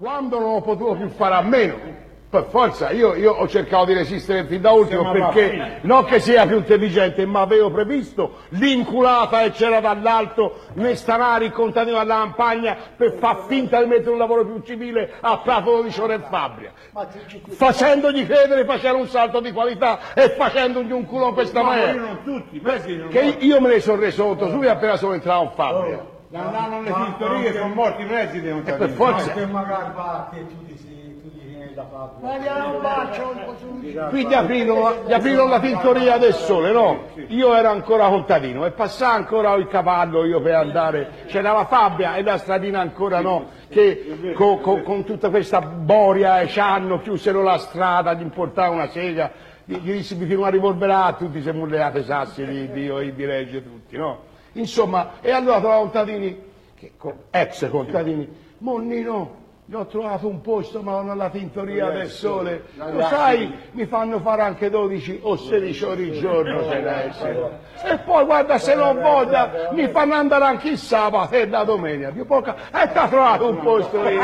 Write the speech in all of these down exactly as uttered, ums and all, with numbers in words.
Quando non ho potuto più fare a meno, per forza, io, io ho cercato di resistere fin da ultimo perché non che sia più intelligente, ma avevo previsto l'inculata e c'era dall'alto Nestanari, il contadino della campagna, per far finta di mettere un lavoro più civile a Prato dodici ore in fabbrica, facendogli credere facendo un salto di qualità e facendogli un culo in questa maniera. Non tutti, non che io me ne sono reso conto subito appena sono entrato in fabbrica. Oh, andando le tintorie sono morti mezzi dei contadini. Per forza. Che magari va che tu ti da fabbrica. Ma diamo un bacio Qui gli aprirono, gli aprirono la tintoria del sole, no? Io ero ancora contadino e passava ancora il cavallo io per andare, c'era la fabbrica e la stradina ancora no, che con, con, con tutta questa boria e c'hanno chiusero la strada, gli importava una sega, gli, gli dissi mi fino a rivolverà, tutti si mullerate sassi di Dio e di legge tutti, no? Insomma, e allora trovavo contadini, che, ex contadini, Monnino, gli ho trovato un posto ma non alla tintoria del sole, lo sai, mi fanno fare anche dodici o sedici ore al giorno se ne essere. E poi guarda se non voglia mi fanno andare anche il sabato e la domenica, più poca, e ti ha trovato un posto lì.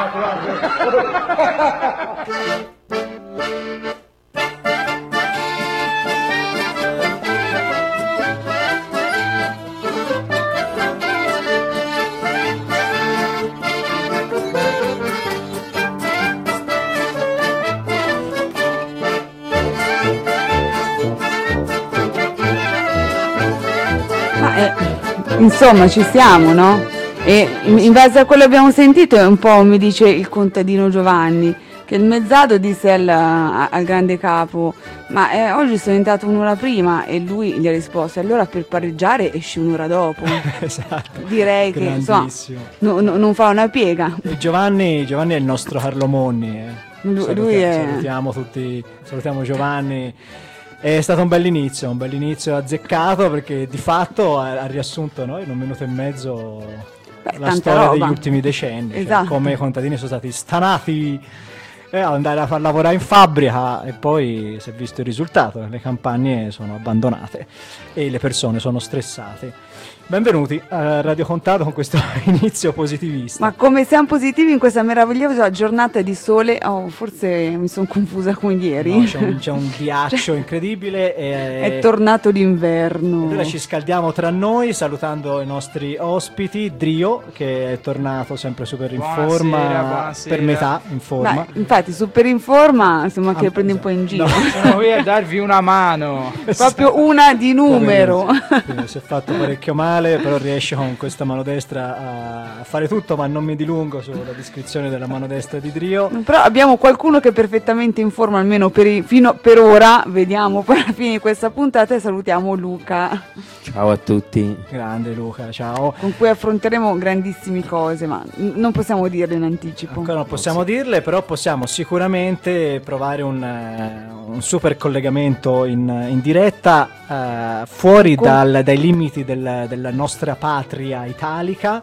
Insomma ci siamo, no? E in base a quello che abbiamo sentito un po' mi dice il contadino Giovanni che il mezzato disse al, al grande capo ma eh, oggi sono entrato un'ora prima e lui gli ha risposto allora per pareggiare esci un'ora dopo. Esatto, direi che insomma no, no, non fa una piega. E Giovanni, Giovanni è il nostro Carlo Monni, eh. lui, salutiamo, lui è... salutiamo tutti, salutiamo Giovanni. È stato un bell'inizio, un bell'inizio azzeccato perché di fatto ha, ha riassunto no, in un minuto e mezzo Beh, la storia roba. degli ultimi decenni, esatto. Cioè, come i contadini sono stati stanati eh, ad andare a far lavorare in fabbrica e poi si è visto il risultato, le campagne sono abbandonate e le persone sono stressate. Benvenuti a Radio Contato con questo inizio positivista. Ma come siamo positivi in questa meravigliosa giornata di sole, oh, forse mi sono confusa come ieri. No, c'è, un, c'è un ghiaccio incredibile. E, è tornato l'inverno. Allora ci scaldiamo tra noi salutando i nostri ospiti, Drio che è tornato sempre super in buonasera, forma, buonasera. per metà in forma. Dai, infatti super in forma, insomma che ah, prende un po' in giro. No. Sono qui a darvi una mano. Proprio una di numero. Quindi, si è fatto parecchio male. Però riesce con questa mano destra a fare tutto, ma non mi dilungo sulla descrizione della mano destra di Drio. Però abbiamo qualcuno che è perfettamente in forma, almeno per, i, fino, per ora, vediamo poi alla fine di questa puntata e salutiamo Luca. Ciao a tutti. Grande Luca, ciao. Con cui affronteremo grandissime cose, ma n- non possiamo dirle in anticipo. Ancora non possiamo dirle, però possiamo sicuramente provare un, uh, un super collegamento in, in diretta uh, fuori Con... dal, dai limiti del, della nostra patria italica.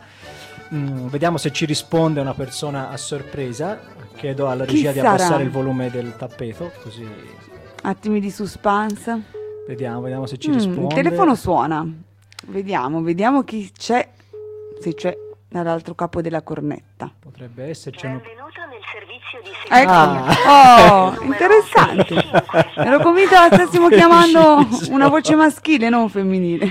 Mm, vediamo se ci risponde una persona a sorpresa. Chiedo alla regia di abbassare il volume del tappeto, così. Attimi di suspense. Vediamo, vediamo se ci mm, risponde. Il telefono suona. Vediamo, vediamo chi c'è. Se c'è dall'altro capo della cornetta. Potrebbe esserci. Un... Benvenuto nel servizio di ecco. Ah. Oh, interessante. Ero convinta che stessimo chiamando una voce maschile, non femminile.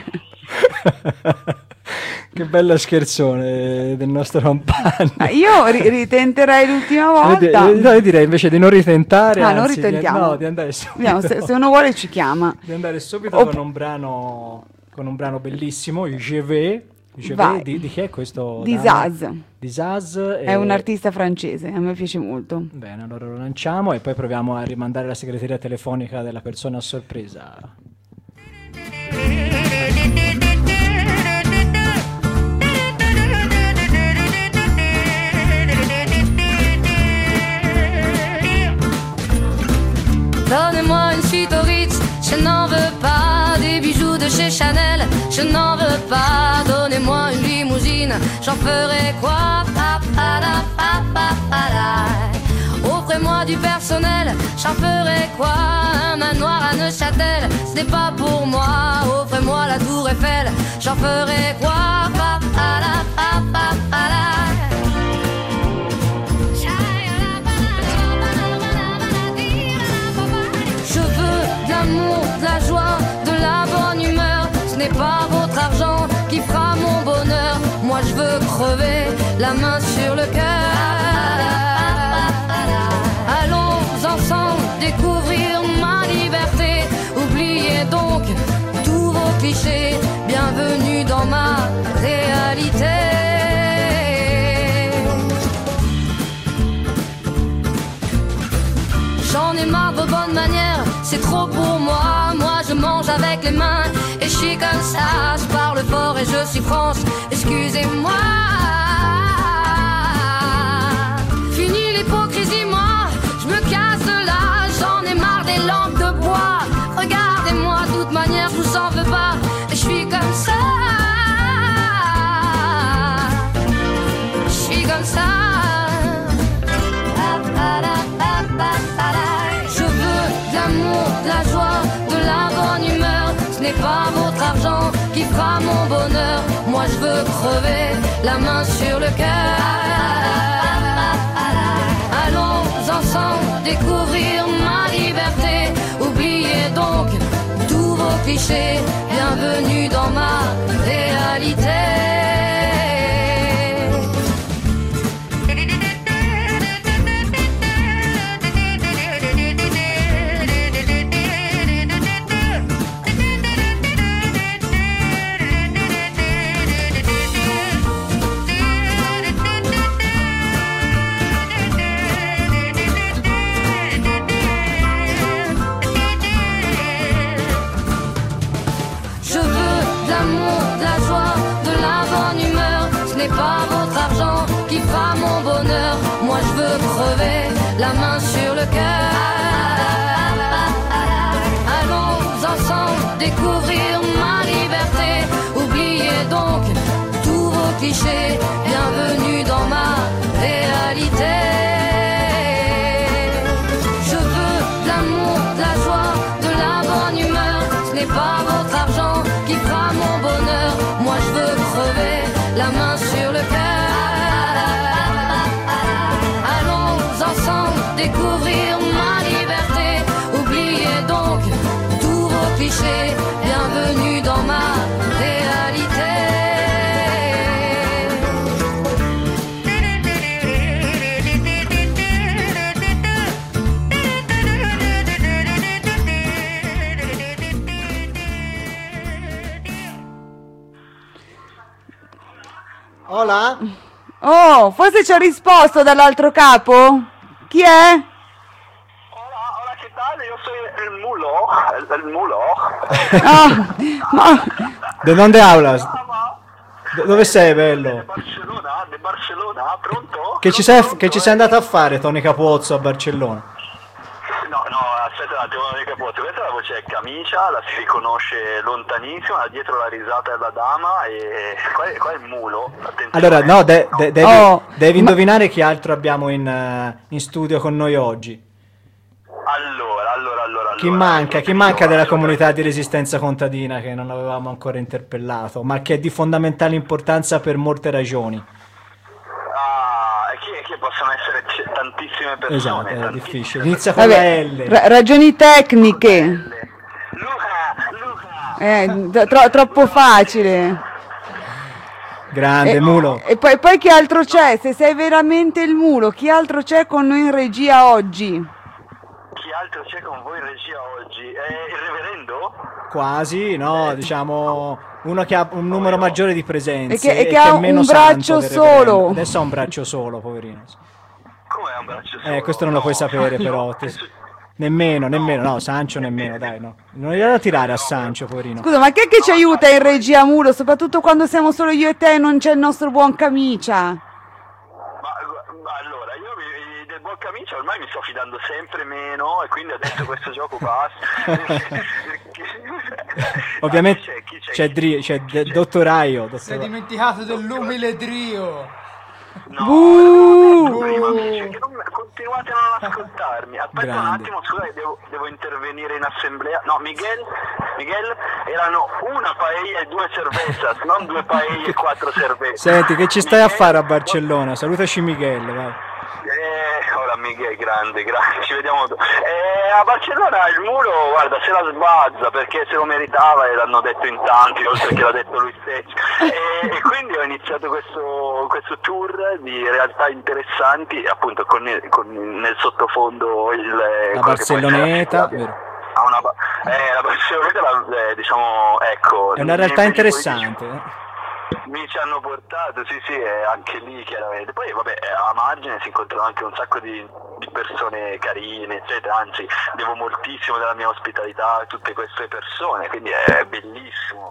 Che bella scherzone del nostro compagno. Ah, io ri- ritenterei l'ultima volta. No, io direi invece di non ritentare. Ah, anzi, non ritentiamo. Di, no, di andare subito. Vediamo, se, se uno vuole ci chiama. Di andare subito Opp- con un brano con un brano bellissimo, Je vais. Je vais di, di chi è questo? Di Zaz. Di Zaz. È un artista francese, a me piace molto. Bene, allora lo lanciamo e poi proviamo a rimandare la segreteria telefonica della persona a sorpresa. Donnez-moi une suite au Ritz, je n'en veux pas. Des bijoux de chez Chanel, je n'en veux pas. Donnez-moi une limousine, j'en ferai quoi? Pa, pa, la, pa, pa, pa, la. Offrez-moi du personnel, j'en ferai quoi? Un manoir à Neuchâtel, ce n'est pas pour moi. Offrez-moi la tour Eiffel, j'en ferai quoi? Pa, pa, la, pa, pa, pa, la. n'est pas votre argent qui fera mon bonheur. Moi je veux crever la main sur le cœur. Allons ensemble découvrir ma liberté. Oubliez donc tous vos clichés. Bienvenue dans ma réalité. J'en ai marre de vos bonnes manières, c'est trop pour moi. Moi je mange avec les mains et je suis comme ça. Je parle fort et je suis France, excusez-moi. Fini l'hypocrisie, moi, je me casse de là. J'en ai marre des lampes de bois. Regardez-moi, de toute manière je vous en veux pas. Et je suis comme ça. Je suis comme ça. De la joie, de la bonne humeur. Ce n'est pas votre argent qui fera mon bonheur. Moi je veux crever la main sur le cœur. Allons ensemble découvrir ma liberté. Oubliez donc tous vos clichés. Bienvenue dans ma réalité. Pas votre argent qui fera mon bonheur. Moi je veux crever la main sur le cœur. Allons ensemble découvrir ma liberté. Oubliez donc tous vos clichés. Bienvenue dans ma réalité. Je veux de l'amour, de la joie, de la bonne humeur. Ce n'est pas votre argent qui fera mon bonheur. Moi je veux crever la main sur le cœur. Allons ensemble découvrir ma liberté. Oubliez donc tous vos clichés. Bienvenue dans ma réalité. Hola? Oh, forse ci ha risposto dall'altro capo? Chi è? Hola, hola, ¿qué tal? Yo soy el mulo, el, el mulo. Ah, ma... ¿De dónde hablas? D- dove sei, bello? De Barcellona, de Barcellona, pronto? Che ci sei, che ci sei andato a fare, Tony Capozzo, a Barcellona? No, no, aspetta un attimo, non capito. Questa è la voce è Camicia, la si riconosce lontanissimo, dietro la risata della dama e qua è, qua è il mulo. Attenzione. Allora, no, de- de- devi, Oh, devi ma- indovinare chi altro abbiamo in, eh, in studio con noi oggi. Allora, allora, allora. Chi allora, manca? Chi allora, manca della allora. comunità di resistenza contadina che non avevamo ancora interpellato, ma che è di fondamentale importanza per molte ragioni. Ah, e che, che possono essere c- tantissime persone. Esatto, è tantissime difficile. Inizia con la Vabbè, L. ra- ragioni tecniche. Luca, Luca. Eh, tro- troppo facile. Grande, E, mulo. e poi, poi chi altro c'è? Se sei veramente il mulo, chi altro c'è con noi in regia oggi? Chi altro c'è con voi in regia oggi? Eh, il reverendo? Quasi, no, diciamo uno che ha un numero maggiore di presenze E che- e e che ha è meno un santo braccio del reverendo. solo. Adesso ha un braccio solo, poverino. Come è un braccio solo? Eh, questo non lo puoi No, sapere no, però. no, ti- questo- Nemmeno, nemmeno, no, Sancio nemmeno, dai, no. Non gli da tirare a Sancio, poverino. Scusa, ma chi è che ci aiuta in regia mulo? Soprattutto quando siamo solo io e te e non c'è il nostro buon Camicia. Ma, ma allora, io mi- del buon Camicia ormai mi sto fidando sempre meno e quindi adesso questo gioco basta. Ovviamente Chi c'è? Chi c'è? c'è, Dri- c'è D- Dottor Aio, Si è dottor... dimenticato dell'umile Drio. No, Buh! prima amici, che non, continuate a non ascoltarmi. Aspetta un Grande. attimo, scusa, che devo, devo intervenire in assemblea. No, Miguel, Miguel, erano una paella e due cervezas, non due paelle e quattro cervezas. Senti, che ci stai a Miguel- fare a Barcellona? Salutaci Michele, vai. Eh, ora Miguel, grande, grande, ci vediamo. Eh, a Barcellona il Mulo, guarda, se la sbazza perché se lo meritava e l'hanno detto in tanti, oltre che l'ha detto lui stesso. E, e quindi ho iniziato questo, questo tour di realtà interessanti, appunto con, con nel sottofondo il la Barceloneta, vero? Ah, una, eh, la Barceloneta, la, eh, diciamo, ecco. È una realtà interessante. Eh. Mi ci hanno portato, sì sì, e anche lì chiaramente. Poi vabbè, a margine si incontrano anche un sacco di, di persone carine, eccetera, anzi devo moltissimo della mia ospitalità a tutte queste persone, quindi è bellissimo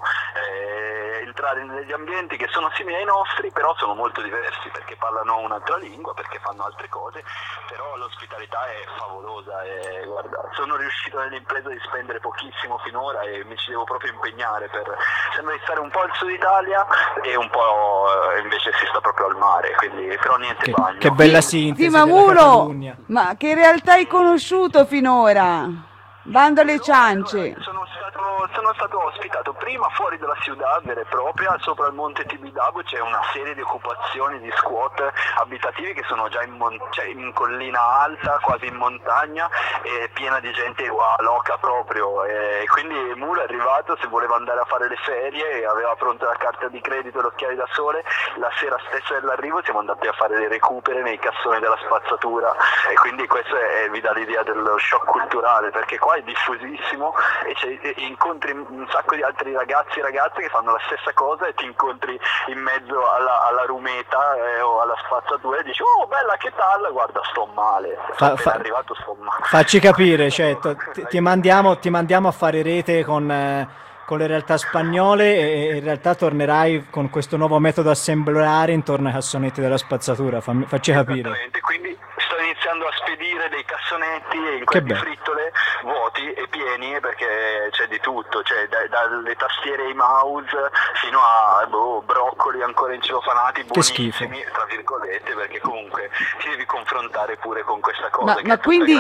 eh, entrare negli ambienti che sono simili ai nostri, però sono molto diversi perché parlano un'altra lingua, perché fanno altre cose, però l'ospitalità è favolosa e guarda, sono riuscito nell'impresa di spendere pochissimo finora e mi ci devo proprio impegnare per sembra di stare un po' al sud Italia e un po' invece si sta proprio al mare, quindi però niente che, bagno. Che bella sintesi. Sì, ma Mulo, ma che realtà hai conosciuto finora? Bando alle ciance. Sono stato, sono stato ospitato prima fuori dalla città vera e propria, sopra il monte Tibidabo c'è una serie di occupazioni di squat abitativi che sono già in, mon- cioè in collina alta, quasi in montagna, e piena di gente wow, loca proprio, e quindi Mulo è arrivato, se voleva andare a fare le ferie e aveva pronta la carta di credito e gli occhiali da sole, la sera stessa dell'arrivo siamo andati a fare le recupere nei cassoni della spazzatura e quindi questo è, vi dà l'idea dello shock culturale, perché qua è diffusissimo e, e incontri un sacco di altri ragazzi e ragazze che fanno la stessa cosa e ti incontri in mezzo alla, alla rumeta eh, o alla spazzatura e dici oh bella che tal, guarda sto male, fa, fa, arrivato sto male. Facci capire, cioè, ti, ti, mandiamo, ti mandiamo a fare rete con, eh, con le realtà spagnole e in realtà tornerai con questo nuovo metodo assemblare intorno ai cassonetti della spazzatura, Fammi, facci capire. Esattamente, quindi sto iniziando a spedire dei cassonetti in questi frittole vuoti e pieni perché c'è di tutto, cioè da, dalle tastiere ai mouse fino a boh, broccoli ancora incelofanati buonissimi tra virgolette, perché comunque ti devi confrontare pure con questa cosa. Ma, che ma quindi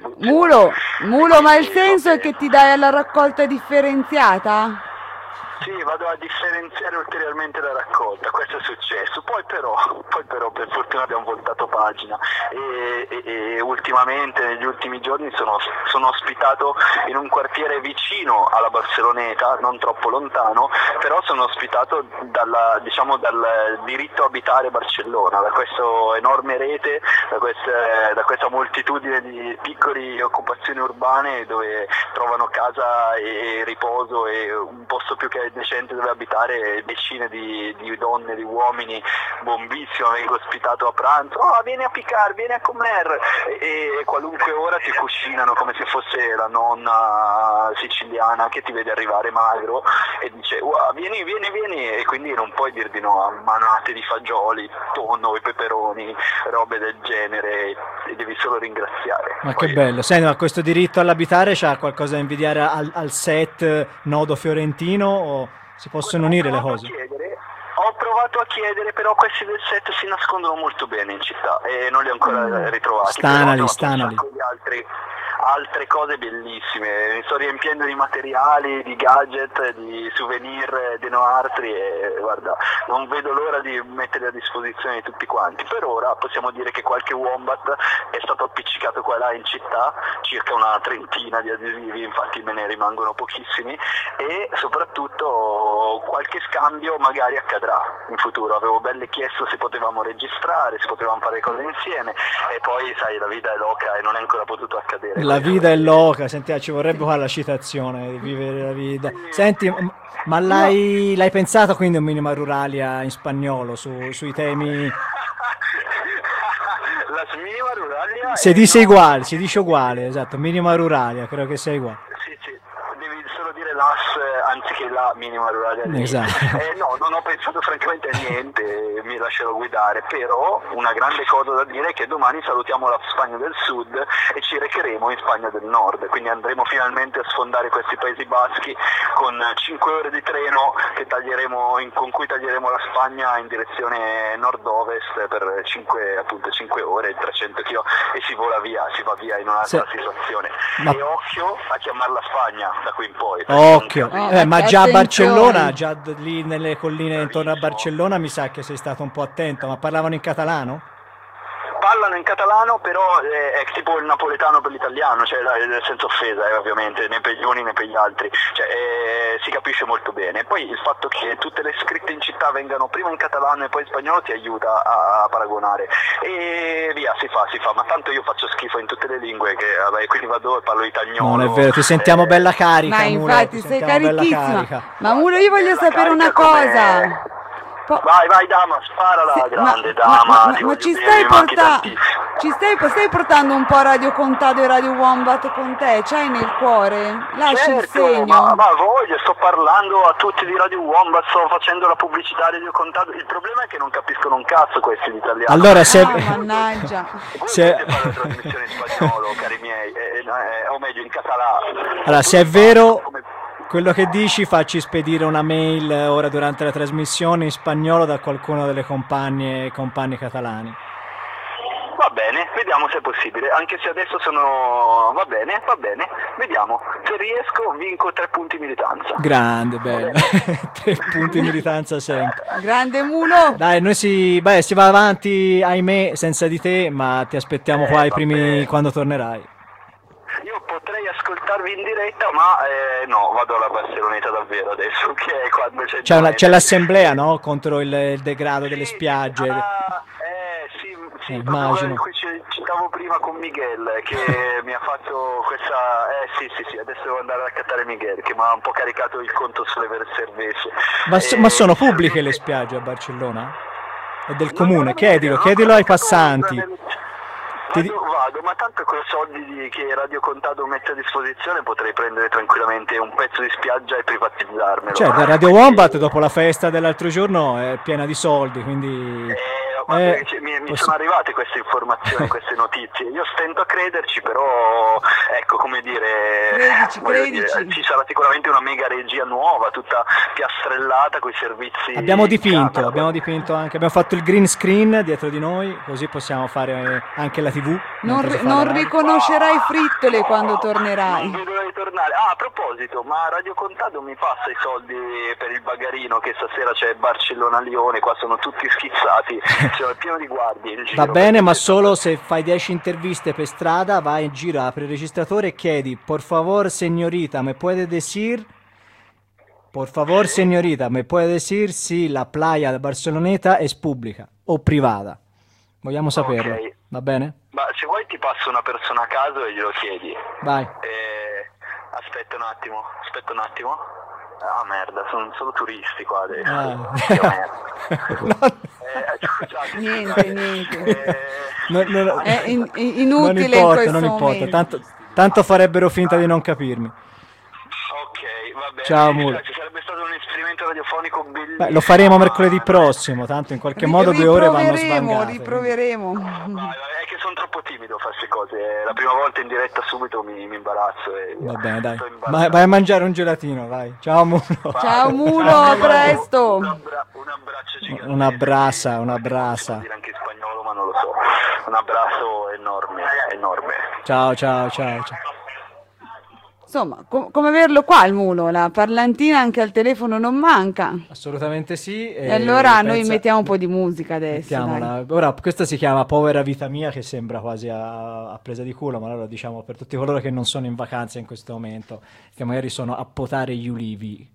Mulo, Mulo, ma il senso è che ti dai alla raccolta differenziata? Sì, vado a differenziare ulteriormente la raccolta, questo è successo, poi però, poi però per fortuna abbiamo voltato pagina e, e, e ultimamente negli ultimi giorni sono, sono ospitato in un quartiere vicino alla Barceloneta, non troppo lontano, però sono ospitato dalla, diciamo, dal diritto a abitare Barcellona, da questa enorme rete, da, queste, da questa moltitudine di piccole occupazioni urbane dove trovano casa e riposo e un posto più che decente dove abitare, decine di, di donne, di uomini, bombissimo, vengo ospitato a pranzo, oh, vieni a piccare, vieni a comer e, e qualunque ora ti cucinano come se fosse la nonna siciliana che ti vede arrivare magro e dice wow, vieni, vieni, vieni e quindi non puoi dir di no a manate di fagioli, tonno e peperoni, robe del genere e devi solo ringraziare. Ma Poi, che bello, senti, ma questo diritto all'abitare c'ha qualcosa da invidiare al, al set Nodo Fiorentino o si possono unire le cose? Ho provato a chiedere, però questi del set si nascondono molto bene in città e non li ho ancora mm. ritrovati. Stanali, stanali. Altri, altre cose bellissime, mi sto riempiendo di materiali, di gadget, di souvenir di Noartri e guarda, non vedo l'ora di metterli a disposizione di tutti quanti. Per ora possiamo dire che qualche wombat è stato appiccicato qua e là in città, circa una trentina di adesivi, infatti me ne rimangono pochissimi e soprattutto qualche scambio magari accadrà in futuro. Avevo belle chiesto se potevamo registrare, se potevamo fare cose insieme e poi sai la vita è loca e non è ancora potuto accadere. La vita è loca, senti, ci vorrebbe qua la citazione di vivere la vita. Senti, ma l'hai, l'hai pensato quindi un minima ruralia in spagnolo su, sui temi? La minima ruralia si dice no... uguale, si dice uguale, esatto, minima ruralia, credo che sia uguale. Sì, sì, devi solo dire l'as anziché la minima ruralia. Esatto. Eh, no, non ho pensato francamente a niente, mi lascerò guidare, però una grande cosa da dire è che domani salutiamo la Spagna del Sud e ci recheremo in Spagna del Nord, quindi andremo finalmente a sfondare questi Paesi Baschi con cinque ore di treno che taglieremo, in, con cui taglieremo la Spagna in direzione nord-ovest per cinque, appunto, cinque ore, trecento chilometri e si vola via, si va via in un'altra Se... situazione. Ma... E occhio a chiamarla Spagna da qui in poi. Occhio, eh, ma già a Barcellona, già lì nelle colline intorno a Barcellona mi sa che sei stato un po' attento, ma parlavano in catalano? parlano in catalano, però è, è tipo il napoletano per l'italiano, cioè senza offesa eh, ovviamente, né per gli uni né per gli altri, cioè, eh, si capisce molto bene. Poi il fatto che tutte le scritte in città vengano prima in catalano e poi in spagnolo ti aiuta a, a paragonare, e via, si fa, si fa, ma tanto io faccio schifo in tutte le lingue, che vabbè, quindi vado e parlo italiano. Non è vero, ti sentiamo eh, bella carica. Ma Mulo, infatti sei carichissima. Ma Mulo, io voglio bella sapere una cosa. Po- vai, vai Dama, sparala, sì, grande ma, Dama. ma, ma, ma ci stai portando ci stai, stai portando un po' Radio Contado e Radio Wombat con te? C'hai nel cuore? Lasci certo, il segno. Ma, ma voglio, sto parlando a tutti di Radio Wombat, sto facendo la pubblicità di Radio Contado. Il problema è che non capiscono un cazzo questi di italiano. Allora se ah, mannaggia. se fare la trasmissione in spagnolo, cari miei, eh, eh, o meglio in catalano. Allora, se è vero quello che dici, facci spedire una mail ora durante la trasmissione in spagnolo da qualcuno delle compagne e compagni catalani. Va bene, vediamo se è possibile, anche se adesso sono... va bene, va bene, vediamo. Se riesco vinco tre punti militanza. Grande, bello. Tre punti militanza sempre. Grande Mulo. Dai, noi si, beh, si va avanti, ahimè, senza di te, ma ti aspettiamo Eh, qua ai vabbè. primi quando tornerai. Io potrei ascoltarvi in diretta, ma eh, no, vado alla Barceloneta davvero adesso, che è quando c'è... C'è, una- gente. c'è l'assemblea, no? Contro il, il degrado delle spiagge. Ah, eh, sì, sì, Eh, proprio immagino. quello di cui ci- citavo prima con Miguel, che mi ha fatto questa... Eh sì, sì, sì, adesso devo andare a raccattare Miguel, che mi ha un po' caricato il conto sulle vere cervese. Ma, so- Eh, ma sono pubbliche le spiagge a Barcellona? È del non comune, ho chiedilo, idea, chiedilo non ai ho capito passanti. nulla del- Ti Vado, di- vado, ma tanto con i soldi di- che Radio Contado mette a disposizione potrei prendere tranquillamente un pezzo di spiaggia e privatizzarmelo. Cioè, da Radio Wombat dopo la festa dell'altro giorno è piena di soldi, quindi... Eh, ma Eh, perché mi, mi possi- sono arrivate queste informazioni, queste notizie. Io stento a crederci, però ecco, come dire, Credici, voglio credici. dire, ci sarà sicuramente una mega regia nuova, tutta piastrellata con i servizi. Abbiamo in dipinto, camera. abbiamo dipinto anche, abbiamo fatto il green screen dietro di noi, così possiamo fare anche la tivù. Non, mentre si ri- fa la non radio. riconoscerai Frittole quando Non tornerai. vedo l'ora di tornare. Ah, a proposito, ma Radio Contado mi passa i soldi per il bagarino, che stasera c'è Barcellona-Lione, qua sono tutti schizzati, sono pieno di guardie in giro. Va bene, ma solo se fai dieci interviste per strada, vai in giro, apri il registratore e chiedi, por favor, señorita, ¿me puede decir? Por favor, señorita, ¿me puede decir si la playa de Barceloneta es pubblica o privata? Vogliamo saperlo, Ok. va bene? Ma se vuoi ti passo una persona a caso e glielo chiedi. Vai. Eh, aspetta un attimo, aspetta un attimo. Ah merda, sono solo turisti qua adesso. Ah. Che merda. Eh, scusate, Niente, scusate. niente. Eh, No, no, no. È in- in- Non inutile in importa, questo non importa, momento. tanto, tanto farebbero finta di non capirmi. ok, va bene. Ciao, Mi Mulo. dispiace, sarebbe stato un esperimento radiofonico bellissimo. Beh, lo faremo ma- mercoledì prossimo, tanto in qualche Ri- modo due ore vanno riproveremo, svangate. riproveremo. Vai, vai, è che sono troppo timido a fare queste cose. eh, La prima volta in diretta subito mi, mi imbarazzo. E Va bene, dai. sto Vai, imbarazzato. vai a mangiare un gelatino, vai. Ciao, Mulo. Ciao Mulo, a presto. Un, abbra- un abbraccio gigante. Una brasa, una Si può brasa. dire anche in spagnolo, ma non lo so. Un abbraccio enorme, enorme. Ciao, ciao, ciao, ciao. Insomma, com- come averlo qua il Mulo, la parlantina anche al telefono non manca. Assolutamente sì. E allora noi pensa- mettiamo un po' di musica adesso. dai. mettiamola. Ora, questa si chiama Povera vita mia, che sembra quasi a, a presa di culo, ma allora diciamo per tutti coloro che non sono in vacanza in questo momento, che magari sono a potare gli ulivi.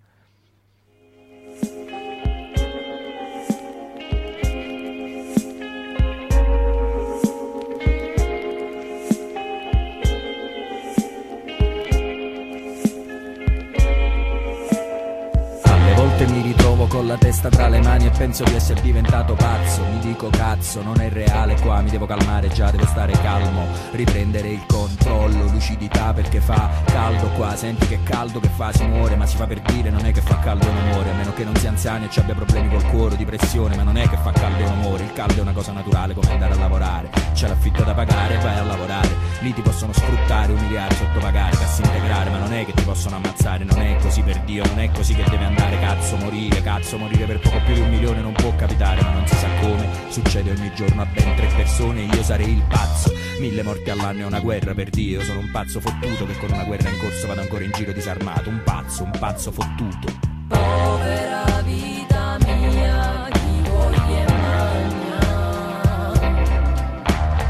Alle volte mi ritrovo con la testa tra le mani e penso di essere diventato pazzo. Mi dico cazzo, non è reale qua, mi devo calmare già, devo stare calmo, riprendere il controllo, lucidità perché fa caldo qua. Senti che caldo che fa, si muore, ma si fa per dire, non è che fa caldo e non muore. A meno che non sia anziani e ci abbia problemi col cuore, di pressione, ma non è che fa caldo e non muore. Il caldo è una cosa naturale come andare a lavorare, c'è l'affitto da pagare, vai a lavorare. Lì ti possono sfruttare, umiliare, sottopagare, cassi integrare, ma non è che ti possono ammazzare, non è così per Dio, non è così che deve andare. Cazzo morire, cazzo morire per poco più di un milione non può capitare, ma non si sa come, succede ogni giorno a ben tre persone e io sarei il pazzo. Mille morti all'anno è una guerra per Dio, sono un pazzo fottuto che con una guerra in corso vado ancora in giro disarmato. Un pazzo, un pazzo fottuto. Povera vita mia, chi voglia magna.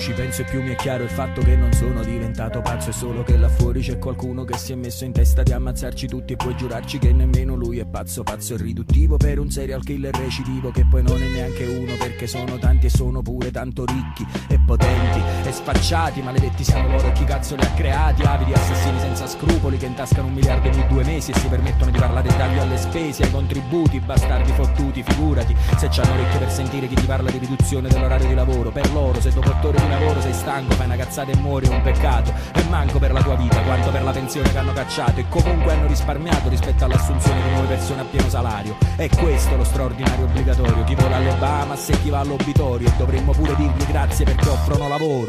ci penso e più mi è chiaro il fatto che non sono diventato pazzo, è solo che là fuori c'è qualcuno che si è messo in testa di ammazzarci tutti e puoi giurarci che nemmeno lui è pazzo. Pazzo e riduttivo per un serial killer recidivo che poi non è neanche uno, perché sono tanti e sono pure tanto ricchi e potenti e sfacciati, maledetti siano loro e chi cazzo li ha creati, avidi assassini senza scrupoli che intascano un miliardo ogni due mesi e si permettono di parlare dei tagli alle spese, ai contributi, bastardi fottuti, figurati se c'hanno orecchie per sentire chi ti parla di riduzione dell'orario di lavoro. Per loro se dopo otto ore di lavoro sei stanco, fai una cazzata e muori, è un peccato, e manco per la tua vita quanto per la pensione che hanno cacciato, e comunque hanno risparmiato rispetto all'assunzione di nuove persone a pieno salario. È questo lo straordinario obbligatorio, chi vola alle Bahamas e chi va all'obitorio, e dovremmo pure dirgli grazie perché offrono lavoro.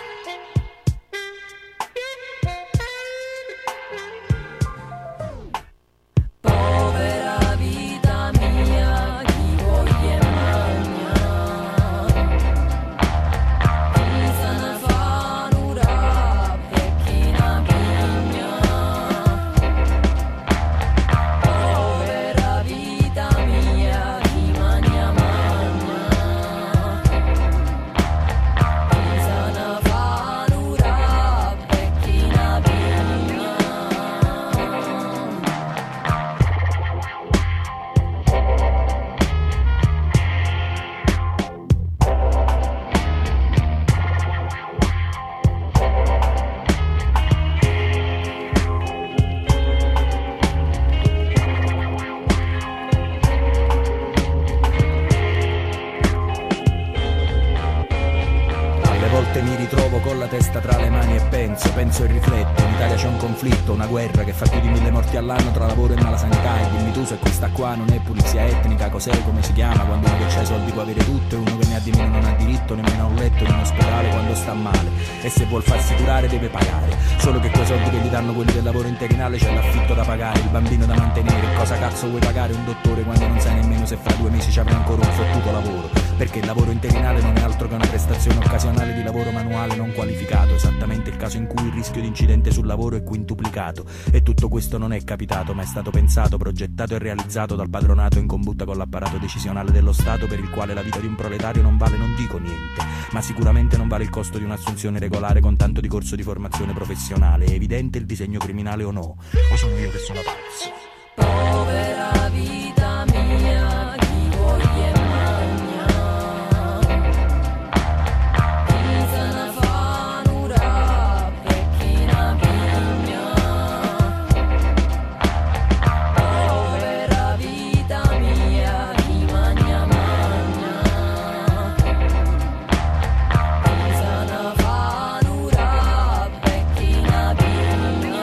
Penso e rifletto, in Italia c'è un conflitto, una guerra che fa più di mille morti all'anno tra lavoro e malasanità, e dimmi tu se questa qua non è pulizia etnica, cos'è, come si chiama, quando uno che c'ha i soldi può avere tutto e uno che ne ha di meno non ha diritto nemmeno a un letto in un ospedale quando sta male, e se vuol farsi curare deve pagare, solo che quei soldi che gli danno quelli del lavoro interinale c'è l'affitto da pagare, il bambino da mantenere, cosa cazzo vuoi pagare un dottore quando non sai nemmeno se fra due mesi ci avrà ancora un fottuto lavoro, perché il lavoro interinale non è altro che una prestazione occasionale di lavoro manuale non qualificato, esattamente il caso in cui il rischio di incidente sul lavoro è quintuplicato, e tutto questo non è capitato ma è stato pensato, progettato e realizzato dal padronato in combutta con l'apparato decisionale dello Stato, per il quale la vita di un proletario non vale, non dico niente, ma sicuramente non vale il costo di un'assunzione regolare con tanto di corso di formazione professionale. È evidente il disegno criminale o no? O sono io che sono pazzo? Povera vita mia, chi voglia magna, chi se ne fa un'ora per chi ne pigna. Povera vita mia, chi magna magna, chi se ne fa un'ora per chi ne pigna.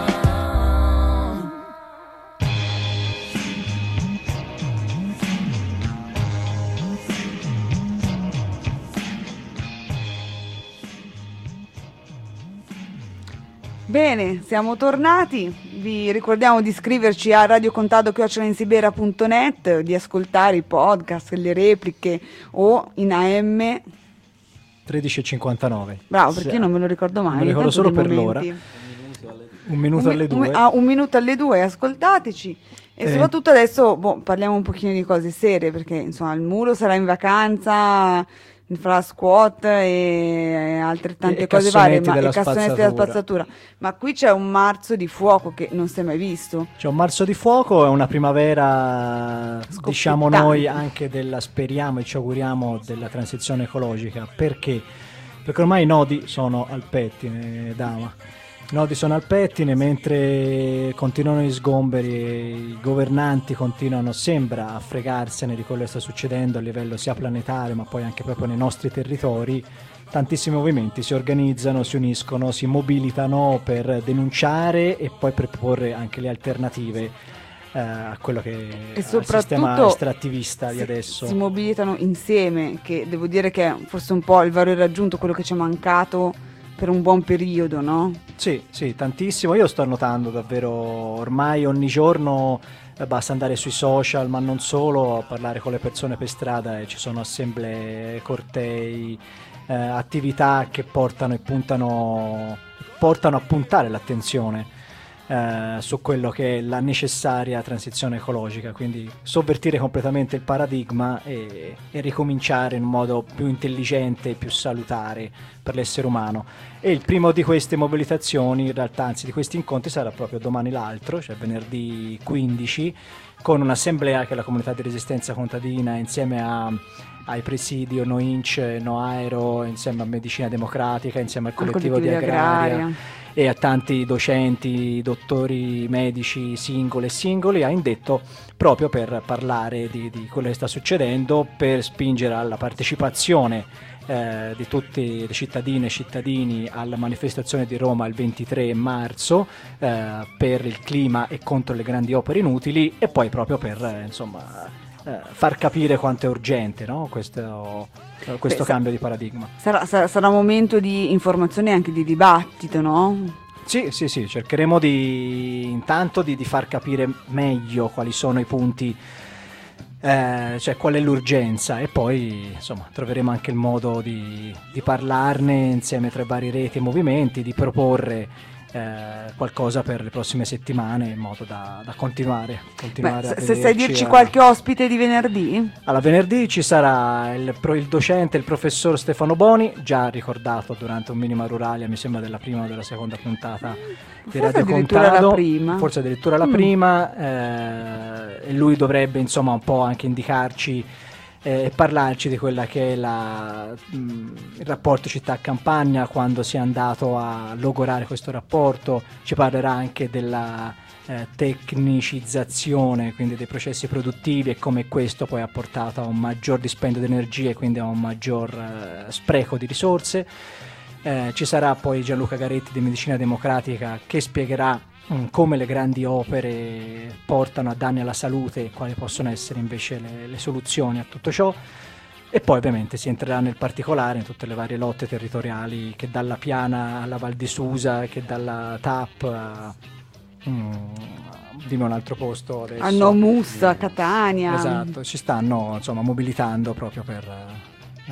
Bene, siamo tornati. Vi ricordiamo di iscriverci a radiocontado chiocciola insibera punto net, di ascoltare i podcast, le repliche o in A M tredici e cinquantanove. Bravo, perché io non me lo ricordo mai. Me lo ricordo solo per l'ora. Un minuto un, alle due. Un, ah, un minuto alle due, ascoltateci. E Eh. soprattutto adesso boh, parliamo un pochino di cose serie, perché insomma il Muro sarà in vacanza, farà squat e altrettante E cose varie, cassonetti ma della e cassonetti della spazzatura. spazzatura. Ma qui c'è un marzo di fuoco che non si è mai visto. C'è un marzo di fuoco, è una primavera, diciamo noi, anche della, speriamo e ci auguriamo, della transizione ecologica. Perché? Perché ormai i nodi sono al pettine, Dama. I nodi sono al pettine, mentre continuano gli sgomberi e i governanti continuano, sembra, a fregarsene di quello che sta succedendo a livello sia planetario ma poi anche proprio nei nostri territori. Tantissimi movimenti si organizzano, si uniscono, si mobilitano per denunciare e poi per proporre anche le alternative eh, a quello che è il sistema estrattivista di si, adesso. Si mobilitano insieme, che devo dire che è forse un po' il valore raggiunto, quello che ci è mancato per un buon periodo, no? Sì, sì, tantissimo. Io sto notando davvero, ormai ogni giorno eh, basta andare sui social, ma non solo, a parlare con le persone per strada e ci sono assemblee, cortei, eh, attività che portano e puntano, portano a puntare l'attenzione eh, su quello che è la necessaria transizione ecologica, quindi sovvertire completamente il paradigma e, e ricominciare in un modo più intelligente e più salutare per l'essere umano. E il primo di queste mobilitazioni, in realtà, anzi di questi incontri, sarà proprio domani l'altro, cioè venerdì quindici, con un'assemblea che è la comunità di resistenza contadina insieme a ai presidi No Inc, No Aero, insieme a Medicina Democratica, insieme al collettivo, collettivo di Agraria, di Agraria e a tanti docenti, dottori, medici singoli e singoli, ha indetto proprio per parlare di, di quello che sta succedendo, per spingere alla partecipazione eh, di tutti le cittadine e cittadini alla manifestazione di Roma il ventitré marzo eh, per il clima e contro le grandi opere inutili, e poi proprio per eh, insomma far capire quanto è urgente, no? questo, questo Beh, cambio di paradigma. Sarà, sarà, sarà un momento di informazione e anche di dibattito, no? Sì, sì, sì, cercheremo di intanto di, di far capire meglio quali sono i punti, eh, cioè qual è l'urgenza, e poi insomma troveremo anche il modo di, di parlarne insieme tra i vari reti e movimenti, di proporre Eh, qualcosa per le prossime settimane in modo da, da continuare, continuare Beh, a se sai dirci a... qualche ospite di venerdì? Allora, venerdì ci sarà il, il docente, il professor Stefano Boni, già ricordato durante un Minima Ruralia, mi sembra della prima o della seconda puntata di Radio Contado, la prima. forse addirittura la mm. prima, eh, e lui dovrebbe insomma un po' anche indicarci e parlarci di quella che è la, mh, il rapporto città-campagna, quando si è andato a logorare questo rapporto. Ci parlerà anche della eh, tecnicizzazione, quindi dei processi produttivi, e come questo poi ha portato a un maggior dispendio di energie, quindi a un maggior eh, spreco di risorse. Eh, ci sarà poi Gianluca Garetti di Medicina Democratica, che spiegherà come le grandi opere portano a danni alla salute e quali possono essere invece le, le soluzioni a tutto ciò. E poi ovviamente si entrerà nel particolare in tutte le varie lotte territoriali, che dalla Piana alla Val di Susa, che dalla T A P a mm, dimmi un altro posto adesso, a Nomussa, Catania. Esatto, ci stanno insomma mobilitando proprio per uh,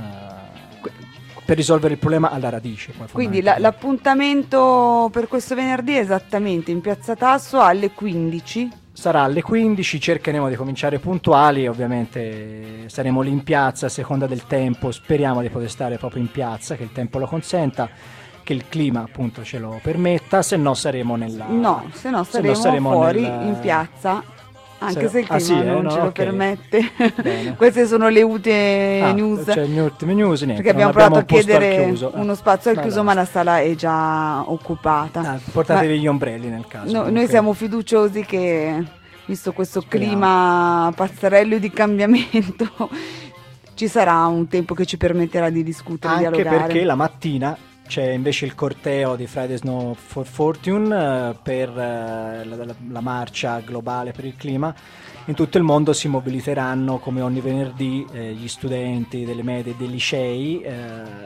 per risolvere il problema alla radice. Quindi la, l'appuntamento per questo venerdì è esattamente in Piazza Tasso alle quindici. Sarà alle quindici, cercheremo di cominciare puntuali, ovviamente saremo lì in piazza a seconda del tempo, speriamo di poter stare proprio in piazza, che il tempo lo consenta, che il clima appunto ce lo permetta, se no saremo nella... No, se no saremo, se no saremo fuori nel... in piazza. Anche se, se il clima ah, sì, non eh, no, ce lo okay. permette. Queste sono le ultime ah, news. Cioè, le ultime news niente, perché abbiamo provato a chiedere uno spazio al chiuso, no, no. ma la sala è già occupata. Ah, portatevi ma gli ombrelli nel caso. No, noi siamo fiduciosi che, visto questo Speriamo. clima pazzerello di cambiamento, ci sarà un tempo che ci permetterà di discutere, anche dialogare. Perché la mattina c'è invece il corteo di Fridays No for Fortune uh, per uh, la, la, la marcia globale per il clima. In tutto il mondo si mobiliteranno come ogni venerdì eh, gli studenti delle medie e dei licei eh,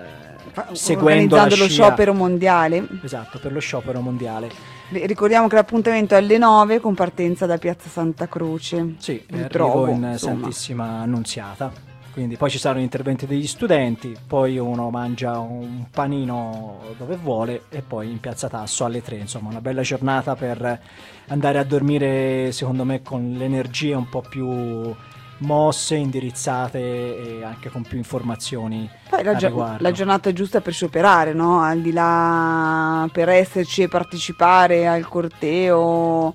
seguendo la lo sciopero mondiale. Esatto, per lo sciopero mondiale. Ricordiamo che l'appuntamento è alle nove con partenza da Piazza Santa Croce. Sì, arrivo in insomma. Santissima Annunziata. Quindi poi ci saranno gli interventi degli studenti, poi uno mangia un panino dove vuole e poi in Piazza Tasso alle tre, insomma una bella giornata per andare a dormire secondo me con le energie un po' più mosse, indirizzate e anche con più informazioni. Poi la, gio- la giornata giusta per scioperare, no? Al di là per esserci e partecipare al corteo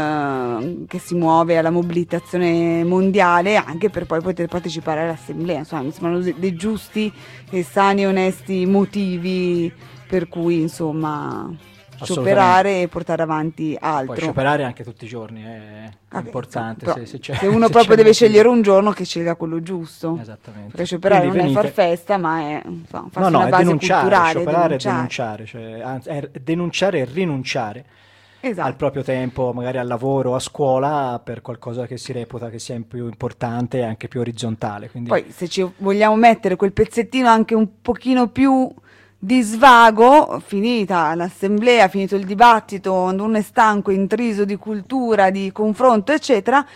eh, che si muove alla mobilitazione mondiale, anche per poi poter partecipare all'assemblea. Insomma, mi sembrano dei, dei giusti e sani e onesti motivi per cui insomma scioperare e portare avanti altro. Poi scioperare anche tutti i giorni è Vabbè, importante. Però, se, se, c'è, se uno se proprio deve scegliere un giorno, che scelga quello giusto. Esattamente. Perché scioperare Quindi non venite... è far festa, ma è fa, farsi no, no, una è base denunciare, culturale. Scioperare denunciare. è denunciare, cioè, anzi, è denunciare e rinunciare esatto. al proprio tempo, magari al lavoro o a scuola, per qualcosa che si reputa che sia più importante e anche più orizzontale. Quindi... Poi se ci vogliamo mettere quel pezzettino anche un pochino più di svago, finita l'assemblea, finito il dibattito, quando uno è stanco, intriso di cultura, di confronto eccetera,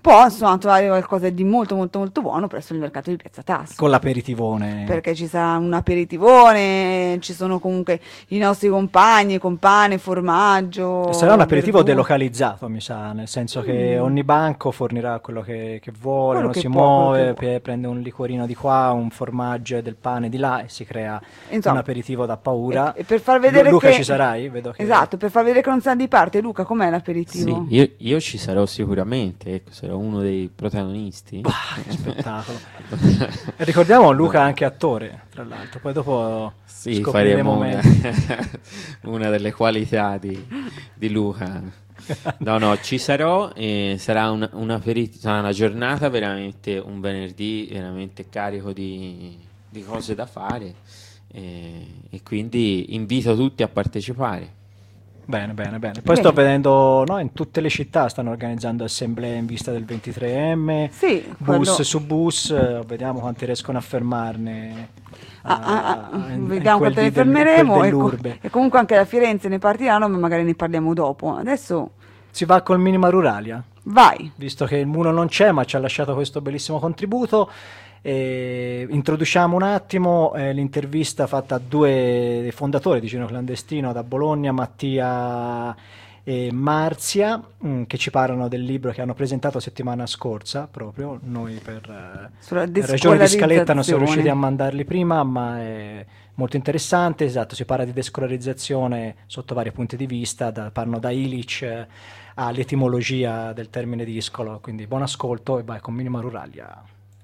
po', insomma, trovare qualcosa di molto molto molto buono presso il mercato di Piazza Tasso. Con l'aperitivone. Perché ci sarà un aperitivone, ci sono comunque i nostri compagni, compane, formaggio. E sarà un aperitivo verdura. delocalizzato, mi sa, nel senso che Mm. ogni banco fornirà quello che, che vuole, Quello non che si può, quello muove, che pe- prende un liquorino di qua, un formaggio e del pane di là e si crea Insomma, un aperitivo da paura. E, e per far vedere Lu- Luca che... ci sarai? Vedo che... Esatto, per far vedere che non sta di parte. Luca, com'è l'aperitivo? Sì, io, io ci sarò sicuramente, ecco, sarò uno dei protagonisti. Che spettacolo. E ricordiamo Luca è anche attore, tra l'altro, poi dopo Sì, scopriremo faremo una, meglio. una delle qualità di, di Luca. No, no, ci sarò e sarà un, un aperitivo, sarà una giornata veramente, un venerdì veramente carico di, di cose da fare e, e quindi invito tutti a partecipare. Bene, bene, bene. Poi sto Bene. vedendo, no, in tutte le città stanno organizzando assemblee in vista del ventitré emme, Sì, bus quello- su bus, eh, vediamo quanti riescono a fermarne. Ah, ah, ah, in- in vediamo quel quanto ne di- del- quel fermeremo e, co- dell'Urbe. e comunque anche da Firenze ne partiranno, ma magari ne parliamo dopo. Adesso Si va col Minima Ruralia, vai. visto che il Muno non c'è ma ci ha lasciato questo bellissimo contributo. E introduciamo un attimo eh, l'intervista fatta a due dei fondatori di Gino Clandestino da Bologna, Mattia e Marzia, mh, che ci parlano del libro che hanno presentato settimana scorsa, proprio noi per Sulla eh, ragioni di scaletta non siamo descolarizzazione. riusciti a mandarli prima, ma è molto interessante. Esatto, si parla di descolarizzazione sotto vari punti di vista, da, parlano da Illich eh, all'etimologia del termine discolo, quindi buon ascolto e vai con Minima Ruralia.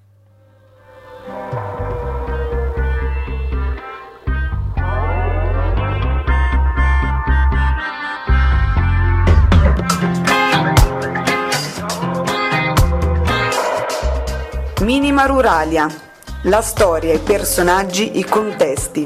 Minima Ruralia. La storia, i personaggi, i contesti.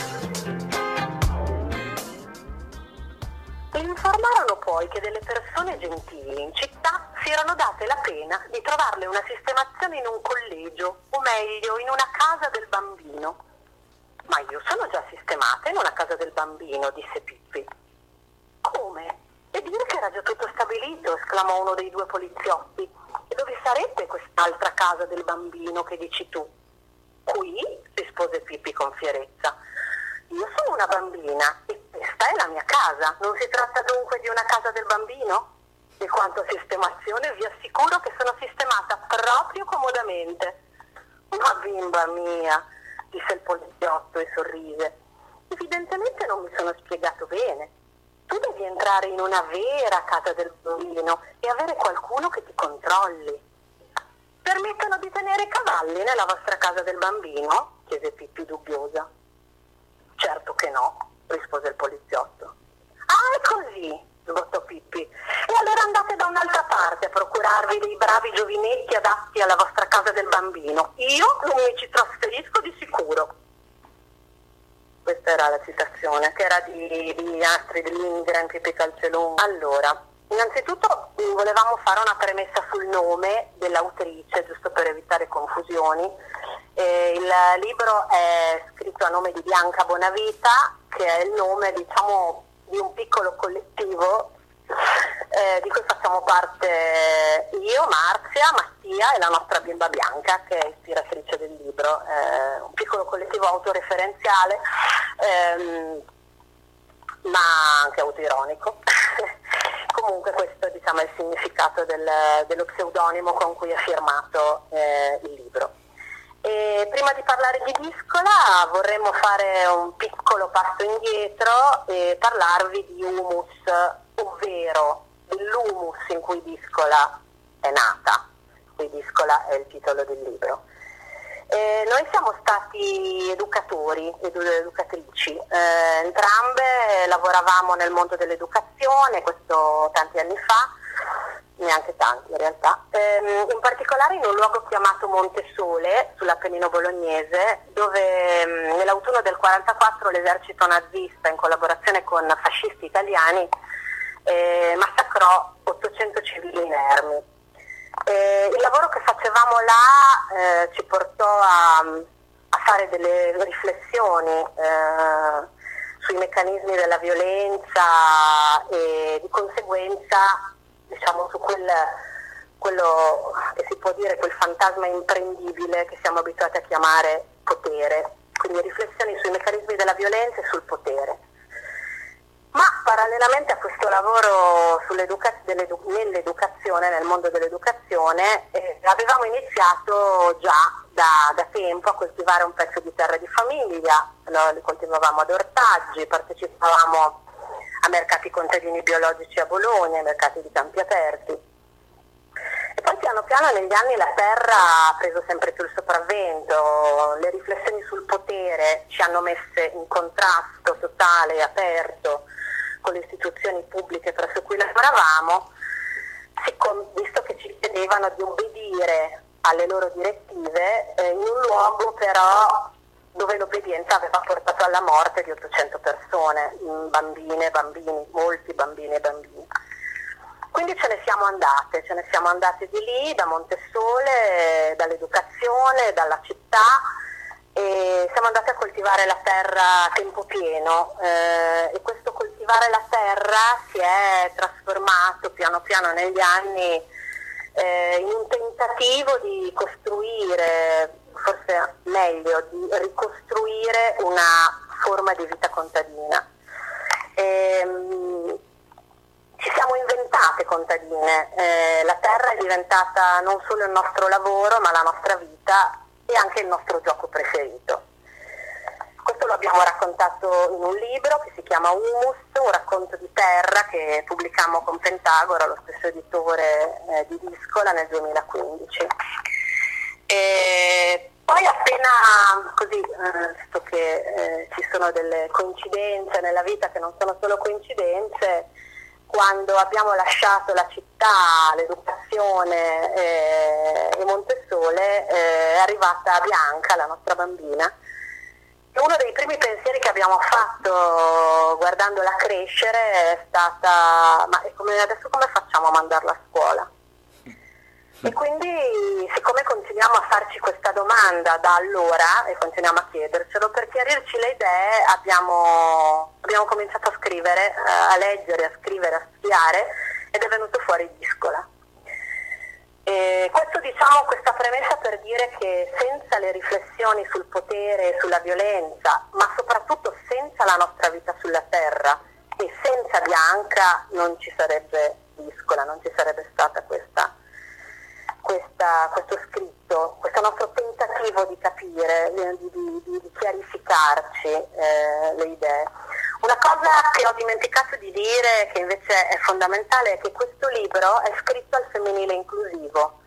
Informarono poi che delle persone gentili in città si erano date la pena di trovarle una sistemazione in un collegio, o meglio, in una casa del bambino. Ma io sono già sistemata in una casa del bambino, disse Pippi. Come? E dire che era già tutto stabilito, esclamò uno dei due poliziotti. E dove sarebbe quest'altra casa del bambino che dici tu? Qui, rispose Pippi con fierezza. Io sono una bambina e questa è la mia casa. Non si tratta dunque di una casa del bambino? E quanto a sistemazione, vi assicuro che sono sistemata proprio comodamente. Ma bimba mia, disse il poliziotto e sorrise. Evidentemente non mi sono spiegato bene. Tu devi entrare in una vera casa del bambino e avere qualcuno che ti controlli. Permettono di tenere cavalli nella vostra casa del bambino? Chiese Pippi dubbiosa. Certo che no, rispose il poliziotto. Ah, è così, sbottò Pippi. E allora andate da un'altra parte a procurarvi dei bravi giovinetti adatti alla vostra casa del bambino. Io non mi ci trasferisco di sicuro. Questa era la citazione, che era di, di Astrid Lindgren, Pippi Calzelunga. Allora, innanzitutto mh, volevamo fare una premessa sul nome dell'autrice, giusto per evitare confusioni. Eh, il libro è scritto a nome di Bianca Bonavita, che è il nome, diciamo, di un piccolo collettivo eh, di cui facciamo parte io, Marzia, Mattia e la nostra bimba Bianca, che è ispiratrice del libro. Eh, un piccolo collettivo autoreferenziale, ehm, ma anche autoironico. Comunque questo, diciamo, è il significato del, dello pseudonimo con cui è firmato eh, il libro. E prima di parlare di Discola vorremmo fare un piccolo passo indietro e parlarvi di humus, ovvero dell'humus in cui Discola è nata. Qui Discola è il titolo del libro. Eh, noi siamo stati educatori ed educatrici, eh, entrambe lavoravamo nel mondo dell'educazione, questo tanti anni fa, neanche tanti in realtà, eh, in particolare in un luogo chiamato Montesole, sull'Appennino bolognese, dove mh, nell'autunno del quarantaquattro l'esercito nazista, in collaborazione con fascisti italiani, eh, massacrò ottocento civili inermi. Eh, il lavoro che facevamo là eh, ci portò a, a fare delle riflessioni eh, sui meccanismi della violenza e di conseguenza, diciamo, su quel quello che si può dire quel fantasma imprendibile che siamo abituati a chiamare potere, quindi riflessioni sui meccanismi della violenza e sul potere. Ma parallelamente a questo lavoro nell'educazione, nel mondo dell'educazione, eh, avevamo iniziato già da, da tempo a coltivare un pezzo di terra di famiglia, lo, li coltivavamo ad ortaggi, partecipavamo a mercati contadini biologici a Bologna, ai mercati di campi aperti. E poi piano piano negli anni la terra ha preso sempre più il sopravvento, le riflessioni sul potere ci hanno messe in contrasto totale e aperto con le istituzioni pubbliche presso cui lavoravamo, siccome, visto che ci chiedevano di obbedire alle loro direttive eh, in un luogo però dove l'obbedienza aveva portato alla morte di ottocento persone, bambine e bambini, molti bambini e bambini. Quindi ce ne siamo andate, ce ne siamo andate di lì, da Montesole, dall'educazione, dalla città, e siamo andate a coltivare la terra a tempo pieno eh, e questo coltivare la terra si è trasformato piano piano negli anni eh, in un tentativo di costruire, forse meglio, di ricostruire una forma di vita contadina. E, ci siamo inventate contadine, eh, la terra è diventata non solo il nostro lavoro ma la nostra vita e anche il nostro gioco preferito. Questo lo abbiamo raccontato in un libro che si chiama Humus, un racconto di terra che pubblicammo con Pentagora, lo stesso editore eh, di Discola, nel duemilaquindici. E poi appena così, eh, visto che eh, ci sono delle coincidenze nella vita che non sono solo coincidenze, quando abbiamo lasciato la città, l'educazione eh, e Montesole, eh, è arrivata Bianca, la nostra bambina, e uno dei primi pensieri che abbiamo fatto guardandola crescere è stata: ma come, adesso come facciamo a mandarla a scuola? E quindi, siccome continuiamo a farci questa domanda da allora e continuiamo a chiedercelo, per chiarirci le idee abbiamo, abbiamo cominciato a scrivere, a leggere, a scrivere, a studiare, ed è venuto fuori Discola. E questo, diciamo, questa premessa per dire che senza le riflessioni sul potere e sulla violenza, ma soprattutto senza la nostra vita sulla terra e senza Bianca, non ci sarebbe Discola, non ci sarebbe stata questa Questa, questo scritto, questo nostro tentativo di capire, di, di, di chiarificarci eh, le idee. Una cosa che ho dimenticato di dire, che invece è fondamentale, è che questo libro è scritto al femminile inclusivo,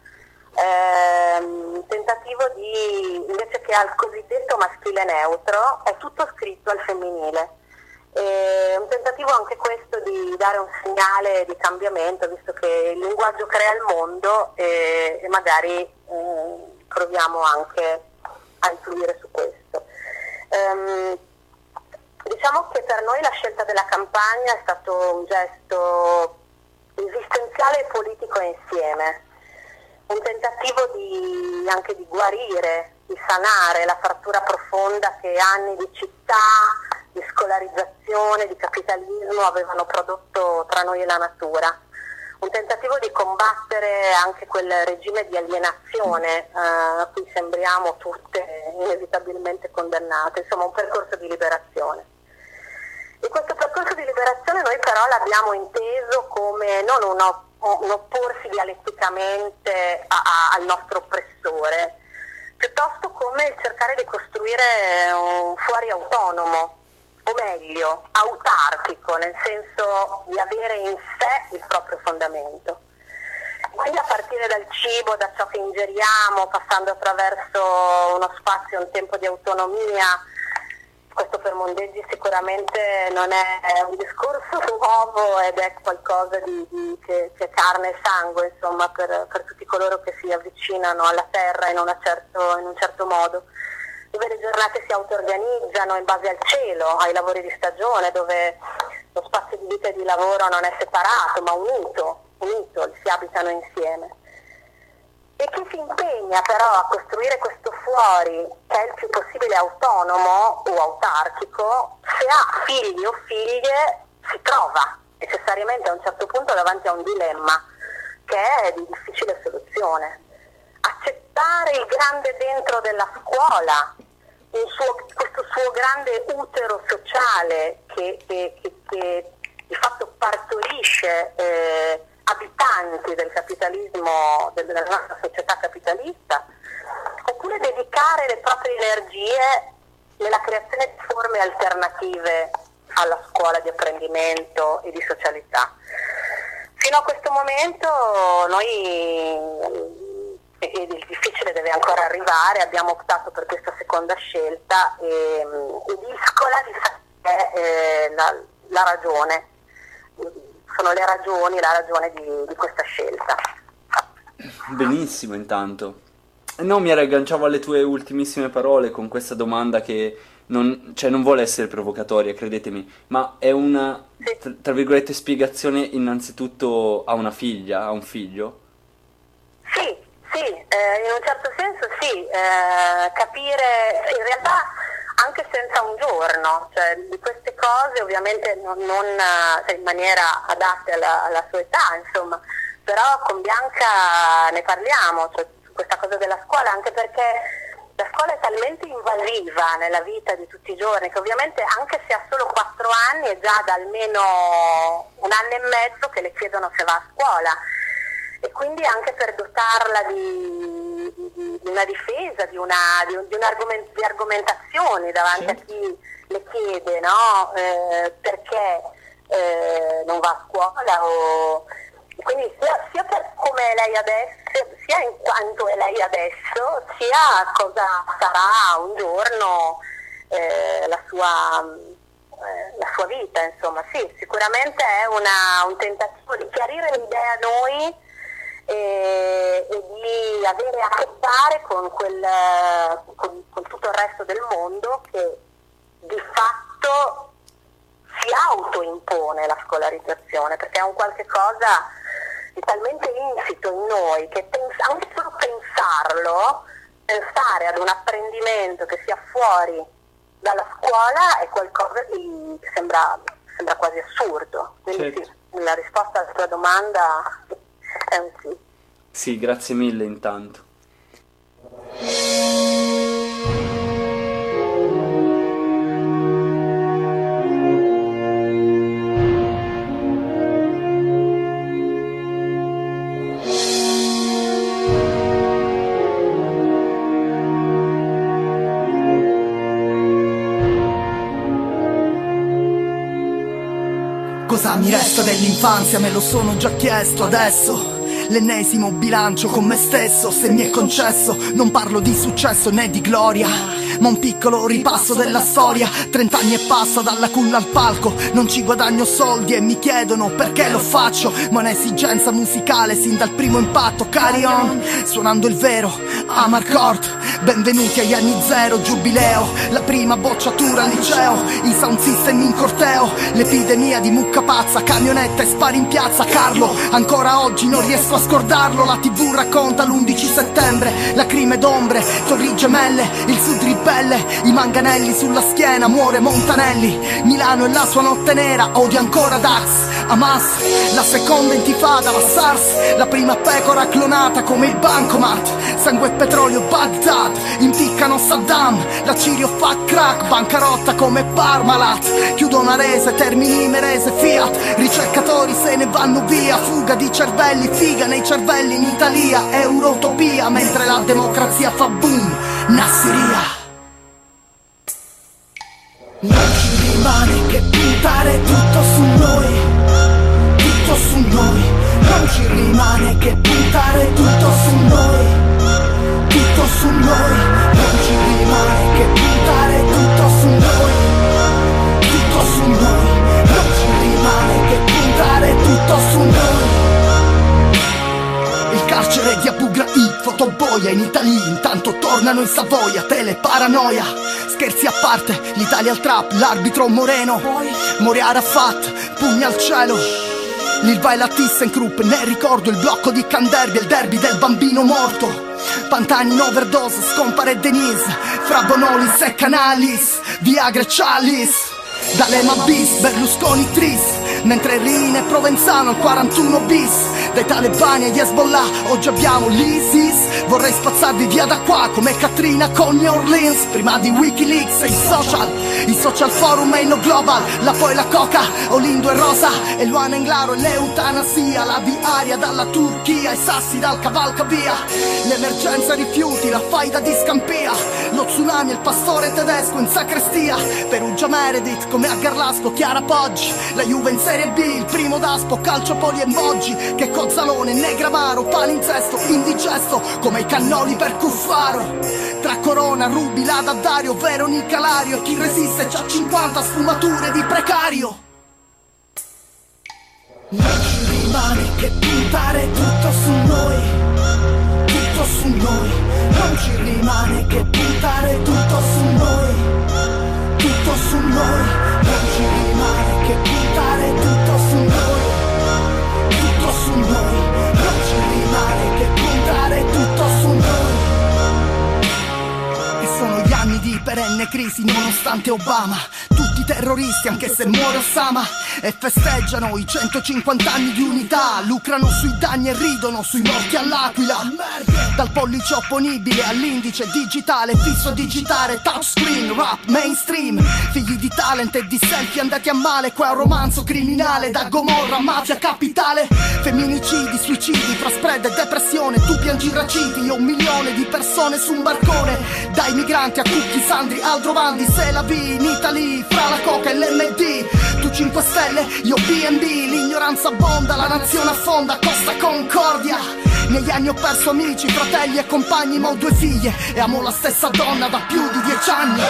eh, un tentativo di, invece che al cosiddetto maschile neutro, è tutto scritto al femminile. È un tentativo anche questo di dare un segnale di cambiamento, visto che il linguaggio crea il mondo e, e magari eh, proviamo anche a influire su questo. Um, diciamo che per noi la scelta della campagna è stato un gesto esistenziale e politico insieme, un tentativo di, anche di guarire, di sanare la frattura profonda che anni di città, di scolarizzazione, di capitalismo avevano prodotto tra noi e la natura. Un tentativo di combattere anche quel regime di alienazione eh, a cui sembriamo tutte inevitabilmente condannate, insomma un percorso di liberazione. E questo percorso di liberazione noi però l'abbiamo inteso come non uno, un opporsi dialetticamente a, a, al nostro oppressore, piuttosto come il cercare di costruire un fuori autonomo, o meglio, autarchico, nel senso di avere in sé il proprio fondamento. Quindi a partire dal cibo, da ciò che ingeriamo, passando attraverso uno spazio, un tempo di autonomia. Questo per Mondeggi sicuramente non è un discorso nuovo ed è qualcosa di, di, che, che è carne e sangue, insomma, per, per tutti coloro che si avvicinano alla terra in, una certo, in un certo modo, dove le giornate si auto-organizzano in base al cielo, ai lavori di stagione, dove lo spazio di vita e di lavoro non è separato ma unito, unito, si abitano insieme. E chi si impegna però a costruire questo fuori, che è il più possibile autonomo o autarchico, se ha figli o figlie si trova necessariamente a un certo punto davanti a un dilemma, che è di difficile soluzione. Accettare il grande dentro della scuola, un suo, questo suo grande utero sociale che, che, che, che di fatto partorisce eh, abitanti del capitalismo, della nostra società capitalista, oppure dedicare le proprie energie nella creazione di forme alternative alla scuola di apprendimento e di socialità. Fino a questo momento noi, e il difficile deve ancora arrivare, abbiamo optato per questa seconda scelta e, e Discola di sé è la, la ragione, sono le ragioni, la ragione di, di questa scelta. Benissimo, intanto. No, mi riagganciavo alle tue ultimissime parole con questa domanda che non, cioè non vuole essere provocatoria, credetemi, ma è una, tra, tra virgolette, spiegazione innanzitutto a una figlia, a un figlio? Sì, sì, eh, in un certo senso sì, eh, capire, in realtà anche senza un giorno, cioè di queste cose ovviamente non, non cioè, in maniera adatta alla, alla sua età, insomma, però con Bianca ne parliamo, cioè, questa cosa della scuola, anche perché la scuola è talmente invasiva nella vita di tutti i giorni che ovviamente anche se ha solo quattro anni è già da almeno un anno e mezzo che le chiedono se va a scuola, e quindi anche per dotarla di, di, di una difesa, di, una, di, un, di, un argoment, di argomentazioni davanti a chi le chiede, no? Eh, perché eh, non va a scuola, o quindi sia, sia per come è lei adesso, sia in quanto è lei adesso, sia cosa sarà un giorno eh, la sua eh, la sua vita, insomma. Sì, sicuramente è una, un tentativo di chiarire l'idea a noi e, e di avere a che fare con, quel, con, con tutto il resto del mondo che di fatto si autoimpone la scolarizzazione, perché è un qualche cosa di talmente insito in noi che pens- anche solo pensarlo, pensare ad un apprendimento che sia fuori dalla scuola è qualcosa di che sembra, sembra quasi assurdo. Quindi certo. Sì, la risposta alla tua domanda è un sì. Sì, grazie mille intanto. Cosa mi resta dell'infanzia? Me lo sono già chiesto adesso. L'ennesimo bilancio con me stesso, se mi è concesso. Non parlo di successo né di gloria, ma un piccolo ripasso della storia. Trent'anni e passa dalla culla al palco, non ci guadagno soldi e mi chiedono perché lo faccio. Ma un'esigenza musicale sin dal primo impatto. Carry on, suonando il vero Amarcord. Benvenuti agli anni zero, giubileo. La prima bocciatura al liceo, i sound system in corteo. L'epidemia di mucca pazza, camionetta e spari in piazza. Carlo, ancora oggi non riesco a scordarlo. La tv racconta l'undici settembre, lacrime d'ombre, torri gemelle, il sud ribelle, i manganelli sulla schiena, muore Montanelli. Milano e la sua notte nera, odia ancora Dax, Hamas, la seconda intifada, la SARS, la prima pecora clonata come il bancomat, sangue e petrolio Baghdad, impiccano Saddam, la Cirio fa crack, bancarotta come Parmalat, chiudono Arese, Termini Imerese, Fiat, ricercatori se ne vanno via, fuga di cervelli, figa nei cervelli in Italia, Eurotopia, mentre la democrazia fa boom, Nassiria. Non ci rimane che puntare tutto su noi, tutto su noi. Non ci rimane che puntare tutto su noi, tutto su noi. Non ci rimane che puntare tutto su noi, tutto su noi. Non ci rimane che puntare tutto su noi. Il carcere di Abu Ghraib, fotoboia in Italia, intanto tornano in Savoia, teleparanoia. Scherzi a parte, l'Italia al trap, l'arbitro Moreno, Moria Arafat, pugni al cielo. L'Ilva e la ThyssenKrupp, ne ricordo il blocco di Canderbia, il derby del bambino morto. Pantani in overdose, scompare Denise, fra Bonolis e Canalis, Viagra e Chalice. D'Alema bis, Berlusconi tris, mentre Rine e Provenzano al quarantuno bis. dai talebani agli Hezbollah, oggi abbiamo l'ISIS. Vorrei spazzarvi via da qua come Katrina con New Orleans. Prima di Wikileaks e i social, i social forum e il no global, la poi la coca, Olindo e Rosa, e Luana Englaro e l'eutanasia, la viaria dalla Turchia, i sassi dal cavalcavia, l'emergenza rifiuti, la faida di Scampia, lo tsunami e il pastore tedesco in sacrestia, Perugia Meredith come a Garlasco, Chiara Poggi, la Juve in Serie B, il primo Daspo, Calciopoli e Moggi, che Cozzalone, Negramaro, palinsesto, indigesto come i cannoli per Cuffaro. Tra Corona, Rubi, Lada, Dario, Veronica, Lario, e chi resiste c'ha cinquanta sfumature di precario. Non ci rimane che puntare tutto su noi, tutto su noi. Non ci rimane che puntare tutto su noi, tutto su noi. Non ci rimane che puntare tutto su noi, tutto su noi. Non ci rimane che puntare tutto su noi. E sono gli anni di perenne crisi nonostante Obama, tutti terroristi anche se muore Osama, e festeggiano i centocinquanta anni di unità, lucrano sui danni e ridono sui morti all'Aquila. Dal pollice opponibile all'indice digitale, fisso digitale, touchscreen, rap, mainstream, figli di talent e di selfie andati a male, qua è un romanzo criminale, da Gomorra a mafia capitale, femminicidi, suicidi, fra spread e depressione, tu piangi raciti, io un milione di persone su un barcone, dai migranti a Cucchi, Sandri, Aldrovandi, Se la vi in Italy, fra la coca e l'emme di, tu cinque stelle, io bi and bi, l'ignoranza abbonda, la nazione affonda, Costa Concordia. Negli anni ho perso amici, fratelli e compagni, ma ho due figlie e amo la stessa donna da più di dieci anni.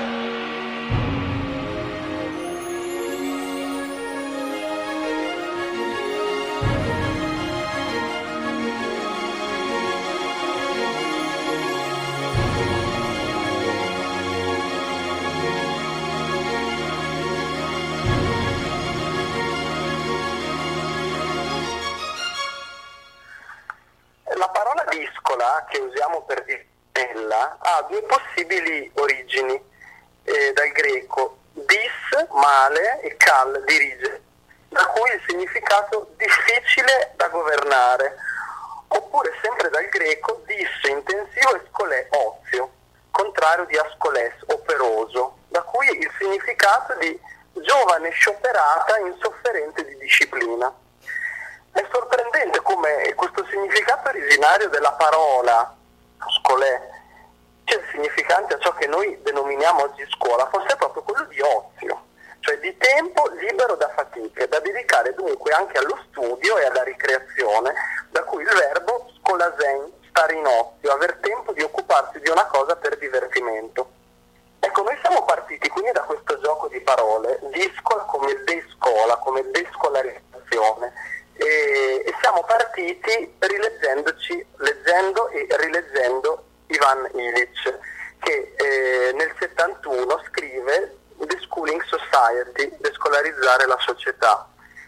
Che usiamo per dire bella ha due possibili origini, eh, dal greco dis, male, e kal, dirige, da cui il significato difficile da governare, oppure sempre dal greco dis, intensivo, e scolè, ozio, contrario di ascolès, operoso, da cui il significato di giovane scioperata insofferente di disciplina. È sorprendente come questo significato originario della parola scolè, cioè il significante a ciò che noi denominiamo oggi scuola, fosse proprio quello di ozio, cioè di tempo libero da fatiche, da dedicare dunque anche allo studio e alla ricreazione, da cui il verbo scolasen, stare in ozio, aver tempo di occuparsi di una cosa per divertimento. Ecco, noi siamo partiti quindi da questo gioco di parole, discola come descola, come descolarizzazione, e, e siamo partiti rileggendoci, leggendo e rileggendo Ivan Illich, che eh, nel settantuno scrive The Schooling Society, descolarizzare la società.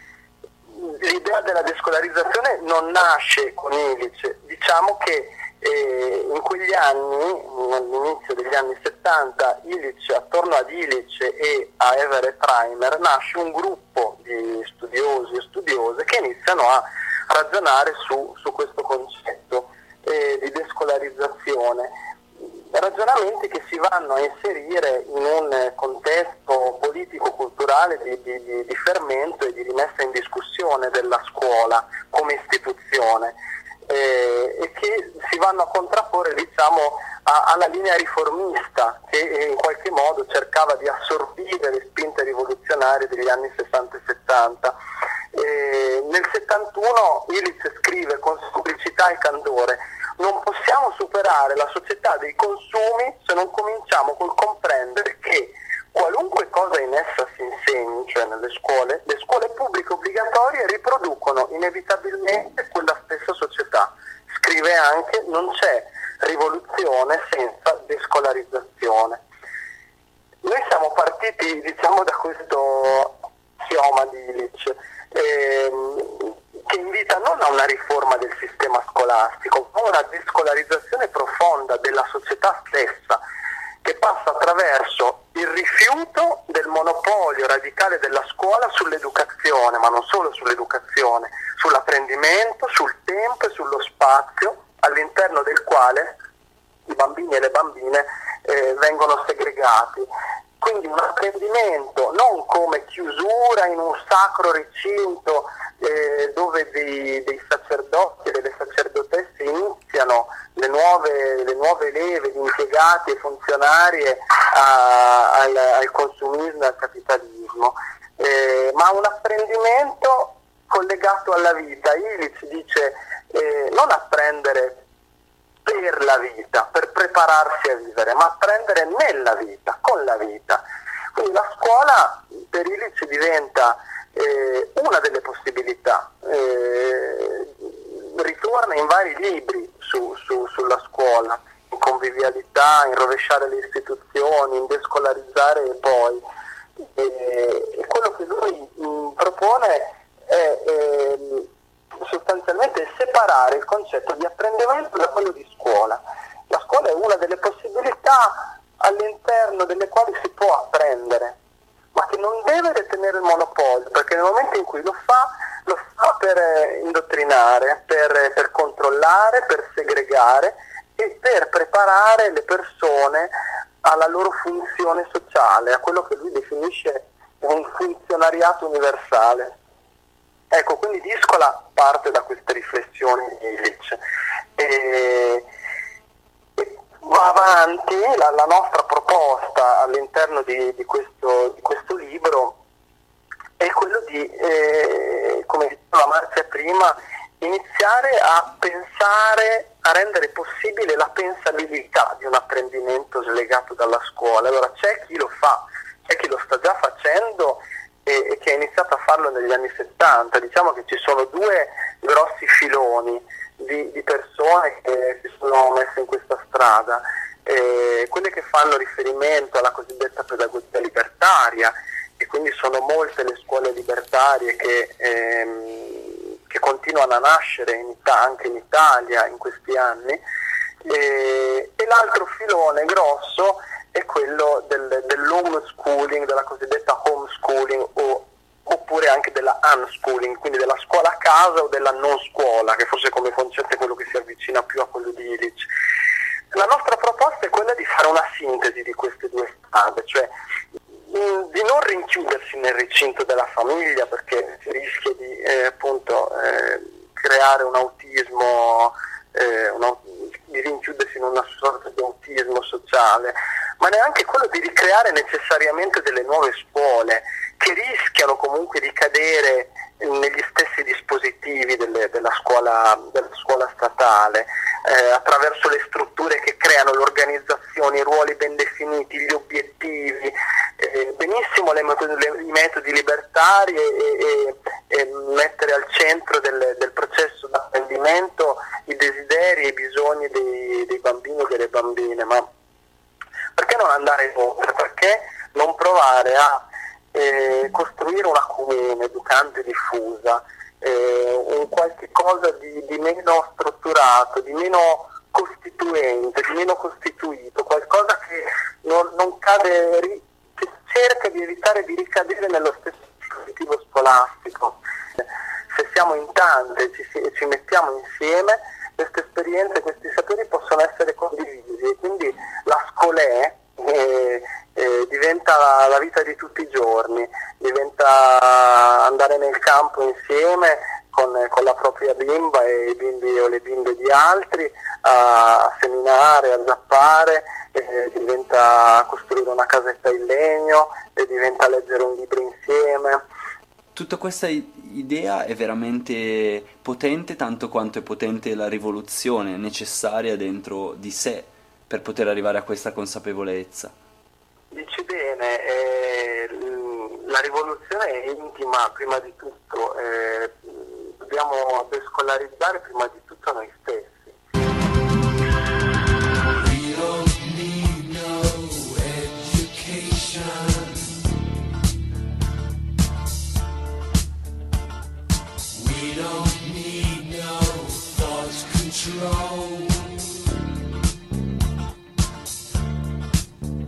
L'idea della descolarizzazione non nasce con Illich, diciamo che eh, in quegli anni, all'inizio degli anni settanta, Illich, attorno ad Illich e a Everett Reimer nasce un gruppo di studiosi e studiose che iniziano a ragionare su, su questo concetto eh, di descolarizzazione, ragionamenti che si vanno a inserire in un contesto politico-culturale di, di, di fermento e di rimessa in discussione della scuola come istituzione, eh, e che si vanno a contrapporre, diciamo, a, alla linea riformista che in qualche modo cercava di assorbire le spinte rivoluzionarie degli anni sessanta e settanta. Eh, nel settantuno Illich scrive con semplicità e candore: non possiamo superare la società dei consumi se non cominciamo col comprendere che qualunque cosa in essa si insegni, cioè nelle scuole, le scuole pubbliche obbligatorie riproducono inevitabilmente quella stessa società. Scrive anche: non c'è rivoluzione senza descolarizzazione. Noi siamo partiti, diciamo, da questo assioma di Illich, ehm, che invita non a una riforma del sistema scolastico, ma a una descolarizzazione profonda della società stessa, che passa attraverso il rifiuto del monopolio radicale della scuola sull'educazione, ma non solo sull'educazione, sull'apprendimento, sul tempo e sullo spazio all'interno del quale i bambini e le bambine eh, vengono segregati. Quindi un apprendimento non come chiusura in un sacro recinto eh, dove dei, dei sacerdoti e delle sacerdotesse iniziano le nuove, le nuove leve di impiegati e funzionarie a, al, al consumismo e al capitalismo, eh, ma un apprendimento collegato alla vita. Illich dice eh, non apprendere per la vita, per prepararsi a vivere, ma apprendere nella vita, con la vita. Quindi la scuola per Illich diventa eh, una delle possibilità, eh, ritorna in vari libri su, su, sulla scuola, in convivialità, in rovesciare le istituzioni, in descolarizzare e poi. E, e quello che lui mh, propone è... è sostanzialmente separare il concetto di apprendimento da quello di scuola. La scuola è una delle possibilità all'interno delle quali si può apprendere, ma che non deve detenere il monopolio, perché nel momento in cui lo fa, lo fa per indottrinare, per, per controllare, per segregare e per preparare le persone alla loro funzione sociale, a quello che lui definisce un funzionariato universale. Ecco, quindi Discola parte da queste riflessioni di Illich e, e va avanti. La, la nostra proposta all'interno di, di, questo, di questo libro è quello di, eh, come diceva Marzia prima, iniziare a pensare, a rendere possibile la pensabilità di un apprendimento slegato dalla scuola. Allora c'è chi lo fa, c'è chi lo sta già facendo e, e che ha iniziato a farlo negli anni settanta. Diciamo che ci sono due grossi filoni di, di persone che si sono messe in questa strada, eh, quelle che fanno riferimento alla cosiddetta pedagogia libertaria, e quindi sono molte le scuole libertarie che, ehm, che continuano a nascere in Ita- anche in Italia in questi anni, e, e l'altro filone grosso è quello del, dell'homeschooling, della cosiddetta homeschooling o, oppure anche della unschooling, quindi della scuola a casa o della non scuola, che forse come concetto è quello che si avvicina più a quello di Illich. La nostra proposta è quella di fare una sintesi di queste due strade, cioè mh, di non rinchiudersi nel recinto della famiglia, perché si rischia di eh, appunto eh, creare un autismo, eh, un, di rinchiudersi in una sorta di autismo sociale, ma neanche quello di ricreare necessariamente delle nuove scuole che rischiano comunque di cadere negli stessi dispositivi delle, della, scuola, della scuola statale, eh, attraverso le strutture che creano l'organizzazione, i ruoli ben definiti, gli obiettivi, eh, benissimo le metodi, le, i metodi libertari e, e, e mettere al centro del, del processo di apprendimento i desideri e i bisogni dei, dei bambini e delle bambine, ma perché non andare oltre? Perché non provare a eh, costruire una comune educante diffusa, eh, un qualche cosa di, di meno strutturato, di meno costituente, di meno costituito, qualcosa che non, non cade, che cerca di evitare di ricadere nello stesso dispositivo scolastico. Se siamo in tante e ci, ci mettiamo insieme, queste esperienze, questi saperi possono essere condivisi, e quindi la scolè eh, eh, diventa la, la vita di tutti i giorni, diventa andare nel campo insieme con, con la propria bimba e i bimbi o le bimbe di altri, a seminare, a zappare, eh, diventa costruire una casetta in legno, e diventa leggere un libro insieme. Tutta questa idea è veramente potente, tanto quanto è potente la rivoluzione necessaria dentro di sé per poter arrivare a questa consapevolezza. Dici bene, eh, la rivoluzione è intima prima di tutto, eh, dobbiamo descolarizzare prima di tutto noi stessi. We don't need no education. We don't need no thought control.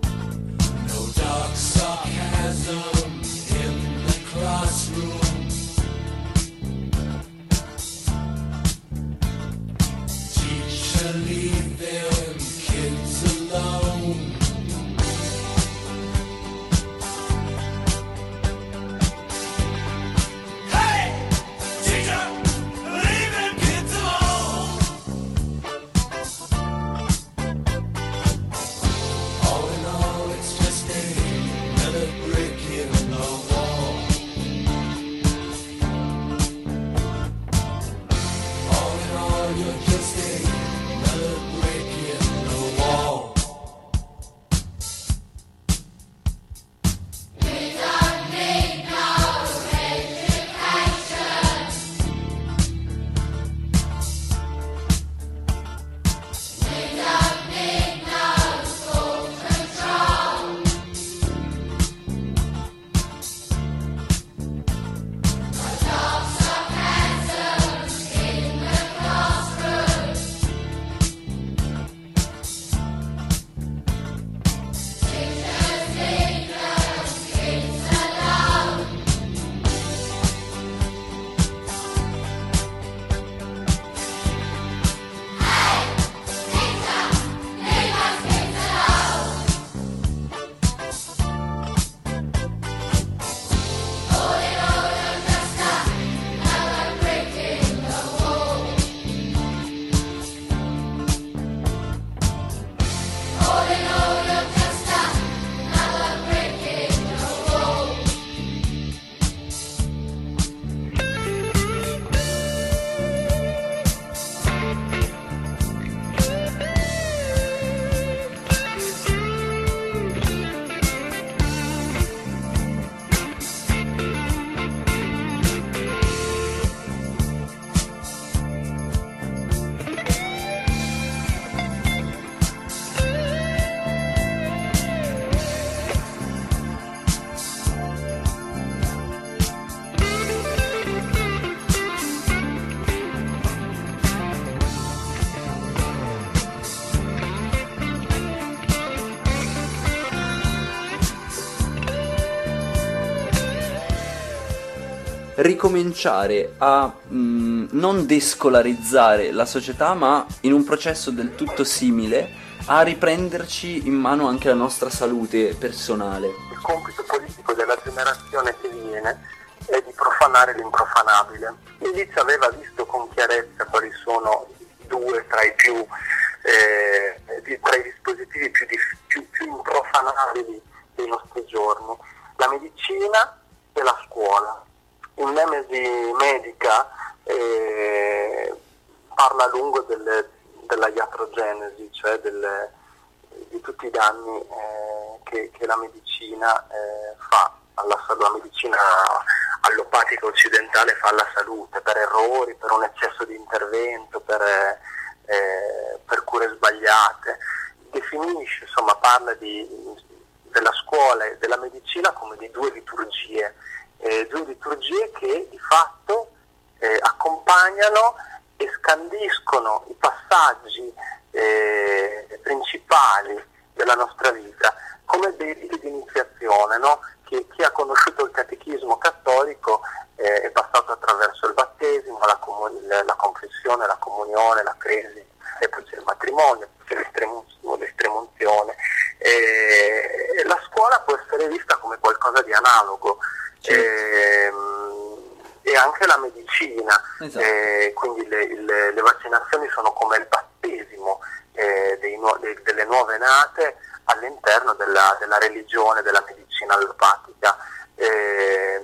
ricominciare a mh, non descolarizzare la società, ma in un processo del tutto simile a riprenderci in mano anche la nostra salute personale. Il compito politico della generazione che viene è di profanare l'improfanabile. Milizia aveva visto con chiarezza quali sono due tra i più eh, di, tra i dispositivi più, di, più, più improfanabili dei nostri giorni: la medicina e la scuola. In Nemesi Medica eh, parla a lungo del, della iatrogenesi, cioè del, di tutti i danni eh, che, che la medicina eh, fa alla salute, la medicina allopatica occidentale fa alla salute, per errori, per un eccesso di intervento, per, eh, per cure sbagliate. Definisce, insomma, parla di, della scuola e della medicina come di due liturgie, eh, due liturgie che di fatto eh, accompagnano e scandiscono i passaggi eh, principali della nostra vita come dei riti di iniziazione, no? Che chi ha conosciuto il catechismo cattolico eh, è passato attraverso il battesimo, la, comun- la confessione, la comunione, la crisi, e poi c'è il matrimonio, poi c'è l'estremunzione, l'estremunzione. E, e la scuola può essere vista come qualcosa di analogo. E, e anche la medicina, esatto. eh, quindi le, le, le vaccinazioni sono come il battesimo eh, dei nu- de- delle nuove nate all'interno della, della religione, della medicina allopatica. Eh,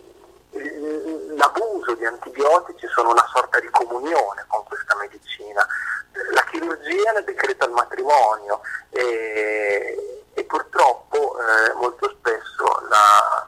l'abuso di antibiotici sono una sorta di comunione con questa medicina. La chirurgia ne decreta il matrimonio e, e purtroppo eh, molto spesso la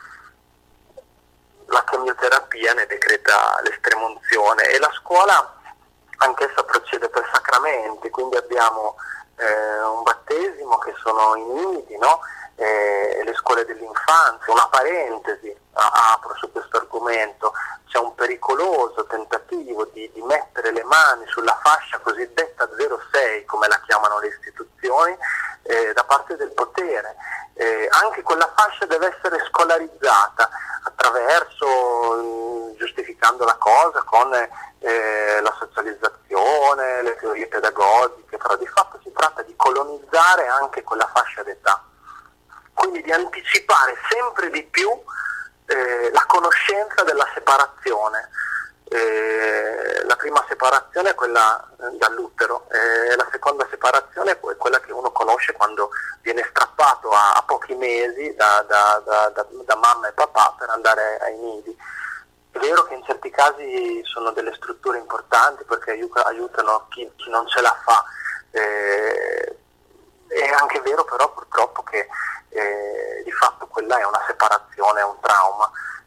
la chemioterapia ne decreta l'estremunzione, e la scuola anch'essa procede per sacramenti, quindi abbiamo eh, un battesimo che sono i nidi, no? eh, le scuole dell'infanzia. Una parentesi apro su questo argomento: c'è un pericoloso tentativo di, di mettere le mani sulla fascia cosiddetta zero sei, come la chiamano le istituzioni, eh, da parte del potere. Eh, anche quella fascia deve essere scolarizzata attraverso, giustificando la cosa con eh, la socializzazione, le teorie pedagogiche, però di fatto si tratta di colonizzare anche quella fascia d'età, quindi di anticipare sempre di più eh, la conoscenza della separazione. Eh, la prima separazione è quella eh, dall'utero, eh, la seconda separazione è quella che uno conosce quando viene strappato a, a pochi mesi da, da, da, da, da mamma e papà per andare ai nidi. È vero che in certi casi sono delle strutture importanti perché aiuta, aiutano chi, chi non ce la fa, eh, è anche vero però purtroppo che eh, di fatto quella è una separazione, è un trauma.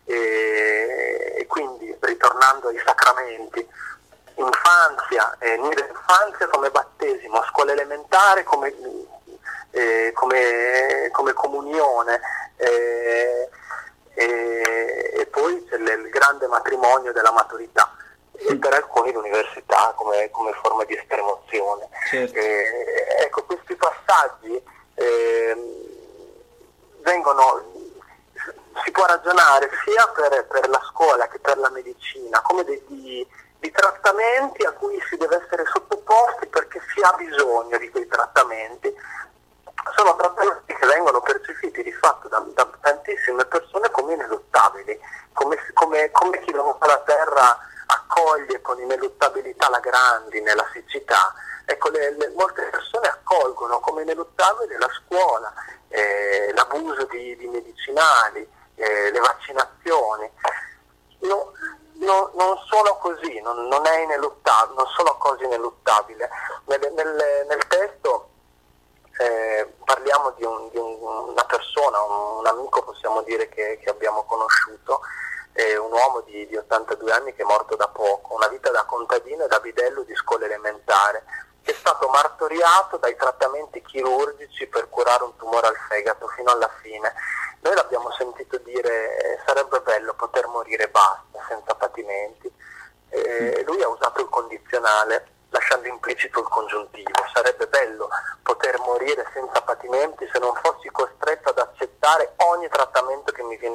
E quindi, ritornando ai sacramenti, infanzia, eh, nido infanzia come battesimo, scuola elementare come, eh, come, come comunione, eh, eh, e poi c'è il, il grande matrimonio della maturità, e per alcuni l'università come, come forma di estremozione. Certo. Eh, ecco, questi passaggi eh, vengono... si può ragionare sia per, per la scuola che per la medicina come dei, di, di trattamenti a cui si deve essere sottoposti perché si ha bisogno di quei trattamenti. Sono trattamenti che vengono percepiti di fatto da, da tantissime persone come ineluttabili, come, come, come chi lavora la terra accoglie con ineluttabilità la grandine, la siccità. Ecco, le, le, molte persone accolgono come ineluttabile la scuola, eh, l'abuso di, di medicinali, eh, le vaccinazioni. No, no, non sono così, non, non è ineluttabile, non sono cose ineluttabili. Nel, nel, nel testo eh, parliamo di, un, di un, una persona, un, un amico possiamo dire che, che abbiamo conosciuto, eh, un uomo di, di ottantadue anni che è morto da poco, una vita da contadino e da bidello di scuola elementare, che è stato martoriato dai trattamenti chirurgici per curare un tumore al fegato fino alla fine. Noi l'abbiamo sentito dire eh, sarebbe bello poter morire basta, senza patimenti. Eh, lui ha usato il condizionale lasciando implicito il congiuntivo: sarebbe bello poter morire senza patimenti se non fossi costretto ad accettare ogni trattamento che mi viene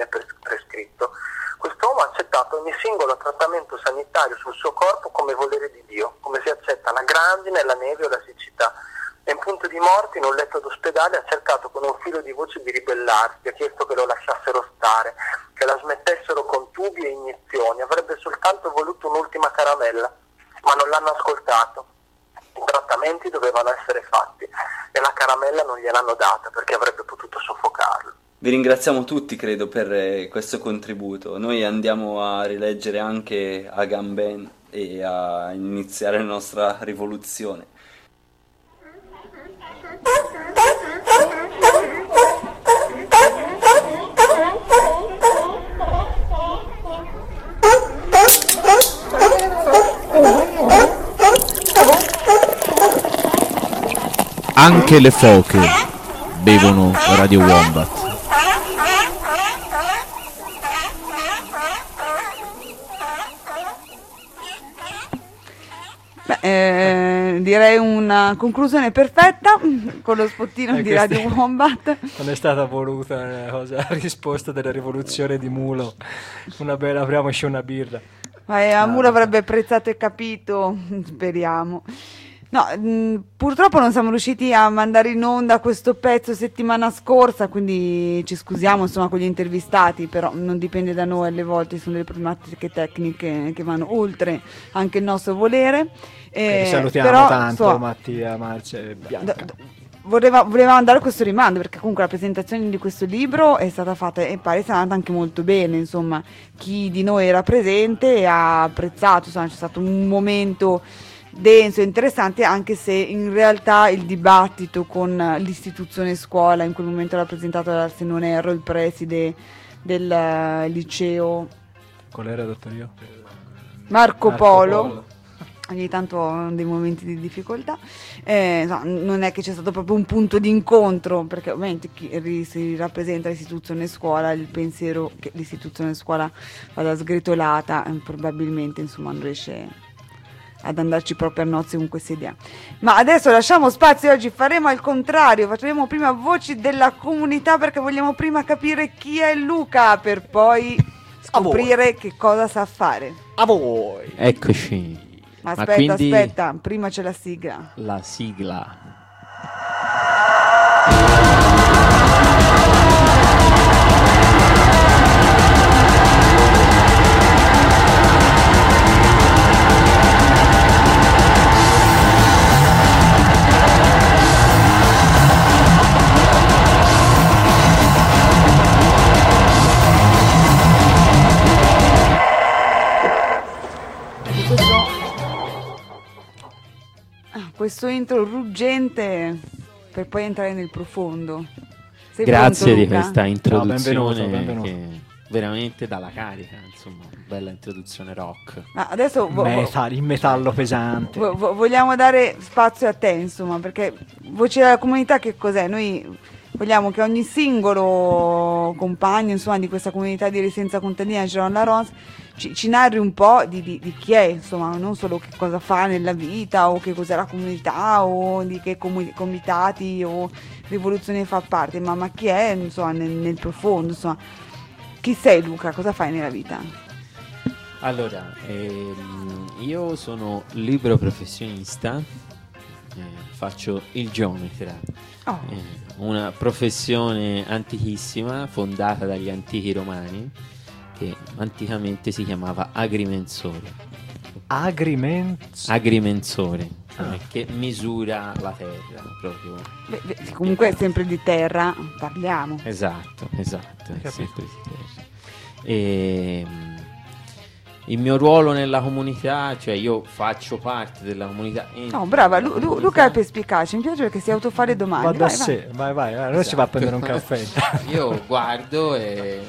pres- prescritto. Quest'uomo ha accettato ogni singolo trattamento sanitario sul suo corpo come volere di Dio, come si accetta la grandine, la neve o la siccità. E in punto di morte, in un letto d'ospedale, ha cercato con un filo di voce di ribellarsi, ha chiesto che lo lasciassero stare, che la smettessero con tubi e iniezioni, avrebbe soltanto voluto un'ultima caramella, ma non l'hanno ascoltato. I trattamenti dovevano essere fatti e la caramella non gliel'hanno data perché avrebbe potuto soffocarlo. Vi ringraziamo tutti, credo, per eh, questo contributo. Noi andiamo a rileggere anche Agamben e a iniziare la nostra rivoluzione. Anche le foche bevono Radio Wombat. Beh, eh, direi una conclusione perfetta con lo spottino Eh, di questi- Radio Wombat. Non è stata voluta una cosa, la risposta della rivoluzione di Mulo. Una bella, apriamoci una birra. Ma eh, Amulo avrebbe apprezzato e capito, speriamo. No, mh, purtroppo non siamo riusciti a mandare in onda questo pezzo settimana scorsa, quindi ci scusiamo insomma con gli intervistati, però non dipende da noi, alle volte sono delle problematiche tecniche che vanno oltre anche il nostro volere. Eh, Eh, salutiamo però, tanto insomma, Mattia, Marcia e Bianca. d- d- voleva, volevamo dare questo rimando perché comunque la presentazione di questo libro è stata fatta e pare sia andata anche molto bene, insomma chi di noi era presente e ha apprezzato, insomma c'è stato un momento denso e interessante, anche se in realtà il dibattito con l'istituzione scuola, in quel momento era presentato da, se non erro, il preside del eh, liceo Qual era, dottorio? Marco, Marco Polo. Polo. Ogni tanto ho dei momenti di difficoltà, eh, no, non è che c'è stato proprio un punto di incontro, perché ovviamente chi ri- si rappresenta l'istituzione scuola, il pensiero che l'istituzione scuola vada sgretolata, eh, probabilmente insomma non riesce ad andarci proprio a nozze con questa idea. Ma adesso lasciamo spazio, oggi faremo al contrario, facciamo prima voci della comunità perché vogliamo prima capire chi è Luca per poi scoprire che cosa sa fare. A voi! Eccoci. Ma Ma aspetta, quindi aspetta, prima c'è la sigla. la sigla. Ah, questo intro ruggente per poi entrare nel profondo. Sei Grazie pronto, di Luca? questa introduzione benvenuto, benvenuto. che veramente dà la carica, insomma, bella introduzione rock. Ma adesso vo- vo- Metal, in metallo pesante. vo- vo- vogliamo dare spazio a te, insomma, perché Voce della Comunità che cos'è? Noi vogliamo che ogni singolo compagno, insomma, di questa comunità di residenza contadina Geron Larons ci, ci narri un po' di, di- di chi è, insomma, non solo che cosa fa nella vita o che cos'è la comunità o di che comu- comitati o rivoluzione fa parte, ma, ma chi è, insomma, nel, nel profondo, insomma. Chi sei, Luca? Cosa fai nella vita? Allora, ehm, io sono libero professionista, eh, faccio il geometra, Oh. eh, una professione antichissima fondata dagli antichi romani che anticamente si chiamava agrimensore. Agrimensore? Agrimensore, cioè Ah. che misura la terra proprio. Beh, beh, comunque sempre di terra parliamo. Esatto, esatto. Hai è capito. sempre di terra. E, mm, il mio ruolo nella comunità, cioè io faccio parte della comunità. No, brava, Lu- Lu- Luca è perspicace, mi piace perché si autofa le domande. Va da Vai, vai. sé, vai vai, vai. Allora si va a prendere un Esatto. caffè. Io guardo e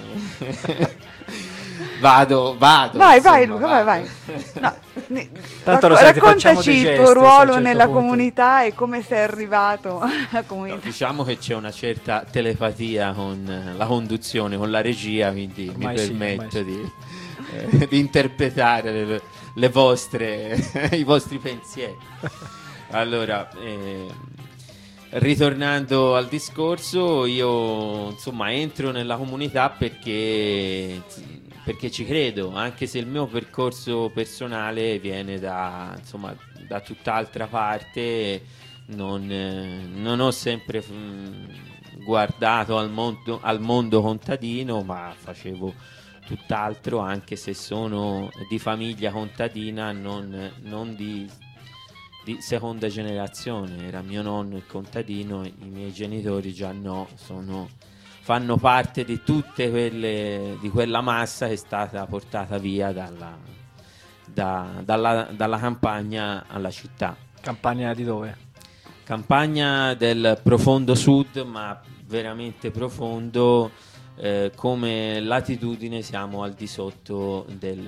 vado, vado. Vai, insomma, vai Luca, vai, vai. vado. No, ne- Tanto lo racco- sai, ti facciamo raccontaci dei il gesti, tuo se a un ruolo certo nella punto. comunità e come sei arrivato alla comunità. Diciamo che c'è una certa telepatia con eh, la conduzione, con la regia, quindi Ormai mi sì, permetto ormai di, eh, di interpretare le, le vostre, i vostri pensieri. Allora, ehm, ritornando al discorso, io insomma entro nella comunità perché, perché ci credo, anche se il mio percorso personale viene da, insomma, da tutt'altra parte, non, eh, non ho sempre mh, guardato al mondo, al mondo contadino, ma facevo tutt'altro, anche se sono di famiglia contadina, non, non di, di seconda generazione. Era mio nonno il contadino, i miei genitori già no, sono, fanno parte di tutte quelle, di quella massa che è stata portata via dalla, da, dalla, dalla campagna alla città. Campagna di dove? Campagna del profondo sud, ma veramente profondo. Eh, come latitudine siamo al di sotto del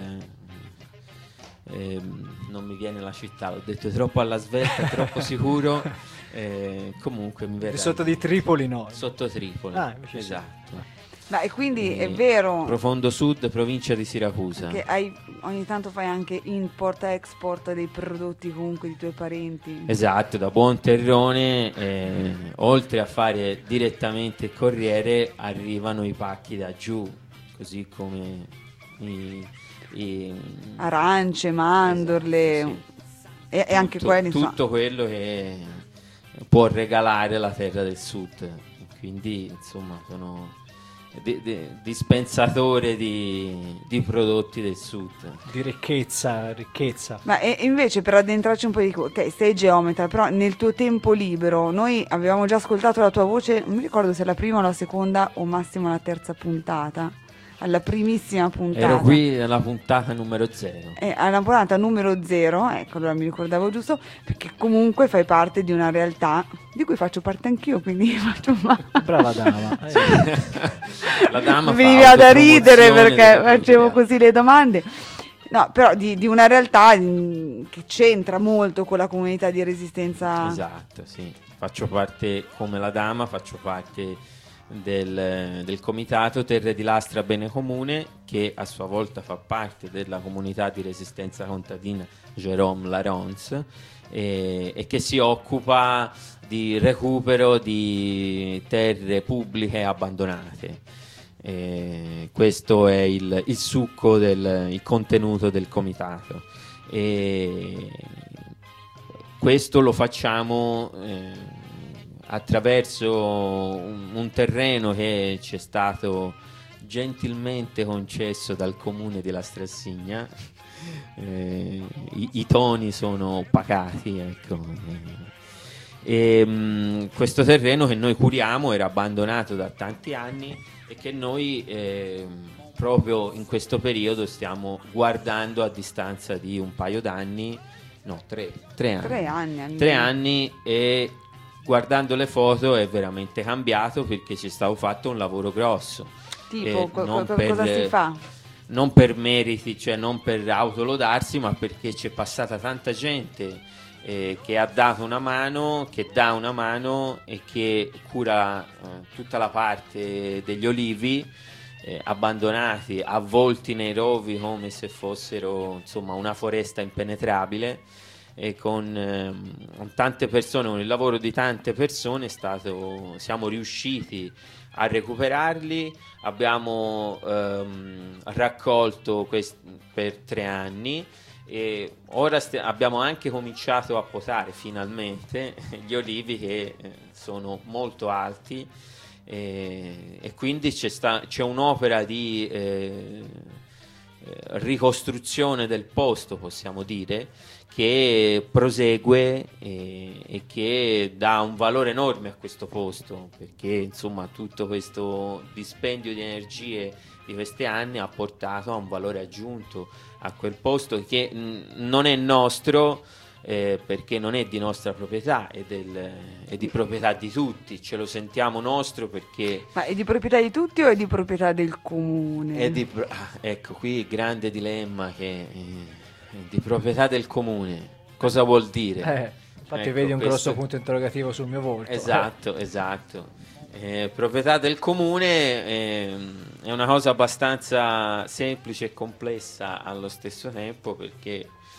eh, non mi viene la città, l'ho detto troppo alla svelta, troppo sicuro, eh, comunque mi verrà Di sotto di Tripoli no. sotto Tripoli, Ah, invece sì. esatto. Ma e quindi è Eh, vero profondo sud, provincia di Siracusa. che hai, ogni tanto fai anche import-export dei prodotti comunque di tuoi parenti? Esatto, da buon terrone, eh, oltre a fare direttamente il corriere, arrivano i pacchi da giù, così come i, i- Arance, mandorle e, e anche tutto, quelli insomma. tutto quello che può regalare la terra del sud. Quindi, insomma, sono di- di- dispensatore di, di prodotti del sud. Di ricchezza, ricchezza. Ma e invece per addentrarci un po' di più, ok, sei geometra, però nel tuo tempo libero, noi avevamo già ascoltato la tua voce, non mi ricordo se la prima o la seconda o massimo la terza puntata, alla primissima puntata. Ero qui alla puntata numero zero. Eh, alla puntata numero zero, ecco, allora mi ricordavo giusto, perché comunque fai parte di una realtà di cui faccio parte anch'io, quindi faccio male. Brava dama. La dama Mi fa veniva da ridere autopromozione perché delle facevo così le domande. No, però di, di una realtà mm, che c'entra molto con la comunità di resistenza. Esatto, sì. Faccio parte, come la dama, faccio parte del, del comitato Terre di Lastra Bene Comune, che a sua volta fa parte della comunità di resistenza contadina Jérôme Larons, e, e che si occupa di recupero di terre pubbliche abbandonate. E questo è il, il succo del il contenuto del comitato. E questo lo facciamo eh, attraverso un, un terreno che ci è stato gentilmente concesso dal comune di Lastrassigna. Eh, i, i toni sono pacati, ecco. E, mh, questo terreno che noi curiamo era abbandonato da tanti anni e che noi eh, proprio in questo periodo stiamo guardando a distanza di un paio d'anni, no, tre, tre anni. Tre anni, almeno. Tre anni, e guardando le foto è veramente cambiato perché c'è stato fatto un lavoro grosso. Tipo, Eh, co- non co- per- cosa si fa? Non per meriti, cioè non per autolodarsi, ma perché c'è passata tanta gente eh, che ha dato una mano, che dà una mano e che cura eh, tutta la parte degli olivi eh, abbandonati, avvolti nei rovi come se fossero, insomma, una foresta impenetrabile. E con, ehm, con tante persone, con il lavoro di tante persone è stato, siamo riusciti a recuperarli. Abbiamo ehm, raccolto quest- per tre anni e ora st- abbiamo anche cominciato a potare finalmente gli olivi che eh, sono molto alti, e, e quindi c'è, sta- c'è un'opera di eh, eh, ricostruzione del posto, possiamo dire, che prosegue e, e che dà un valore enorme a questo posto, perché insomma tutto questo dispendio di energie di questi anni ha portato a un valore aggiunto a quel posto che mh, non è nostro, eh, perché non è di nostra proprietà, è, del, è di proprietà di tutti, ce lo sentiamo nostro perché Ma è di proprietà di tutti o è di proprietà del comune? è di pro- ah, ecco qui il grande dilemma che eh, di proprietà del comune. Cosa vuol dire? Eh, infatti Ecco, vedi un questo- grosso punto interrogativo sul mio volto. Esatto, esatto. Eh, proprietà del comune ehm, è una cosa abbastanza semplice e complessa allo stesso tempo, perché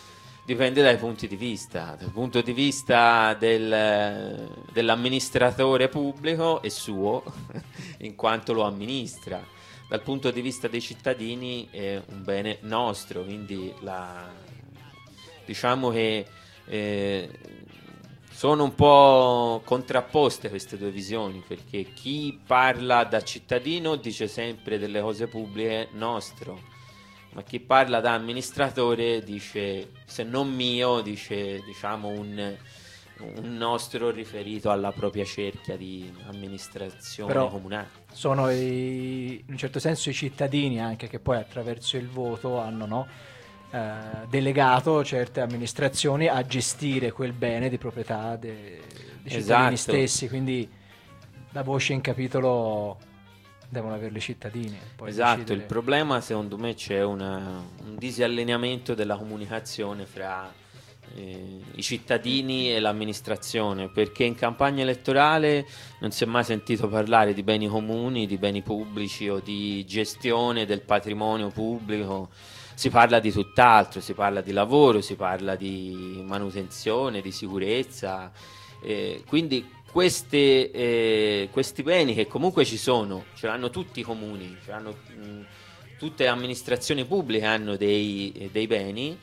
dipende dai punti di vista. Dal punto di vista del, dell'amministratore pubblico è suo, in quanto lo amministra. Dal punto di vista dei cittadini è un bene nostro, quindi la, diciamo che eh, sono un po' contrapposte queste due visioni, perché chi parla da cittadino dice sempre delle cose pubbliche nostro, ma chi parla da amministratore dice, se non mio, dice diciamo un, un nostro riferito alla propria cerchia di amministrazione Però comunale. Sono i, in un certo senso i cittadini anche che poi attraverso il voto hanno, no, eh, delegato certe amministrazioni a gestire quel bene di proprietà de- dei cittadini Esatto. stessi, quindi la voce in capitolo devono averli i cittadini. Poi Esatto, decidere- il problema secondo me c'è una- un disallineamento della comunicazione fra eh, i cittadini e l'amministrazione, perché in campagna elettorale non si è mai sentito parlare di beni comuni, di beni pubblici o di gestione del patrimonio pubblico. Si parla di tutt'altro, si parla di lavoro, si parla di manutenzione, di sicurezza, eh, quindi queste, eh, questi beni che comunque ci sono, ce l'hanno tutti i comuni, ce l'hanno, mh, tutte le amministrazioni pubbliche hanno dei, eh, dei beni,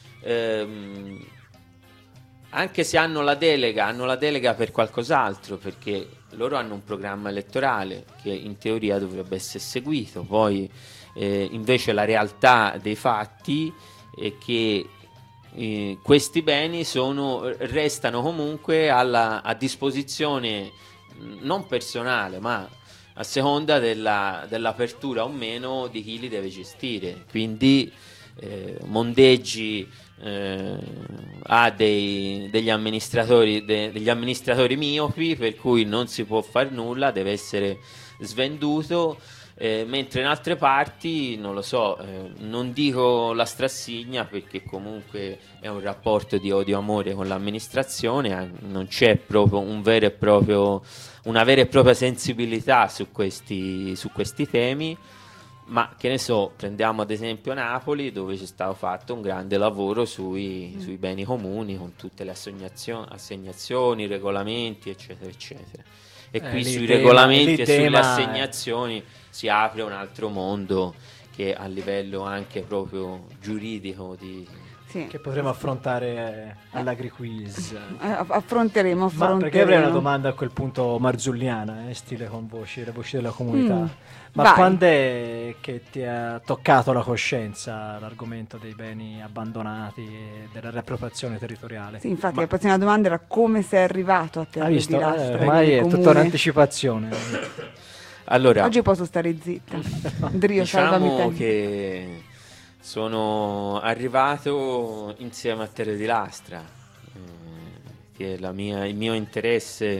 ehm, anche se hanno la delega, hanno la delega per qualcos'altro, perché loro hanno un programma elettorale che in teoria dovrebbe essere seguito, poi eh, invece la realtà dei fatti è che eh, questi beni sono, restano comunque alla, a disposizione mh, non personale, ma a seconda della, dell'apertura o meno di chi li deve gestire. Quindi eh, Mondeggi eh, ha dei, degli amministratori de, degli amministratori miopi, per cui non si può fare nulla, deve essere svenduto, eh, mentre in altre parti non lo so, eh, non dico la Strassigna perché comunque è un rapporto di odio-amore con l'amministrazione, eh, non c'è proprio un vero e proprio una vera e propria sensibilità su questi, su questi temi. Ma che ne so, prendiamo ad esempio Napoli, dove c'è stato fatto un grande lavoro sui, sui beni comuni, con tutte le assegnazio- assegnazioni, regolamenti, eccetera, eccetera. E Eh, qui lì sui tema- regolamenti lì e sulle tema è- assegnazioni si apre un altro mondo che a livello anche proprio giuridico di... che potremo affrontare eh, all'agriquiz. Eh, affronteremo, Ma affronteremo. perché avrei una domanda a quel punto marzulliana, eh, stile con voci, le voci della comunità. Mm, Ma vai. quando è che ti ha toccato la coscienza l'argomento dei beni abbandonati e della riappropriazione territoriale? Sì, infatti Ma- la prossima domanda era come sei arrivato a Terra Hai visto? di Lastra, Eh, in ormai è comune. tutta un'anticipazione. Allora, Oggi posso stare zitta. Drio, salvami diciamo te. che sono arrivato insieme a Terre di Lastra, eh, che è la mia- il mio interesse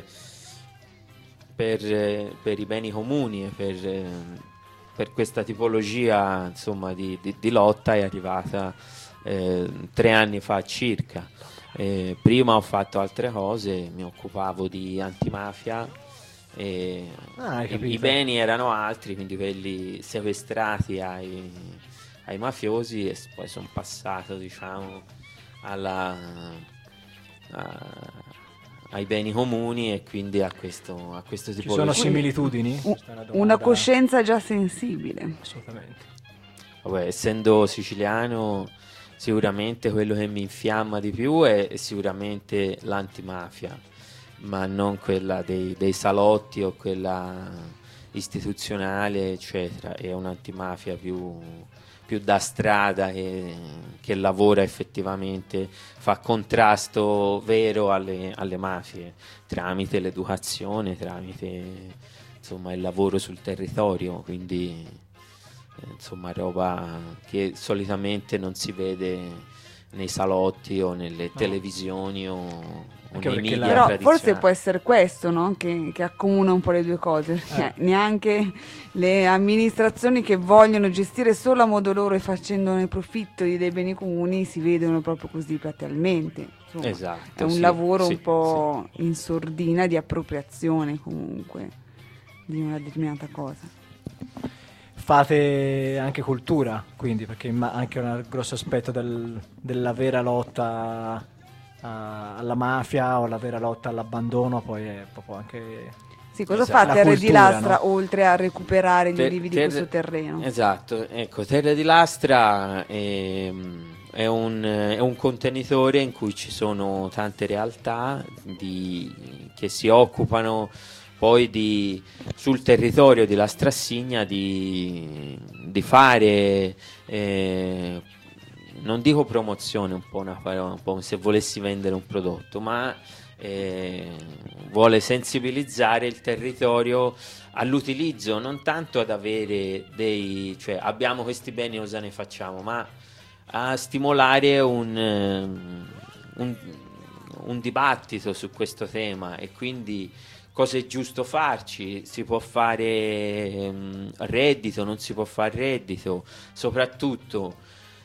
per, eh, per i beni comuni e per, eh, per questa tipologia insomma, di, di- di lotta è arrivata eh, tre anni fa circa. Eh, prima ho fatto altre cose, mi occupavo di antimafia. E Ah, hai i, capito. i beni erano altri, quindi quelli sequestrati ai, ai mafiosi, e s- poi sono passato diciamo alla, a- ai beni comuni e quindi a questo, a questo Ci tipo sono di similitudini? U- Questa è una una domanda- coscienza già sensibile. Assolutamente. Vabbè, essendo siciliano, sicuramente quello che mi infiamma di più è, è sicuramente l'antimafia, ma non quella dei, dei salotti o quella istituzionale, eccetera. È un'antimafia più, più da strada che, che lavora effettivamente, fa contrasto vero alle, alle mafie tramite l'educazione, tramite insomma il lavoro sul territorio, quindi eh, insomma roba che solitamente non si vede nei salotti o nelle televisioni o, o Anche nei perché media la- Però tradizionali. forse può essere questo, no? Che, che accomuna un po' le due cose. Cioè, neanche le amministrazioni che vogliono gestire solo a modo loro e facendone profitto dei beni comuni si vedono proprio così platealmente. Insomma, Esatto, è un sì, lavoro sì, un po' in sordina di appropriazione comunque di una determinata cosa. fate anche cultura, quindi, perché imma- anche un grosso aspetto del- della vera lotta a- alla mafia o la vera lotta all'abbandono poi è proprio anche... Sì, cosa Esatto. fa La Terre di cultura, Lastra no? oltre a recuperare gli Ter- ulivi di Terre- questo terreno? Esatto, ecco, Terre di Lastra è, è un, è un contenitore in cui ci sono tante realtà di- che si occupano poi di, sul territorio di Lastrassigna di, di fare, eh, non dico promozione, un po' una parola, un po' come se volessi vendere un prodotto, ma eh, vuole sensibilizzare il territorio all'utilizzo, non tanto ad avere dei, cioè abbiamo questi beni, cosa ne facciamo, ma a stimolare un, ehm, un, un dibattito su questo tema e quindi cosa è giusto farci, si può fare ehm, reddito, non si può fare reddito, soprattutto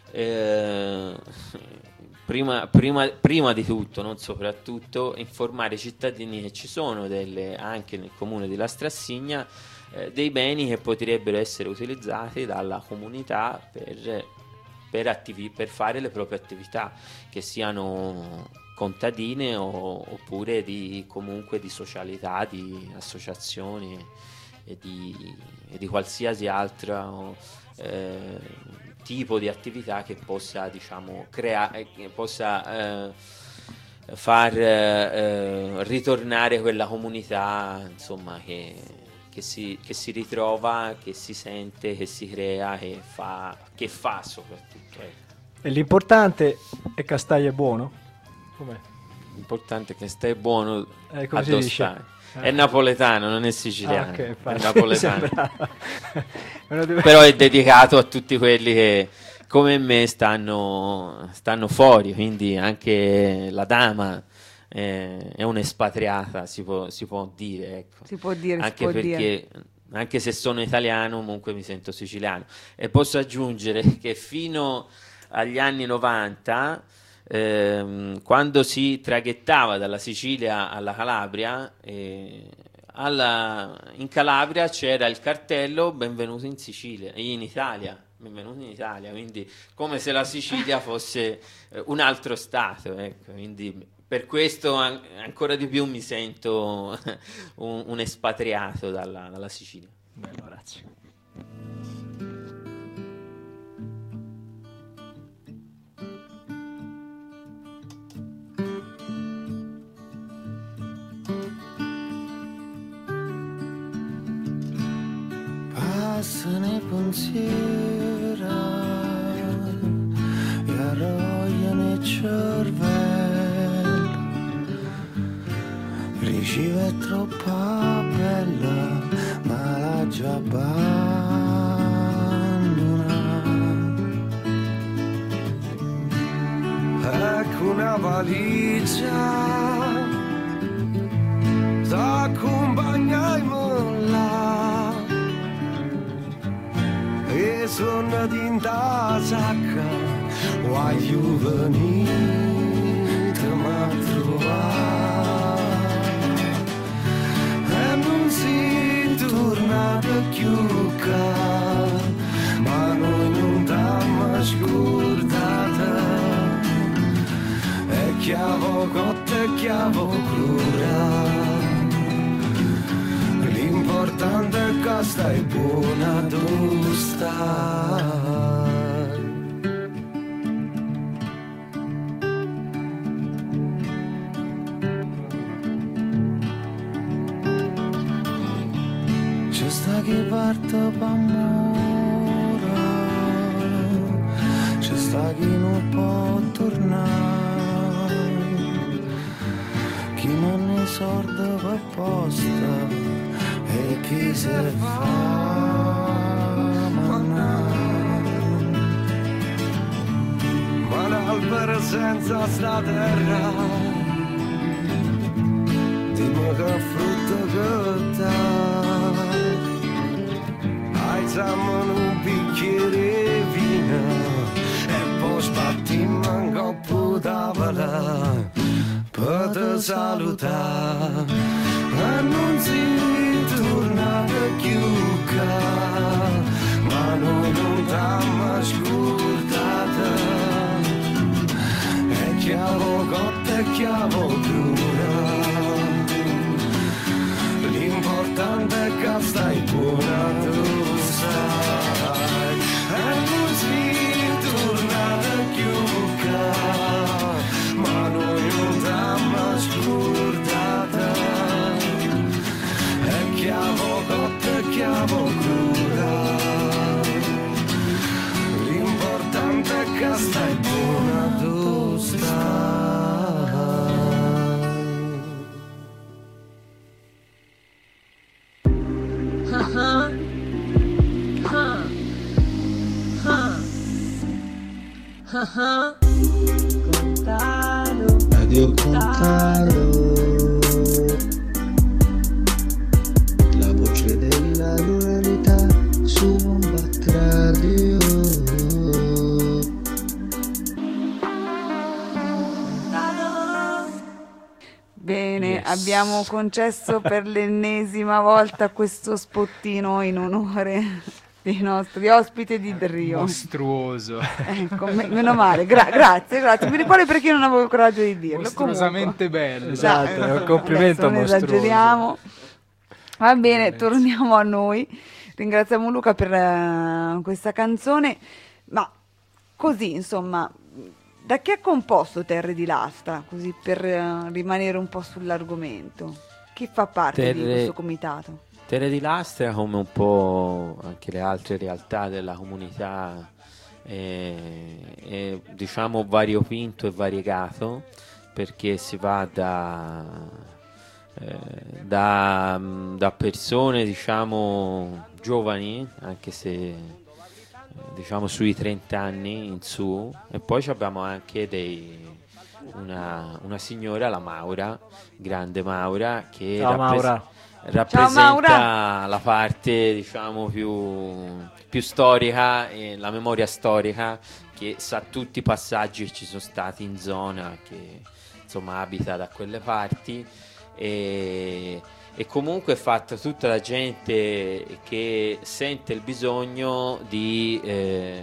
eh, prima, prima, prima di tutto, non soprattutto, informare i cittadini che ci sono delle, anche nel comune di Lastrassigna eh, dei beni che potrebbero essere utilizzati dalla comunità per, per, attivi- per fare le proprie attività, che siano contadine o, oppure di, comunque di socialità, di associazioni e di, e di qualsiasi altro eh, tipo di attività che possa, diciamo, creare, che possa eh, far eh, ritornare quella comunità, insomma, che, che, si, che si ritrova, che si sente, che si crea, che fa, che fa soprattutto. Ecco. E l'importante è che stai buono. Com'è? L'importante è che stai buono Eh, come si dice? addossare. Ah. È napoletano, non è siciliano. Ah, ok, è infatti. napoletano. Mi sembrava. Uno deve- Però è dedicato a tutti quelli che come me stanno, stanno fuori, quindi anche la dama eh, è un'espatriata, si può, si può dire. Ecco. Si può dire, si Anche può perché dire. anche se sono italiano comunque mi sento siciliano. E posso aggiungere che fino agli anni novanta, ehm, quando si traghettava dalla Sicilia alla Calabria, eh, alla- in Calabria c'era il cartello benvenuto in Sicilia, in Italia, benvenuto in Italia, quindi come se la Sicilia fosse eh, un altro stato, ecco, quindi per questo an- ancora di più mi sento un, un espatriato dalla, dalla Sicilia. Bello, grazie. Passano i pensieri e arrogliano il cervello. Riceve è troppo bella, ma l'ha già abbandonata. Ecco una valigia t'accompagniamo là e sono dinta sacca voglio venire a trovare e non si torna più qua, ma noi non t'abbiamo scordata. E chiavo cotta e chiavo cura, l'importante è che stai buona tu stai. C'è sta chi parte per amore, c'è sta chi non può tornare, chi non ne sorda per posta e chi si fa mannare. Ma l'albero senza sta terra, dimmi che frutto che dà. Alziamo un bicchiere vino e poi sbattiamo un coppo tavola per te salutare. E non si torna più qua, ma è chiavo bruna. L'importante è che stai buona, tu sai. E non si tornare più ca, ma noi non t'amma scordata. È chiavo cotta, è chiavo cruda. L'importante è che stai buona, tu stai. Contalo, Radio Contalo, la voce della ruralità su Wombat Radio. Bene, Yes. abbiamo concesso per l'ennesima volta questo spottino in onore dei nostri ospiti di Drio. Mostruoso. Ecco, me- meno male, Gra- grazie, grazie. Mi ricordo perché io non avevo il coraggio di dirlo. Mostruosamente bello. Esatto, Dai, è un complimento adesso non mostruoso. esageriamo. Va bene, torniamo a noi. Ringraziamo Luca per eh, questa canzone, ma così, insomma, da chi è composto Terre di Lastra? Così per eh, rimanere un po' sull'argomento. Chi fa parte di Terre- questo comitato? Terre di Lastra, come un po' anche le altre realtà della comunità, è, è, diciamo variopinto e variegato, perché si va da, eh, da, da persone diciamo giovani, anche se eh, diciamo sui trenta anni in su, e poi ci abbiamo anche dei, una, una signora, la Maura, grande Maura, che Ciao, rappres- Maura. rappresenta Maura. la parte diciamo più, più storica e la memoria storica, che sa tutti i passaggi che ci sono stati in zona, che insomma abita da quelle parti, e, e comunque è fatta tutta la gente che sente il bisogno di eh,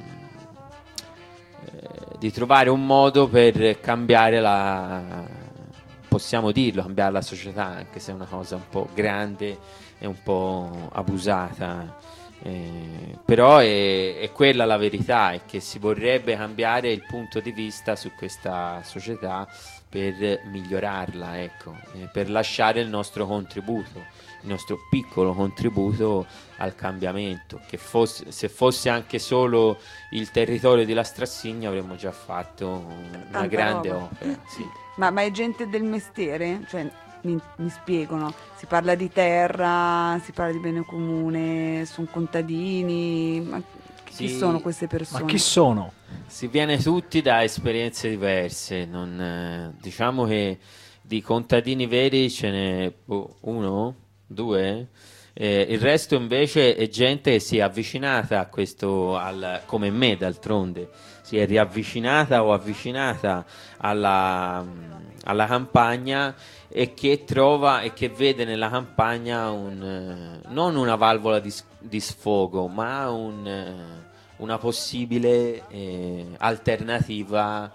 eh, di trovare un modo per cambiare la, possiamo dirlo, cambiare la società, anche se è una cosa un po' grande e un po' abusata, eh, però è, è quella la verità, è che si vorrebbe cambiare il punto di vista su questa società per migliorarla, ecco, eh, per lasciare il nostro contributo, il nostro piccolo contributo al cambiamento, che fosse, se fosse anche solo il territorio di Lastrassigna avremmo già fatto una Tanta grande roba. opera, sì. Ma, ma è gente del mestiere? Cioè, mi, mi spiegano, si parla di terra, si parla di bene comune, sono contadini, ma chi Sì. sono queste persone? Ma chi sono? Si viene tutti da esperienze diverse, non, eh, diciamo che di contadini veri ce n'è boh, uno, due, eh, il resto invece è gente che si è avvicinata a questo, al, come me d'altronde, si è riavvicinata o avvicinata alla, alla campagna, e che trova e che vede nella campagna un, eh, non una valvola di, s- di sfogo, ma un, eh, una possibile eh, alternativa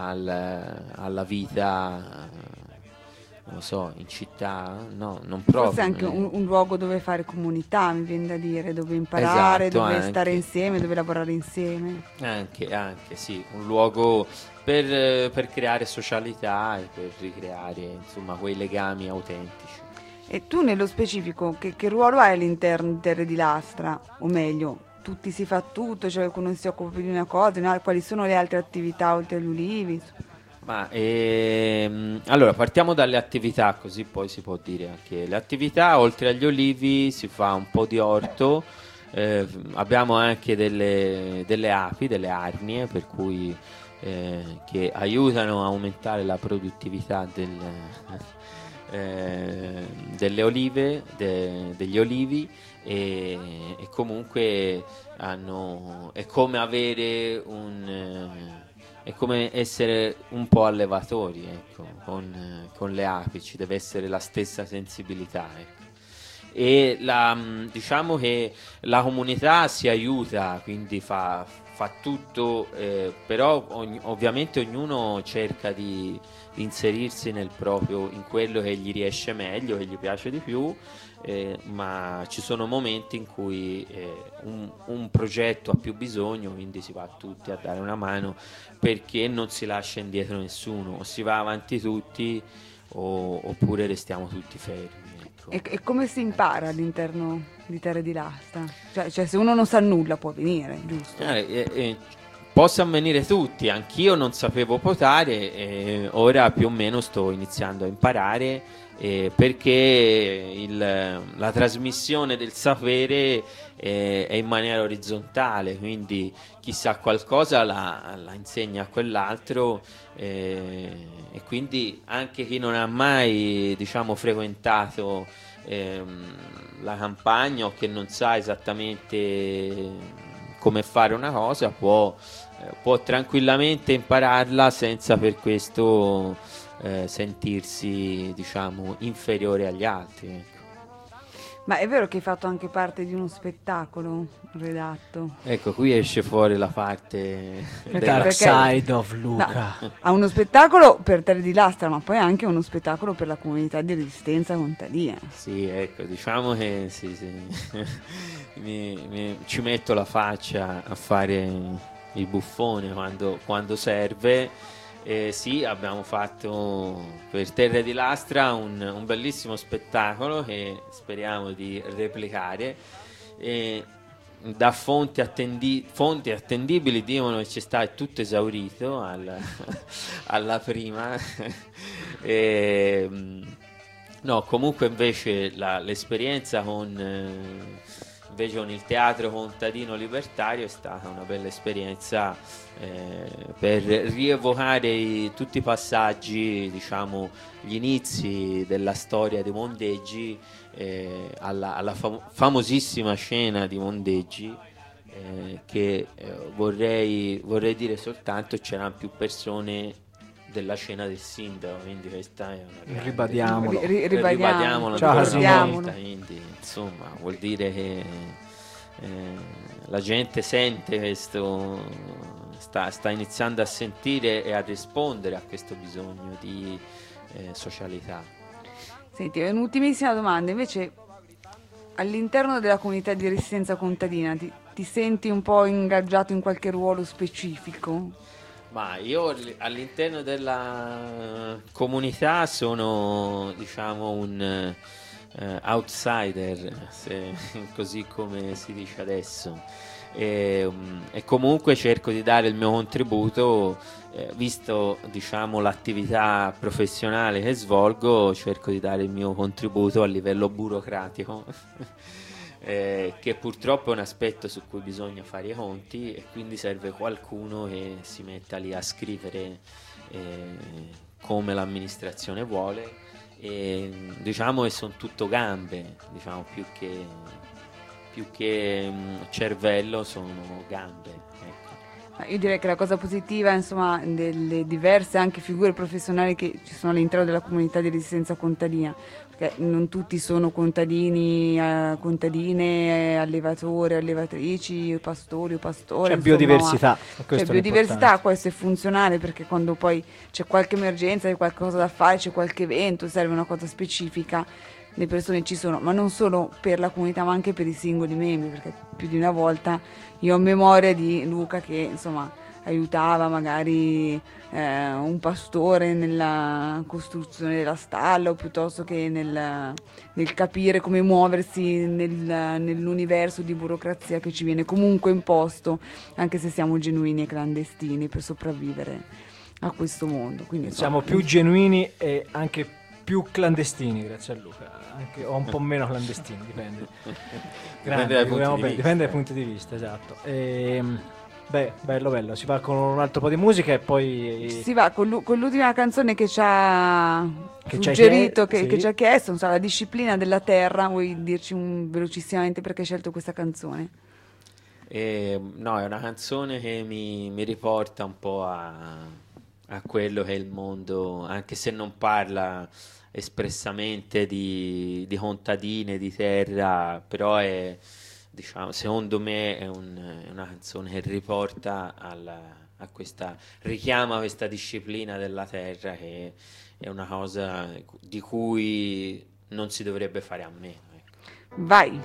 al- alla vita, eh, non lo so, in città, no, non proprio. Forse anche eh. un, un luogo dove fare comunità, mi viene da dire, dove imparare, Esatto, dove anche. stare insieme, dove lavorare insieme. Anche, anche sì, un luogo per, eh, per creare socialità e per ricreare insomma quei legami autentici. E tu nello specifico, che, che ruolo hai all'interno di Terre di Lastra? O meglio, tutti si fa tutto, cioè qualcuno si occupa più di una cosa, no? Quali sono le altre attività oltre agli ulivi? Ma ehm, allora partiamo dalle attività, così poi si può dire anche le attività. Oltre agli olivi si fa un po' di orto, eh, abbiamo anche delle, delle api, delle arnie, per cui eh, che aiutano a aumentare la produttività del, eh, delle olive, de- degli olivi, e, e comunque hanno, è come avere un eh, è come essere un po' allevatori, ecco, con, con le api, ci deve essere la stessa sensibilità, ecco. e la, mh, diciamo che la comunità si aiuta, quindi fa, fa tutto, eh, però ogni- ovviamente ognuno cerca di, di inserirsi nel proprio, in quello che gli riesce meglio, che gli piace di più, eh, ma ci sono momenti in cui eh, un, un progetto ha più bisogno, quindi si va tutti a dare una mano, perché non si lascia indietro nessuno, o si va avanti tutti o- oppure restiamo tutti fermi. E, e come si impara all'interno di Terre di Lastra? Cioè, cioè, se uno non sa nulla può venire, giusto? Eh, eh, eh, possono venire tutti, anch'io non sapevo potare, eh, ora più o meno sto iniziando a imparare, eh, perché il- la trasmissione del sapere eh, è in maniera orizzontale, quindi chi sa qualcosa la, la insegna a quell'altro, eh, e quindi anche chi non ha mai, diciamo, frequentato ehm, la campagna o che non sa esattamente come fare una cosa può, eh, può tranquillamente impararla senza per questo eh, sentirsi, diciamo, inferiore agli altri, ecco. Ma è vero che hai fatto anche parte di uno spettacolo redatto? Ecco, qui esce fuori la parte The della- Dark Side of Luca. No, ha uno spettacolo per Terre di Lastra, ma poi anche uno spettacolo per la comunità di resistenza contadina. Sì, ecco, diciamo che sì, sì. mi, mi- ci metto la faccia a fare il buffone quando, quando serve. Eh, sì, abbiamo fatto per Terre di Lastra un, un bellissimo spettacolo che speriamo di replicare. E da fonti, attendi- fonti attendibili dicono che ci sta è tutto esaurito al- alla prima. E, mh, no, comunque invece la- l'esperienza con, eh, invece con il teatro contadino libertario è stata una bella esperienza, eh, per rievocare i- tutti i passaggi, diciamo, gli inizi della storia dei Mondeggi, eh, alla, alla fam- famosissima scena di Mondeggi, eh, che eh, vorrei, vorrei dire soltanto c'erano più persone della scena del sindaco, quindi questa è una grande- Ribadiamolo. Ri- ri- ribadiamo. ribadiamolo Ciao, ancora Casino. una volta, quindi insomma vuol dire che eh, la gente sente questo, sta, sta iniziando a sentire e a rispondere a questo bisogno di eh, socialità. Senti, un'ultimissima domanda, invece all'interno della comunità di resistenza contadina ti, ti senti un po' ingaggiato in qualche ruolo specifico? Ma io all- all'interno della comunità sono, diciamo, un eh, outsider, se- così come si dice adesso. E, um, e comunque cerco di dare il mio contributo, eh, visto, diciamo, l'attività professionale che svolgo, cerco di dare il mio contributo a livello burocratico. Eh, che purtroppo è un aspetto su cui bisogna fare i conti, e quindi serve qualcuno che si metta lì a scrivere eh, come l'amministrazione vuole, e diciamo che sono tutto gambe, diciamo, più che, più che mh, cervello sono gambe, ecco. Ma io direi che la cosa positiva, insomma, delle diverse anche figure professionali che ci sono all'interno della comunità di resistenza contadina, perché non tutti sono contadini, eh, contadine, eh, allevatori, allevatrici, pastori o pastori. C'è insomma, biodiversità, ma- questo C'è è biodiversità, l'importante. questo è funzionale, perché quando poi c'è qualche emergenza, c'è qualcosa da fare, c'è qualche evento, serve una cosa specifica, le persone ci sono, ma non solo per la comunità ma anche per i singoli membri, perché più di una volta io ho memoria di Luca che insomma aiutava magari eh, un pastore nella costruzione della stalla, o piuttosto che nel, nel capire come muoversi nel- nell'universo di burocrazia che ci viene comunque imposto, anche se siamo genuini e clandestini, per sopravvivere a questo mondo. Quindi, Siamo insomma, più genuini e anche più clandestini, grazie a Luca, anche, o un po' meno clandestini, dipende. Grande, dai punti figuriamo di bene, vista. dipende dai punti di vista, esatto. Ehm, beh, bello bello, si va con un altro po' di musica e poi... si va con, l'u- con l'ultima canzone che ci ha Che ci ha suggerito, chie- che, sì. che ci ha chiesto, non so, La disciplina della terra. Vuoi dirci un- velocissimamente perché hai scelto questa canzone? E, no, è una canzone che mi, mi riporta un po' a, a quello che è il mondo, anche se non parla espressamente di, di contadine, di terra, però è, diciamo, secondo me è, un, è una canzone che riporta alla, a questa, richiama questa disciplina della terra, che è una cosa di cui non si dovrebbe fare a meno. Ecco. Vai.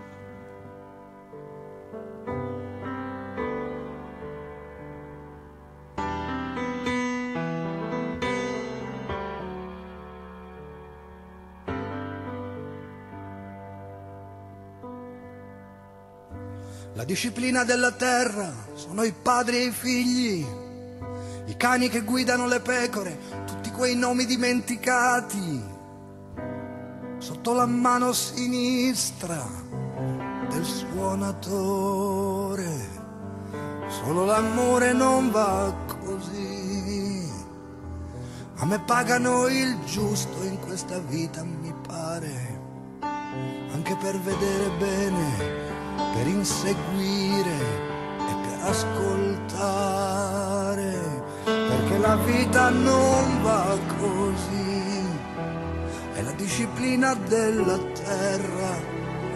La disciplina della terra sono i padri e i figli, i cani che guidano le pecore, tutti quei nomi dimenticati sotto la mano sinistra del suonatore. Solo l'amore non va così. A me pagano il giusto in questa vita, mi pare, anche per vedere bene, per inseguire e per ascoltare, perché la vita non va così, è la disciplina della terra.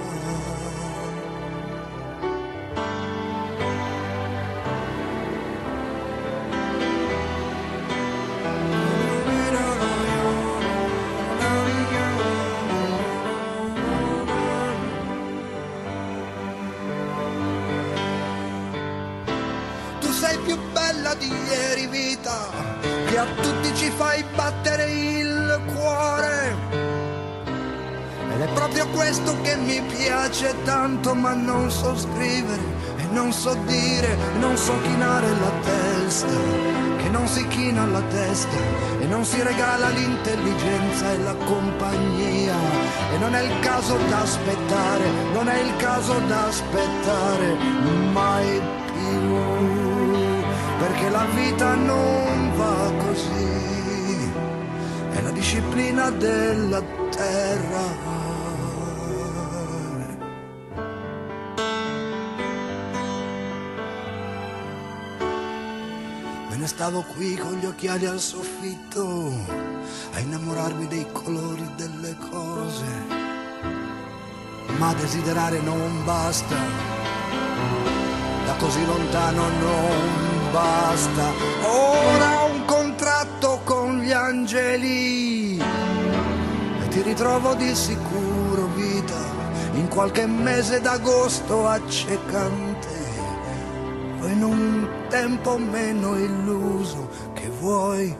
Più bella di ieri, vita, che a tutti ci fai battere il cuore, ed è proprio questo che mi piace tanto, ma non so scrivere e non so dire, non so chinare la testa, che non si china la testa e non si regala l'intelligenza e la compagnia, e non è il caso d'aspettare, non è il caso d'aspettare mai più, perché la vita non va così, è la disciplina della terra. Me ne stavo qui con gli occhiali al soffitto, a innamorarmi dei colori delle cose, ma desiderare non basta, da così lontano non basta. Ora ho un contratto con gli angeli e ti ritrovo di sicuro, vita, in qualche mese d'agosto accecante, o in un tempo meno illuso che vuoi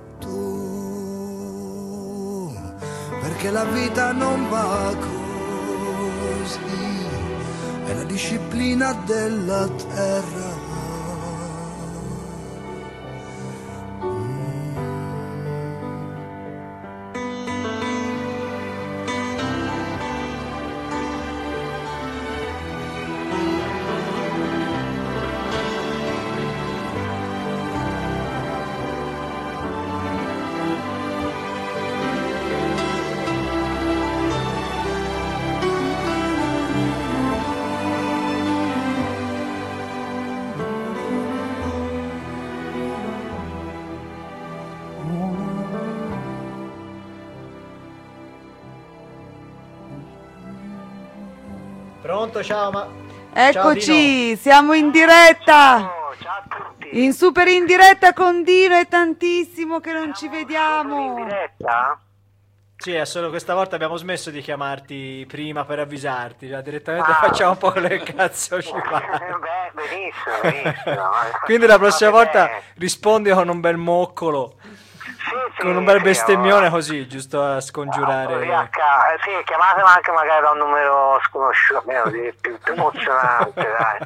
tu, perché la vita non va così, è la disciplina della terra. Pronto, ciao, ma... Eccoci, ciao, siamo in diretta. Ciao, ciao a tutti. In super in diretta con Dino, è tantissimo che non ci vediamo. In diretta? Sì, è solo questa volta abbiamo smesso di chiamarti prima per avvisarti, cioè direttamente ah. facciamo un po' quello che cazzo ci pare. Beh, benissimo, benissimo. Quindi la prossima volta rispondi con un bel moccolo. Sì, sì, con un bel sì, bestemmione così, giusto a scongiurare. No, eh, sì, chiamatemi anche magari da un numero sconosciuto, più, più emozionante, dai.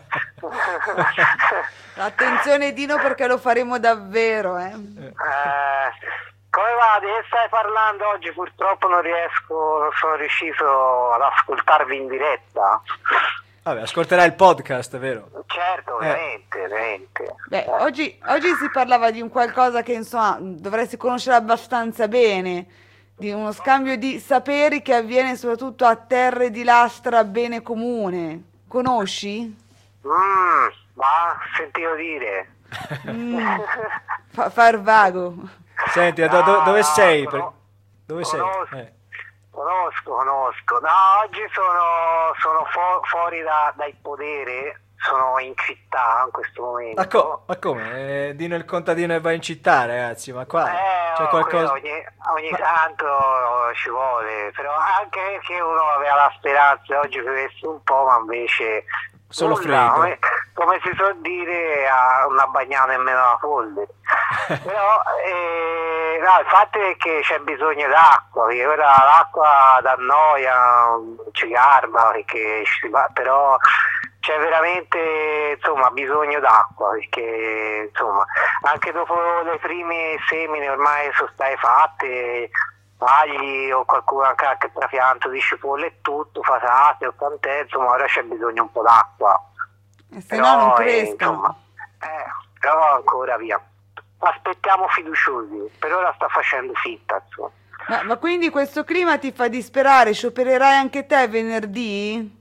Attenzione Dino, perché lo faremo davvero, eh. eh come va? Di che stai parlando oggi? Purtroppo non riesco, non sono riuscito ad ascoltarvi in diretta. Vabbè, ascolterai il podcast, vero? Certo, ovviamente, eh. ovviamente. Beh, oggi, oggi si parlava di un qualcosa che insomma dovresti conoscere abbastanza bene, di uno scambio di saperi che avviene soprattutto a terre di lastra bene comune. Conosci? Mm, ma sentito dire. Mm. Fa- far vago. Senti, do- do- dove sei? Per- Dove sei? Conosco, Eh. conosco, conosco. No, oggi sono, sono fu- fuori da- dal podere, sono in città in questo momento. Ma, co- ma come? Eh, Dino il contadino e va in città, ragazzi, ma qua Eh, c'è oh, qualcosa... quello ogni, ogni tanto ci vuole, però anche perché uno aveva la speranza oggi piovesse un po', ma invece Solo nulla, freddo. come, come si suol dire, a una bagnata nemmeno la polvere. Però eh, no, il fatto è che c'è bisogno d'acqua, perché ora l'acqua da noia ci garba, perché ci si va, però c'è veramente insomma bisogno d'acqua, perché insomma anche dopo le prime semine ormai sono state fatte, agli o qualcuno anche anche trapianto di cipolle e tutto, patate o quant'è, insomma ora c'è bisogno un po' d'acqua. E se no non eh, crescono. insomma, eh, però ancora via. Aspettiamo fiduciosi, per ora sta facendo finta, insomma. Ma, ma quindi questo clima ti fa disperare? Sciopererai anche te venerdì?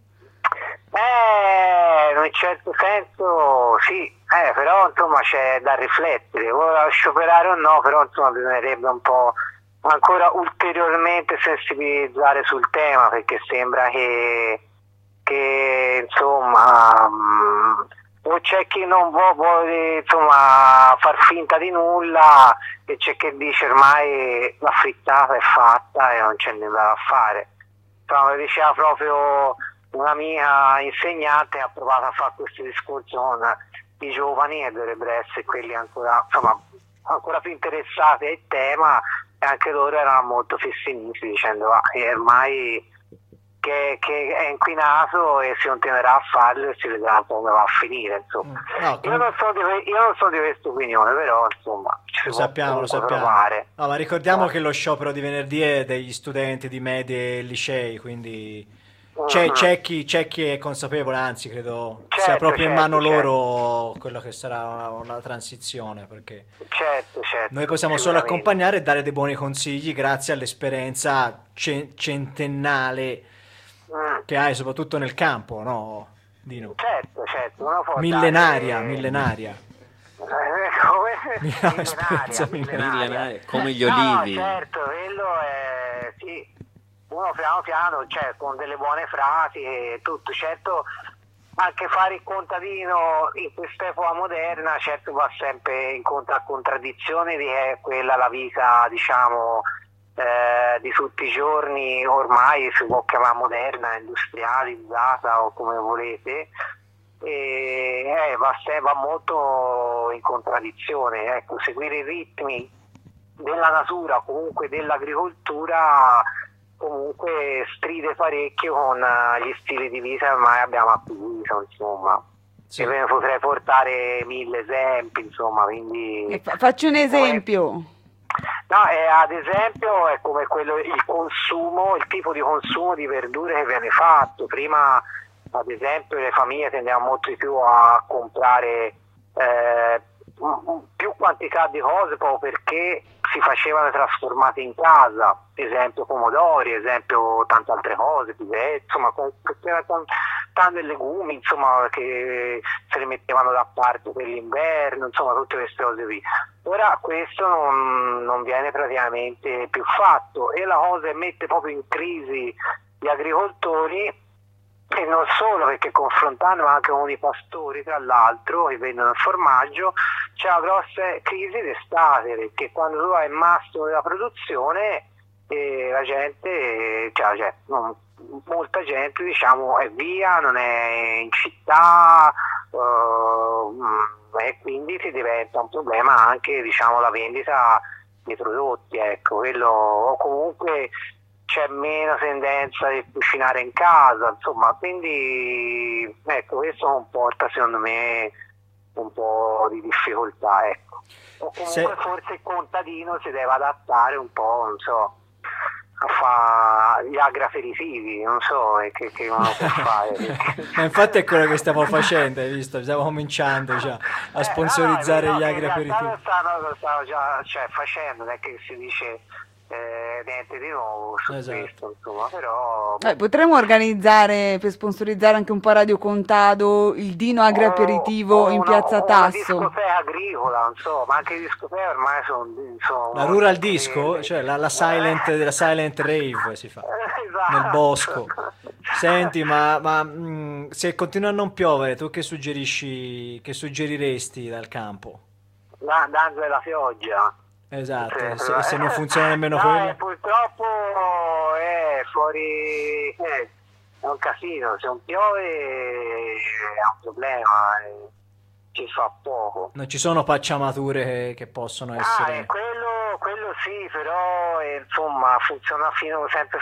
Eh, in un certo senso sì, eh, però insomma c'è da riflettere, ora scioperare o no, però insomma bisognerebbe un po' ancora ulteriormente sensibilizzare sul tema, perché sembra che, che insomma mh, o c'è chi non vuole, vuole insomma far finta di nulla e c'è chi dice ormai la frittata è fatta e non c'è nulla da fare. Insomma, diceva proprio un'amica insegnante, ha provato a fare questo discorso con i giovani e dovrebbero essere quelli ancora, insomma, ancora più interessati al tema, e anche loro erano molto pessimisti dicendo ah, che ormai che, che è inquinato e si continuerà a farlo e si vedrà come va a finire, insomma. No, io, non so di, io non so di questa opinione, però insomma ci Lo si può sappiamo, lo comunque sappiamo. provare. No, ma ricordiamo che lo sciopero di venerdì è degli studenti di medie e licei, quindi c'è, Mhm. c'è chi, c'è chi è consapevole, anzi credo sia Certo, proprio in certo, mano certo. loro quello che sarà una, una transizione, perché Certo, certo. noi possiamo solo sicuramente. accompagnare e dare dei buoni consigli grazie all'esperienza ce- centennale Mm. che hai, soprattutto nel campo, no, Dino? Certo, certo, uno può Millenaria, dare- millenaria. Eh, come? Millenaria, esperienza millenaria. Millenaria, come gli No, olivi. certo, quello è sì, uno piano piano, cioè con delle buone frasi e tutto, certo anche fare il contadino in quest'epoca moderna certo va sempre incontro a contraddizioni di che è quella la vita, diciamo, eh, di tutti i giorni, ormai si può chiamare moderna, industrializzata o come volete, e eh, va, se- va molto in contraddizione, ecco, seguire i ritmi della natura, comunque dell'agricoltura, comunque stride parecchio con eh, gli stili di vita che ormai abbiamo acquisito, insomma. Sì. E ve ne potrei portare mille esempi, insomma, quindi... E fa- faccio un esempio. No, eh, ad esempio è come quello, il consumo, il tipo di consumo di verdure che viene fatto. Prima, ad esempio, le famiglie tendevano molto di più a comprare eh, un- un- più quantità di cose proprio perché si facevano trasformate in casa, ad esempio pomodori, ad esempio tante altre cose, piselli, insomma, con- c'era tan- tanti legumi, insomma, che se le mettevano da parte per l'inverno, insomma, tutte queste cose qui. Ora questo non, non viene praticamente più fatto e la cosa che mette proprio in crisi gli agricoltori, e non solo, perché confrontando anche con i pastori, tra l'altro, che vendono il formaggio, c'è una grossa crisi d'estate, perché quando tu hai il massimo della produzione eh, la gente, cioè, cioè, non- molta gente, diciamo, è via, non è in città, eh, e quindi si diventa un problema anche, diciamo, la vendita dei prodotti, ecco, quello, o comunque c'è meno tendenza di cucinare in casa, insomma, quindi ecco, questo comporta secondo me un po' di difficoltà, ecco. O comunque Se- forse il contadino si deve adattare un po', non so, a fare gli agraferitivi, non so eh, che, che uno può fare. perché- Ma infatti è quello che stiamo facendo, hai visto? Stiamo cominciando già a sponsorizzare Eh, no, gli no, in realtà agraferitivi. lo stanno, lo stanno già cioè, facendo, non è che si dice eh, niente di nuovo su Esatto. questo, insomma, però... Eh, potremmo organizzare per sponsorizzare anche un po' Radio Contado il Dino Agri Aperitivo in Piazza Una Tasso. discoteca agricola, insomma, ma anche le discoteche ormai sono... Insomma, La rural disco, cioè la, la silent, la silent rave si fa Esatto. nel bosco. Senti, ma, ma mh, se continua a non piovere, tu che suggerisci, che suggeriresti dal campo? Da- danza della pioggia. Esatto, Sì, e se, se non funziona nemmeno no, quello? eh, purtroppo è fuori, eh, è un casino, se non piove è un problema, eh, ci fa poco. Non ci sono pacciamature che, che possono Ah, essere... eh, quello, quello sì, però eh, insomma funziona fino, sempre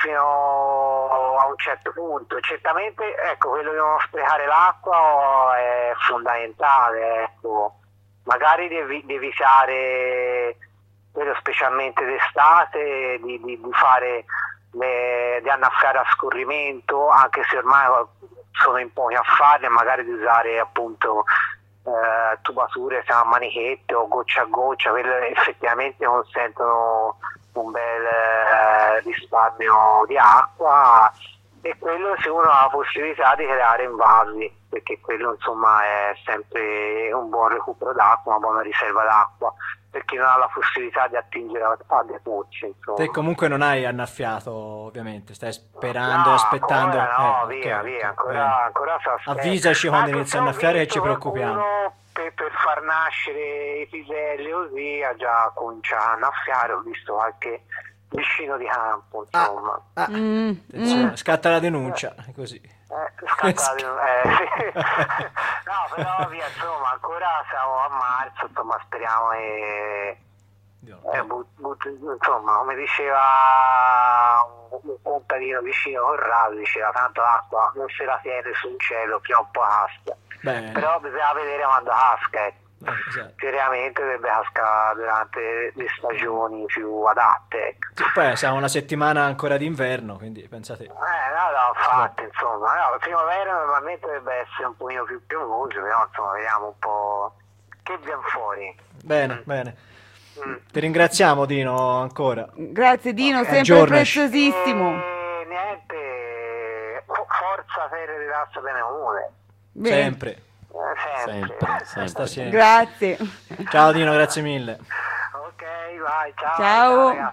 fino a un certo punto. Certamente, ecco, quello di non sprecare l'acqua è fondamentale, ecco. Magari devi, devi evitare, quello specialmente d'estate, di, di, di fare le, di annaffiare a scorrimento, anche se ormai sono in pochi a farle, magari di usare appunto eh, tubature a manichette o goccia a goccia, quelle effettivamente consentono un bel eh, risparmio di acqua, e quello se uno ha la possibilità di creare invasi, perché quello insomma è sempre un buon recupero d'acqua, una buona riserva d'acqua, perché non ha la possibilità di attingere a, a dei pozzi, insomma. Te comunque non hai annaffiato, ovviamente, stai sperando, No, aspettando... ancora no, eh, via, ok, via, ok, ancora, bene. ancora si aspetta. Avvisaci quando Anche inizia se a ho annaffiare che visto ci preoccupiamo. qualcuno Per, per far nascere i piselli così ha già cominciato a annaffiare, ho visto qualche vicino di campo, insomma. Ah, Mm, attenzione, mm. scatta la denuncia, così. Eh, scatta di- eh, sì. No, però via, insomma, ancora siamo a marzo, insomma, speriamo che eh, but- but- insomma, come diceva un, un contadino vicino Corrado, diceva tanto l'acqua non se la tiene sul cielo, prima o poi casca. Bene. Però bisogna vedere quando casca, ecco. Eh, esatto. Seriamente dovrebbe cascare durante le stagioni più adatte, ecco. Sì, poi siamo una settimana ancora d'inverno, quindi pensate... Eh, no, no, infatti, insomma, no, la primavera normalmente dovrebbe essere un pochino più piovoso, però insomma vediamo un po' che viene fuori. Bene, bene. Ti ringraziamo, Dino, ancora. Grazie Dino, sempre Aggiornaci. preziosissimo. E niente, fo- forza Fere di Razza Bene Comune. Bene. Sempre. Eh, sempre. Basta sempre. Grazie. Ciao Dino, grazie mille. Ok, vai, ciao. Ciao. ragazzi.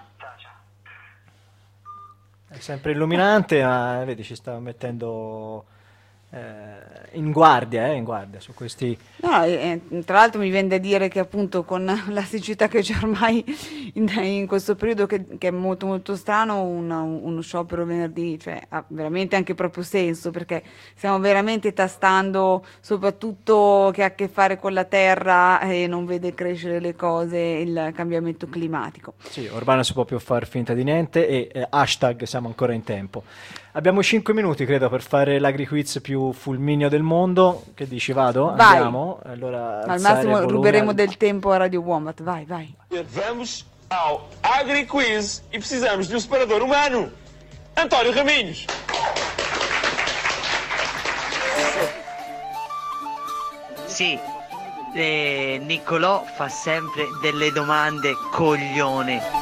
È sempre illuminante, ma vedi, ci sta mettendo eh, in guardia, eh, in guardia su questi... No, eh, tra l'altro mi viene da dire che appunto con la siccità che c'è ormai in, in questo periodo, che, che è molto molto strano, un- uno sciopero venerdì, cioè, ha veramente anche proprio senso, perché stiamo veramente tastando soprattutto che ha a che fare con la terra e non vede crescere le cose, il cambiamento climatico. Sì, ormai non si può più far finta di niente e eh, hashtag siamo ancora in tempo. Abbiamo cinque minuti, credo, per fare l'agriquiz più fulmineo del mondo. Che dici, vado? Vai. Andiamo. Allora, Al alzare massimo il volume. ruberemo del tempo a Radio Wombat, vai, vai. Vamos ao AgriQuiz e precisamos de um separador humano. António Raminhos. Sì, eh, Niccolò fa sempre delle domande coglione.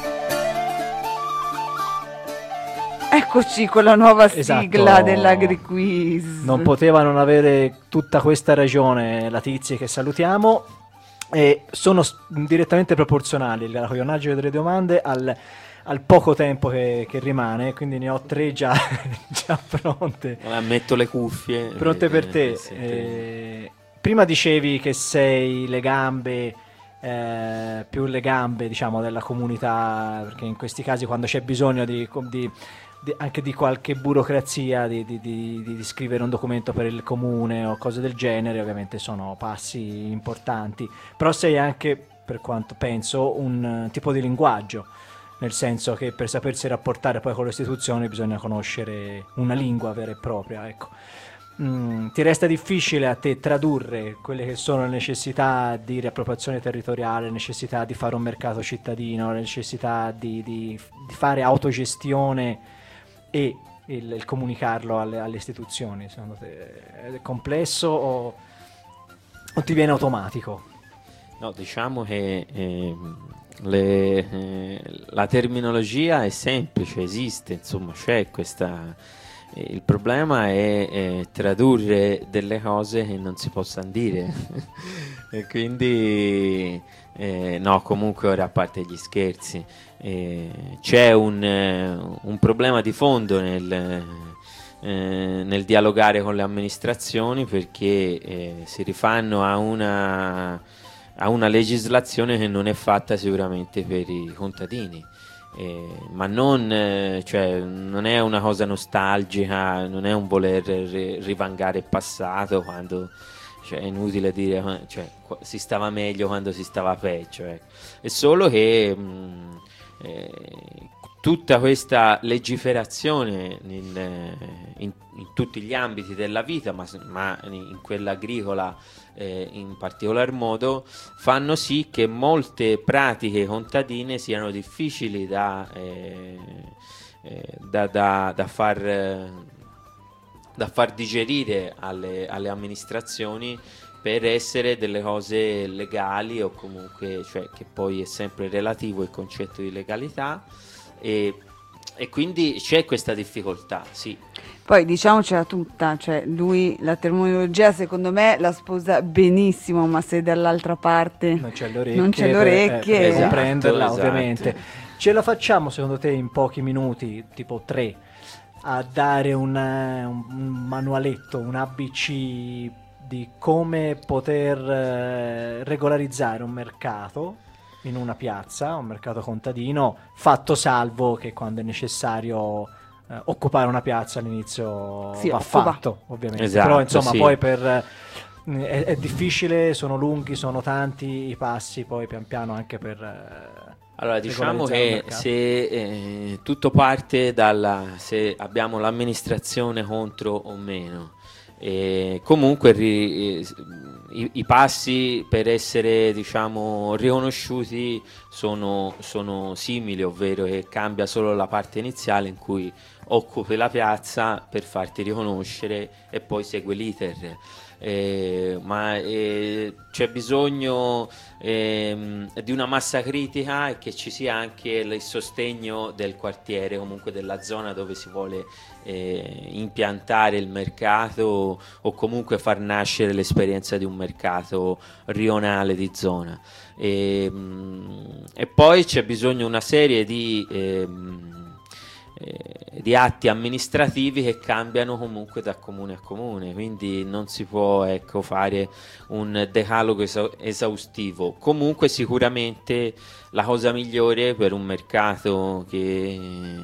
Eccoci con la nuova Esatto. sigla dell'AgriQuiz. Non poteva non avere tutta questa ragione la Tizia, che salutiamo, e sono s- direttamente proporzionali il coglionaggio delle domande al, al poco tempo che, che rimane, quindi ne ho tre già, già pronte. Allora, metto le cuffie. Pronte per te. Eh, sì, Eh, prima dicevi che sei le gambe, eh, più le gambe, diciamo, della comunità, perché in questi casi, quando c'è bisogno di, di- di- anche di qualche burocrazia, di, di- di- di- di scrivere un documento per il comune o cose del genere, ovviamente sono passi importanti, però sei anche, per quanto penso, un eh, tipo di linguaggio, nel senso che per sapersi rapportare poi con le istituzioni bisogna conoscere una lingua vera e propria, ecco. Mm, ti resta difficile a te tradurre quelle che sono le necessità di riappropriazione territoriale, necessità di fare un mercato cittadino, le necessità di, di- di fare autogestione e il, il comunicarlo alle, alle istituzioni? Secondo te è complesso o, o ti viene automatico? No, diciamo che ehm, le, eh, la terminologia è semplice, esiste, insomma, c'è questa. Eh, il problema è eh, tradurre delle cose che non si possano dire. E quindi, eh, no, comunque ora a parte gli scherzi, eh, c'è un, eh, un problema di fondo nel, eh, nel dialogare con le amministrazioni, perché eh, si rifanno a una, a una legislazione che non è fatta sicuramente per i contadini. Eh, ma non, eh, cioè, non è una cosa nostalgica, non è un voler ri- rivangare il passato, quando, cioè, è inutile dire, cioè, qu- si stava meglio quando si stava peggio, ecco. È solo che mh, eh, tutta questa legiferazione in, in, in tutti gli ambiti della vita, ma, ma in quella agricola eh, in particolar modo, fanno sì che molte pratiche contadine siano difficili da, eh, eh, da, da, da, far, eh, da far digerire alle, alle amministrazioni, per essere delle cose legali, o comunque, cioè, che poi è sempre relativo il concetto di legalità. E, e quindi c'è questa difficoltà, sì. Poi diciamocela tutta, cioè lui la terminologia secondo me la sposa benissimo, ma se dall'altra parte non c'è le orecchie, non c'è le orecchie, per, eh, per esatto, comprenderla, esatto. ovviamente. Ce la facciamo secondo te in pochi minuti, tipo tre, a dare un, un, un manualetto, un A B C di come poter eh, regolarizzare un mercato in una piazza, un mercato contadino, fatto salvo che quando è necessario eh, occupare una piazza all'inizio sì, va occupa. fatto, ovviamente. Esatto, però insomma sì. poi per eh, è, è difficile, sono lunghi, sono tanti i passi, poi pian piano anche per eh, allora diciamo regolarizzare il che mercato. se eh, tutto parte dalla se abbiamo l'amministrazione contro o meno. E comunque ri, i, i passi per essere, diciamo, riconosciuti sono, sono simili, ovvero che cambia solo la parte iniziale in cui occupi la piazza per farti riconoscere e poi segue l'iter. Eh, ma eh, c'è bisogno eh, di una massa critica e che ci sia anche il sostegno del quartiere, comunque della zona dove si vuole eh, impiantare il mercato, o comunque far nascere l'esperienza di un mercato rionale di zona. E, mh, e poi c'è bisogno di una serie di eh, Eh, di atti amministrativi che cambiano comunque da comune a comune, quindi non si può, ecco, fare un decalogo esa- esaustivo. Comunque sicuramente la cosa migliore per un mercato che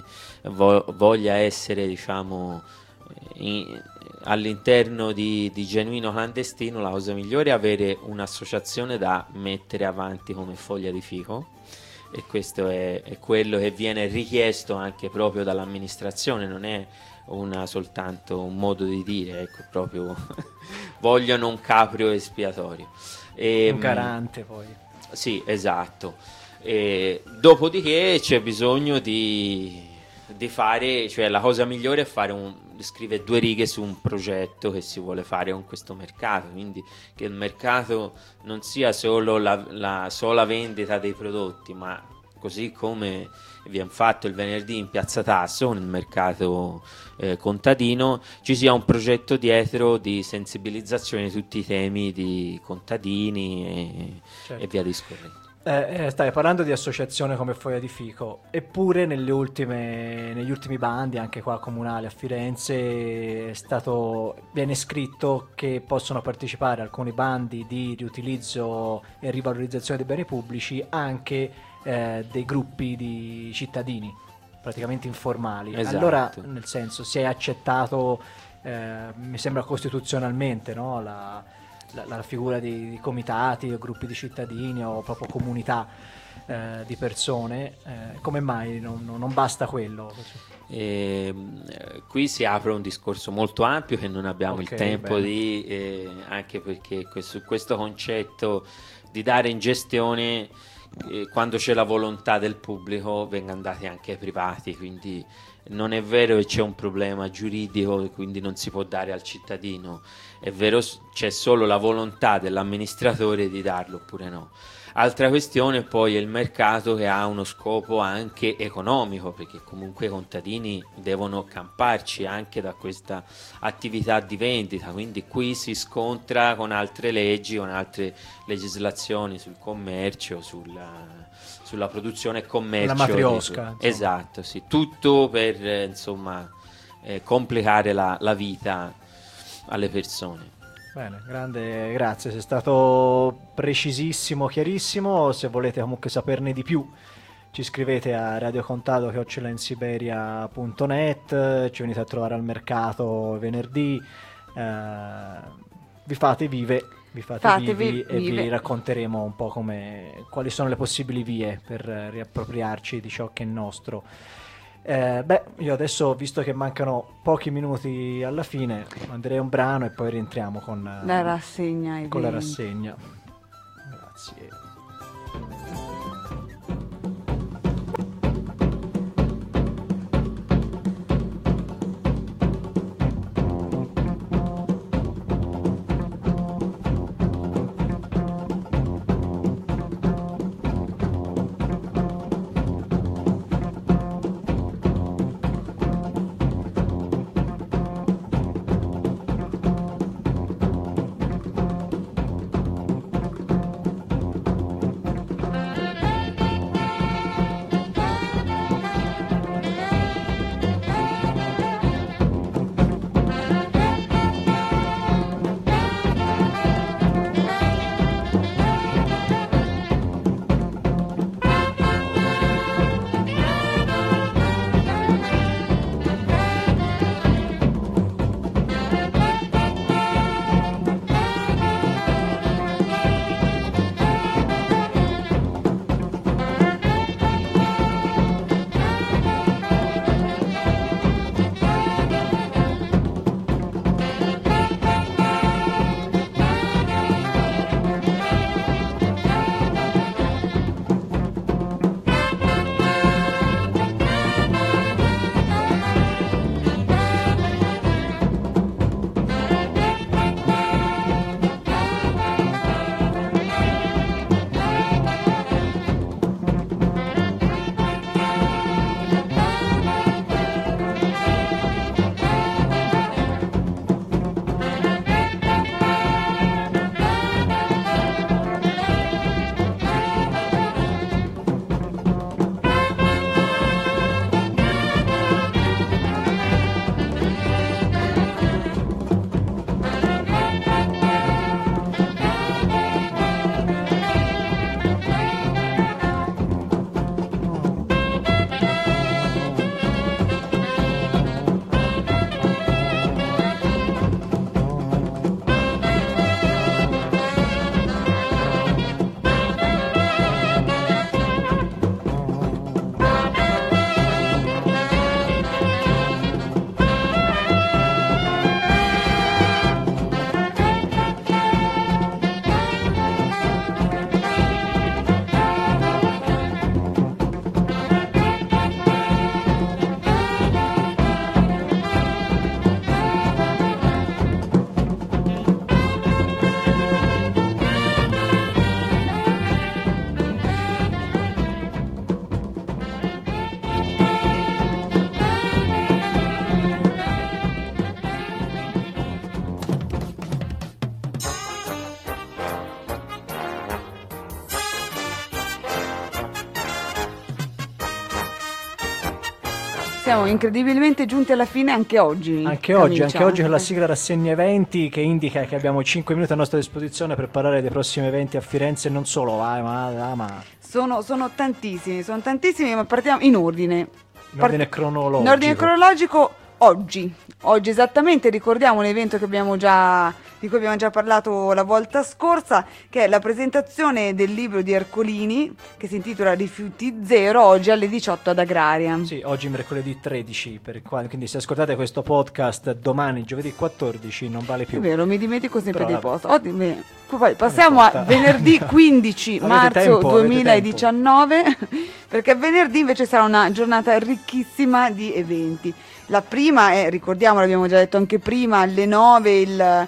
vo- voglia essere, diciamo, in, all'interno di, di genuino clandestino, la cosa migliore è avere un'associazione da mettere avanti come foglia di fico. E questo è, è quello che viene richiesto anche proprio dall'amministrazione, non è una soltanto un modo di dire, ecco, proprio vogliono un capro espiatorio. E, un garante poi. Sì, esatto. E, dopodiché c'è bisogno di, di fare, cioè la cosa migliore è fare un, scrivere due righe su un progetto che si vuole fare con questo mercato, quindi che il mercato non sia solo la, la sola vendita dei prodotti, ma così come viene fatto il venerdì in Piazza Tasso, nel mercato eh, contadino, ci sia un progetto dietro di sensibilizzazione di tutti i temi di contadini e, certo. e via discorrendo. Eh, eh, stai parlando di associazione come Foglia di Fico, eppure nelle ultime, negli ultimi bandi, anche qua comunali a Firenze, è stato, viene scritto che possono partecipare a alcuni bandi di riutilizzo e rivalorizzazione dei beni pubblici anche eh, dei gruppi di cittadini, praticamente informali. Esatto. Allora, nel senso, si è accettato, eh, mi sembra costituzionalmente, no, la... La, la figura di, di comitati o gruppi di cittadini o proprio comunità eh, di persone, eh, come mai non, non basta quello? E, qui si apre un discorso molto ampio che non abbiamo Okay, il tempo bene. di, eh, anche perché questo, questo concetto di dare in gestione, eh, quando c'è la volontà del pubblico, venga andati anche ai privati, quindi non è vero che c'è un problema giuridico e quindi non si può dare al cittadino, è vero c'è solo la volontà dell'amministratore di darlo oppure no. Altra questione poi è il mercato, che ha uno scopo anche economico, perché comunque i contadini devono camparci anche da questa attività di vendita, quindi qui si scontra con altre leggi, con altre legislazioni sul commercio, sulla, sulla produzione e commercio. La matriosca. Di, esatto, sì, tutto per eh, insomma eh, complicare la, la vita alle persone. Bene, grande, grazie, sei stato precisissimo, chiarissimo. Se volete comunque saperne di più, ci scrivete a radiocontado chiocciola insiberia punto net, ci venite a trovare al mercato venerdì, eh, vi fate vive, vi fate Fatevi vivi e vive. vi racconteremo un po' come, quali sono le possibili vie per riappropriarci di ciò che è nostro. Eh, beh, io adesso, visto che mancano pochi minuti alla fine, manderei un brano e poi rientriamo con La rassegna con la eventi. rassegna. Grazie. Siamo incredibilmente giunti alla fine anche oggi. Anche oggi, Camicia. anche oggi con la sigla rassegna eventi, che indica che abbiamo cinque minuti a nostra disposizione per parlare dei prossimi eventi a Firenze e non solo, ma, ma, ma. Sono, sono tantissimi, sono tantissimi, ma partiamo in ordine. in ordine cronologico. In ordine cronologico, oggi. Oggi esattamente ricordiamo un evento che abbiamo già, di cui abbiamo già parlato la volta scorsa, che è la presentazione del libro di Ercolini, che si intitola Rifiuti Zero, oggi alle diciotto ad Agraria. Sì, oggi mercoledì tredici, per qua, quindi se ascoltate questo podcast domani, giovedì quattordici, non vale più. È vero, mi dimentico sempre Però, dei post. Oh, beh, poi passiamo a venerdì quindici Avete marzo tempo, avete duemiladiciannove. perché venerdì invece sarà una giornata ricchissima di eventi. La prima è, ricordiamo, l'abbiamo già detto anche prima, alle nove il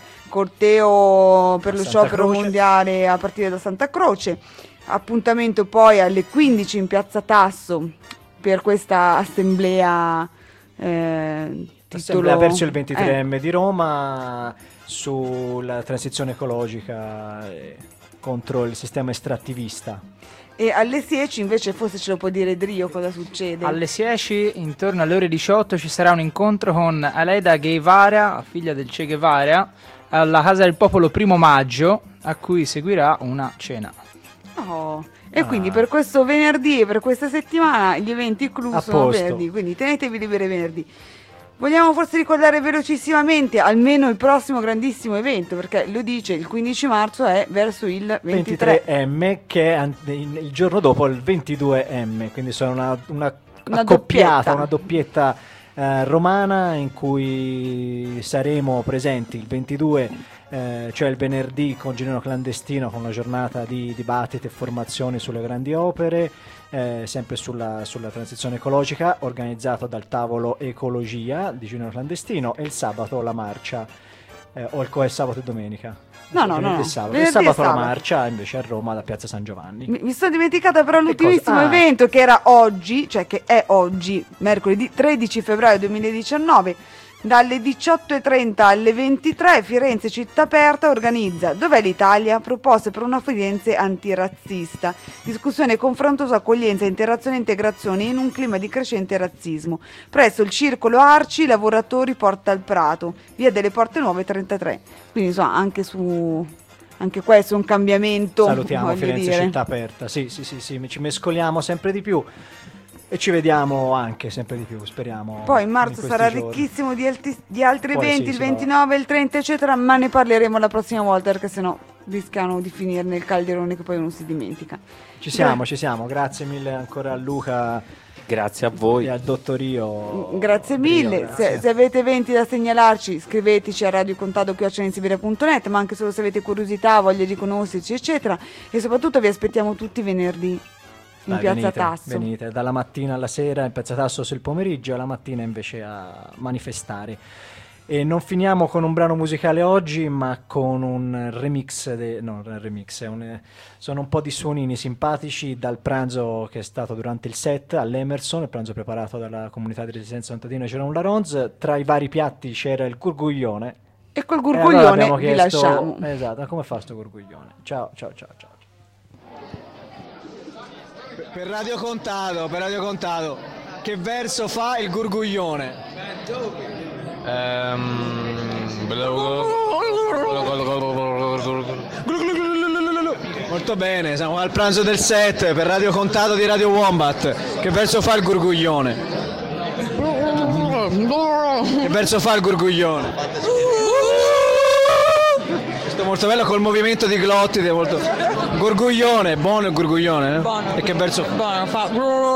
corteo per lo Santa sciopero Croce. mondiale a partire da Santa Croce. Appuntamento poi alle quindici in Piazza Tasso per questa assemblea eh, Assemblea titolo- verso il ventitré emme eh. di Roma sulla transizione ecologica eh, contro il sistema estrattivista. E alle dieci invece forse ce lo può dire Drio cosa succede. Alle dieci, intorno alle ore diciotto, ci sarà un incontro con Aleida Guevara, figlia del Che Guevara, alla Casa del Popolo primo maggio, a cui seguirà una cena. Oh, e Ah. quindi per questo venerdì e per questa settimana gli eventi clou A sono posto. venerdì, quindi tenetevi liberi venerdì. Vogliamo forse ricordare velocissimamente almeno il prossimo grandissimo evento, perché lo dice il quindici marzo è verso il ventitré. ventitré emme che è an- il il giorno dopo il ventidue emme, quindi sono una, una, Una accoppiata, doppietta. una doppietta eh, romana in cui saremo presenti il ventidue, eh, cioè il venerdì con Genuino Clandestino, con una giornata di dibattiti e formazioni sulle grandi opere, eh, sempre sulla, sulla transizione ecologica, organizzato dal tavolo Ecologia di Genuino Clandestino, e il sabato la marcia, eh, o il, co- è sabato e domenica? No, no, no, Venerdì no. e sabato. Venerdì il e sabato la sabato. marcia invece a Roma da Piazza San Giovanni. Mi, mi sono dimenticata però l'ultimissimo cosa? Ah. evento che era oggi, cioè che è oggi, mercoledì tredici febbraio duemiladiciannove, dalle diciotto e trenta alle ventitré. Firenze Città Aperta organizza Dov'è l'Italia? Proposte per una Firenze antirazzista. Discussione, confronto su accoglienza, interazione e integrazione in un clima di crescente razzismo. Presso il Circolo Arci, Lavoratori Porta al Prato, via delle Porte Nuove trentatré. Quindi insomma anche su... Anche questo è un cambiamento. Salutiamo voglio Firenze dire. Città Aperta. Sì, sì, sì, sì, ci mescoliamo sempre di più e ci vediamo anche sempre di più, speriamo. Poi in marzo questi sarà giorni. ricchissimo di, alti- di altri Poi eventi, sì, il si va. ventinove, il trenta eccetera, ma ne parleremo la prossima volta perché sennò rischiano di finire nel calderone che poi uno si dimentica. Ci siamo, ci siamo. Grazie mille ancora a Luca. Grazie a voi. E al dottorio. Grazie mille, Rio, grazie. Se, se avete eventi da segnalarci scriveteci a radiocontado chiocciola insibilia punto net, ma anche solo se avete curiosità, voglia di conoscerci eccetera, e soprattutto vi aspettiamo tutti venerdì in Dai, Piazza venite, Tasso. venite, dalla mattina alla sera in Piazza Tasso sul pomeriggio, alla mattina invece a manifestare. E non finiamo con un brano musicale oggi, ma con un remix, de, no, un remix è un, sono un po' di suonini simpatici dal pranzo che è stato durante il set all'Emerson, il pranzo preparato dalla comunità di residenza contadina Geron Laronz. Tra i vari piatti c'era il gurguglione. E col E allora gurguglione abbiamo vi chiesto- lasciamo. Esatto, come fa sto gurguglione? Ciao, ciao, ciao, ciao. Per Radio Contado, per Radio Contado, che verso fa il gurguglione? Molto bene, siamo al pranzo del set per Radio Contado di Radio Wombat. Che verso fa il gurguglione? Che verso fa il gurguglione? Questo è molto bello col movimento di glottide, molto... Gurguglione, buono il gurguglione, eh? E che verso fa? Buono, fa.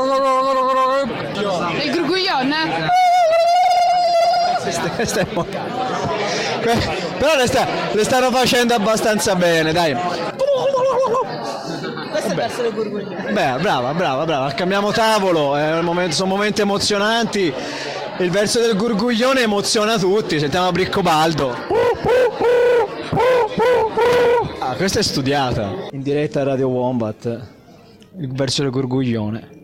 Il gurguglione? Questa è mo- Que- Però le, sta- le stanno facendo abbastanza bene, dai. Questo deve essere il gurguglione. Beh, brava, brava, brava. Cambiamo tavolo, è un momento- sono momenti emozionanti. Il verso del gurguglione emoziona tutti. Sentiamo Briccobaldo. Ah, questa è studiata. In diretta a Radio Wombat. Il verso del gurguglione.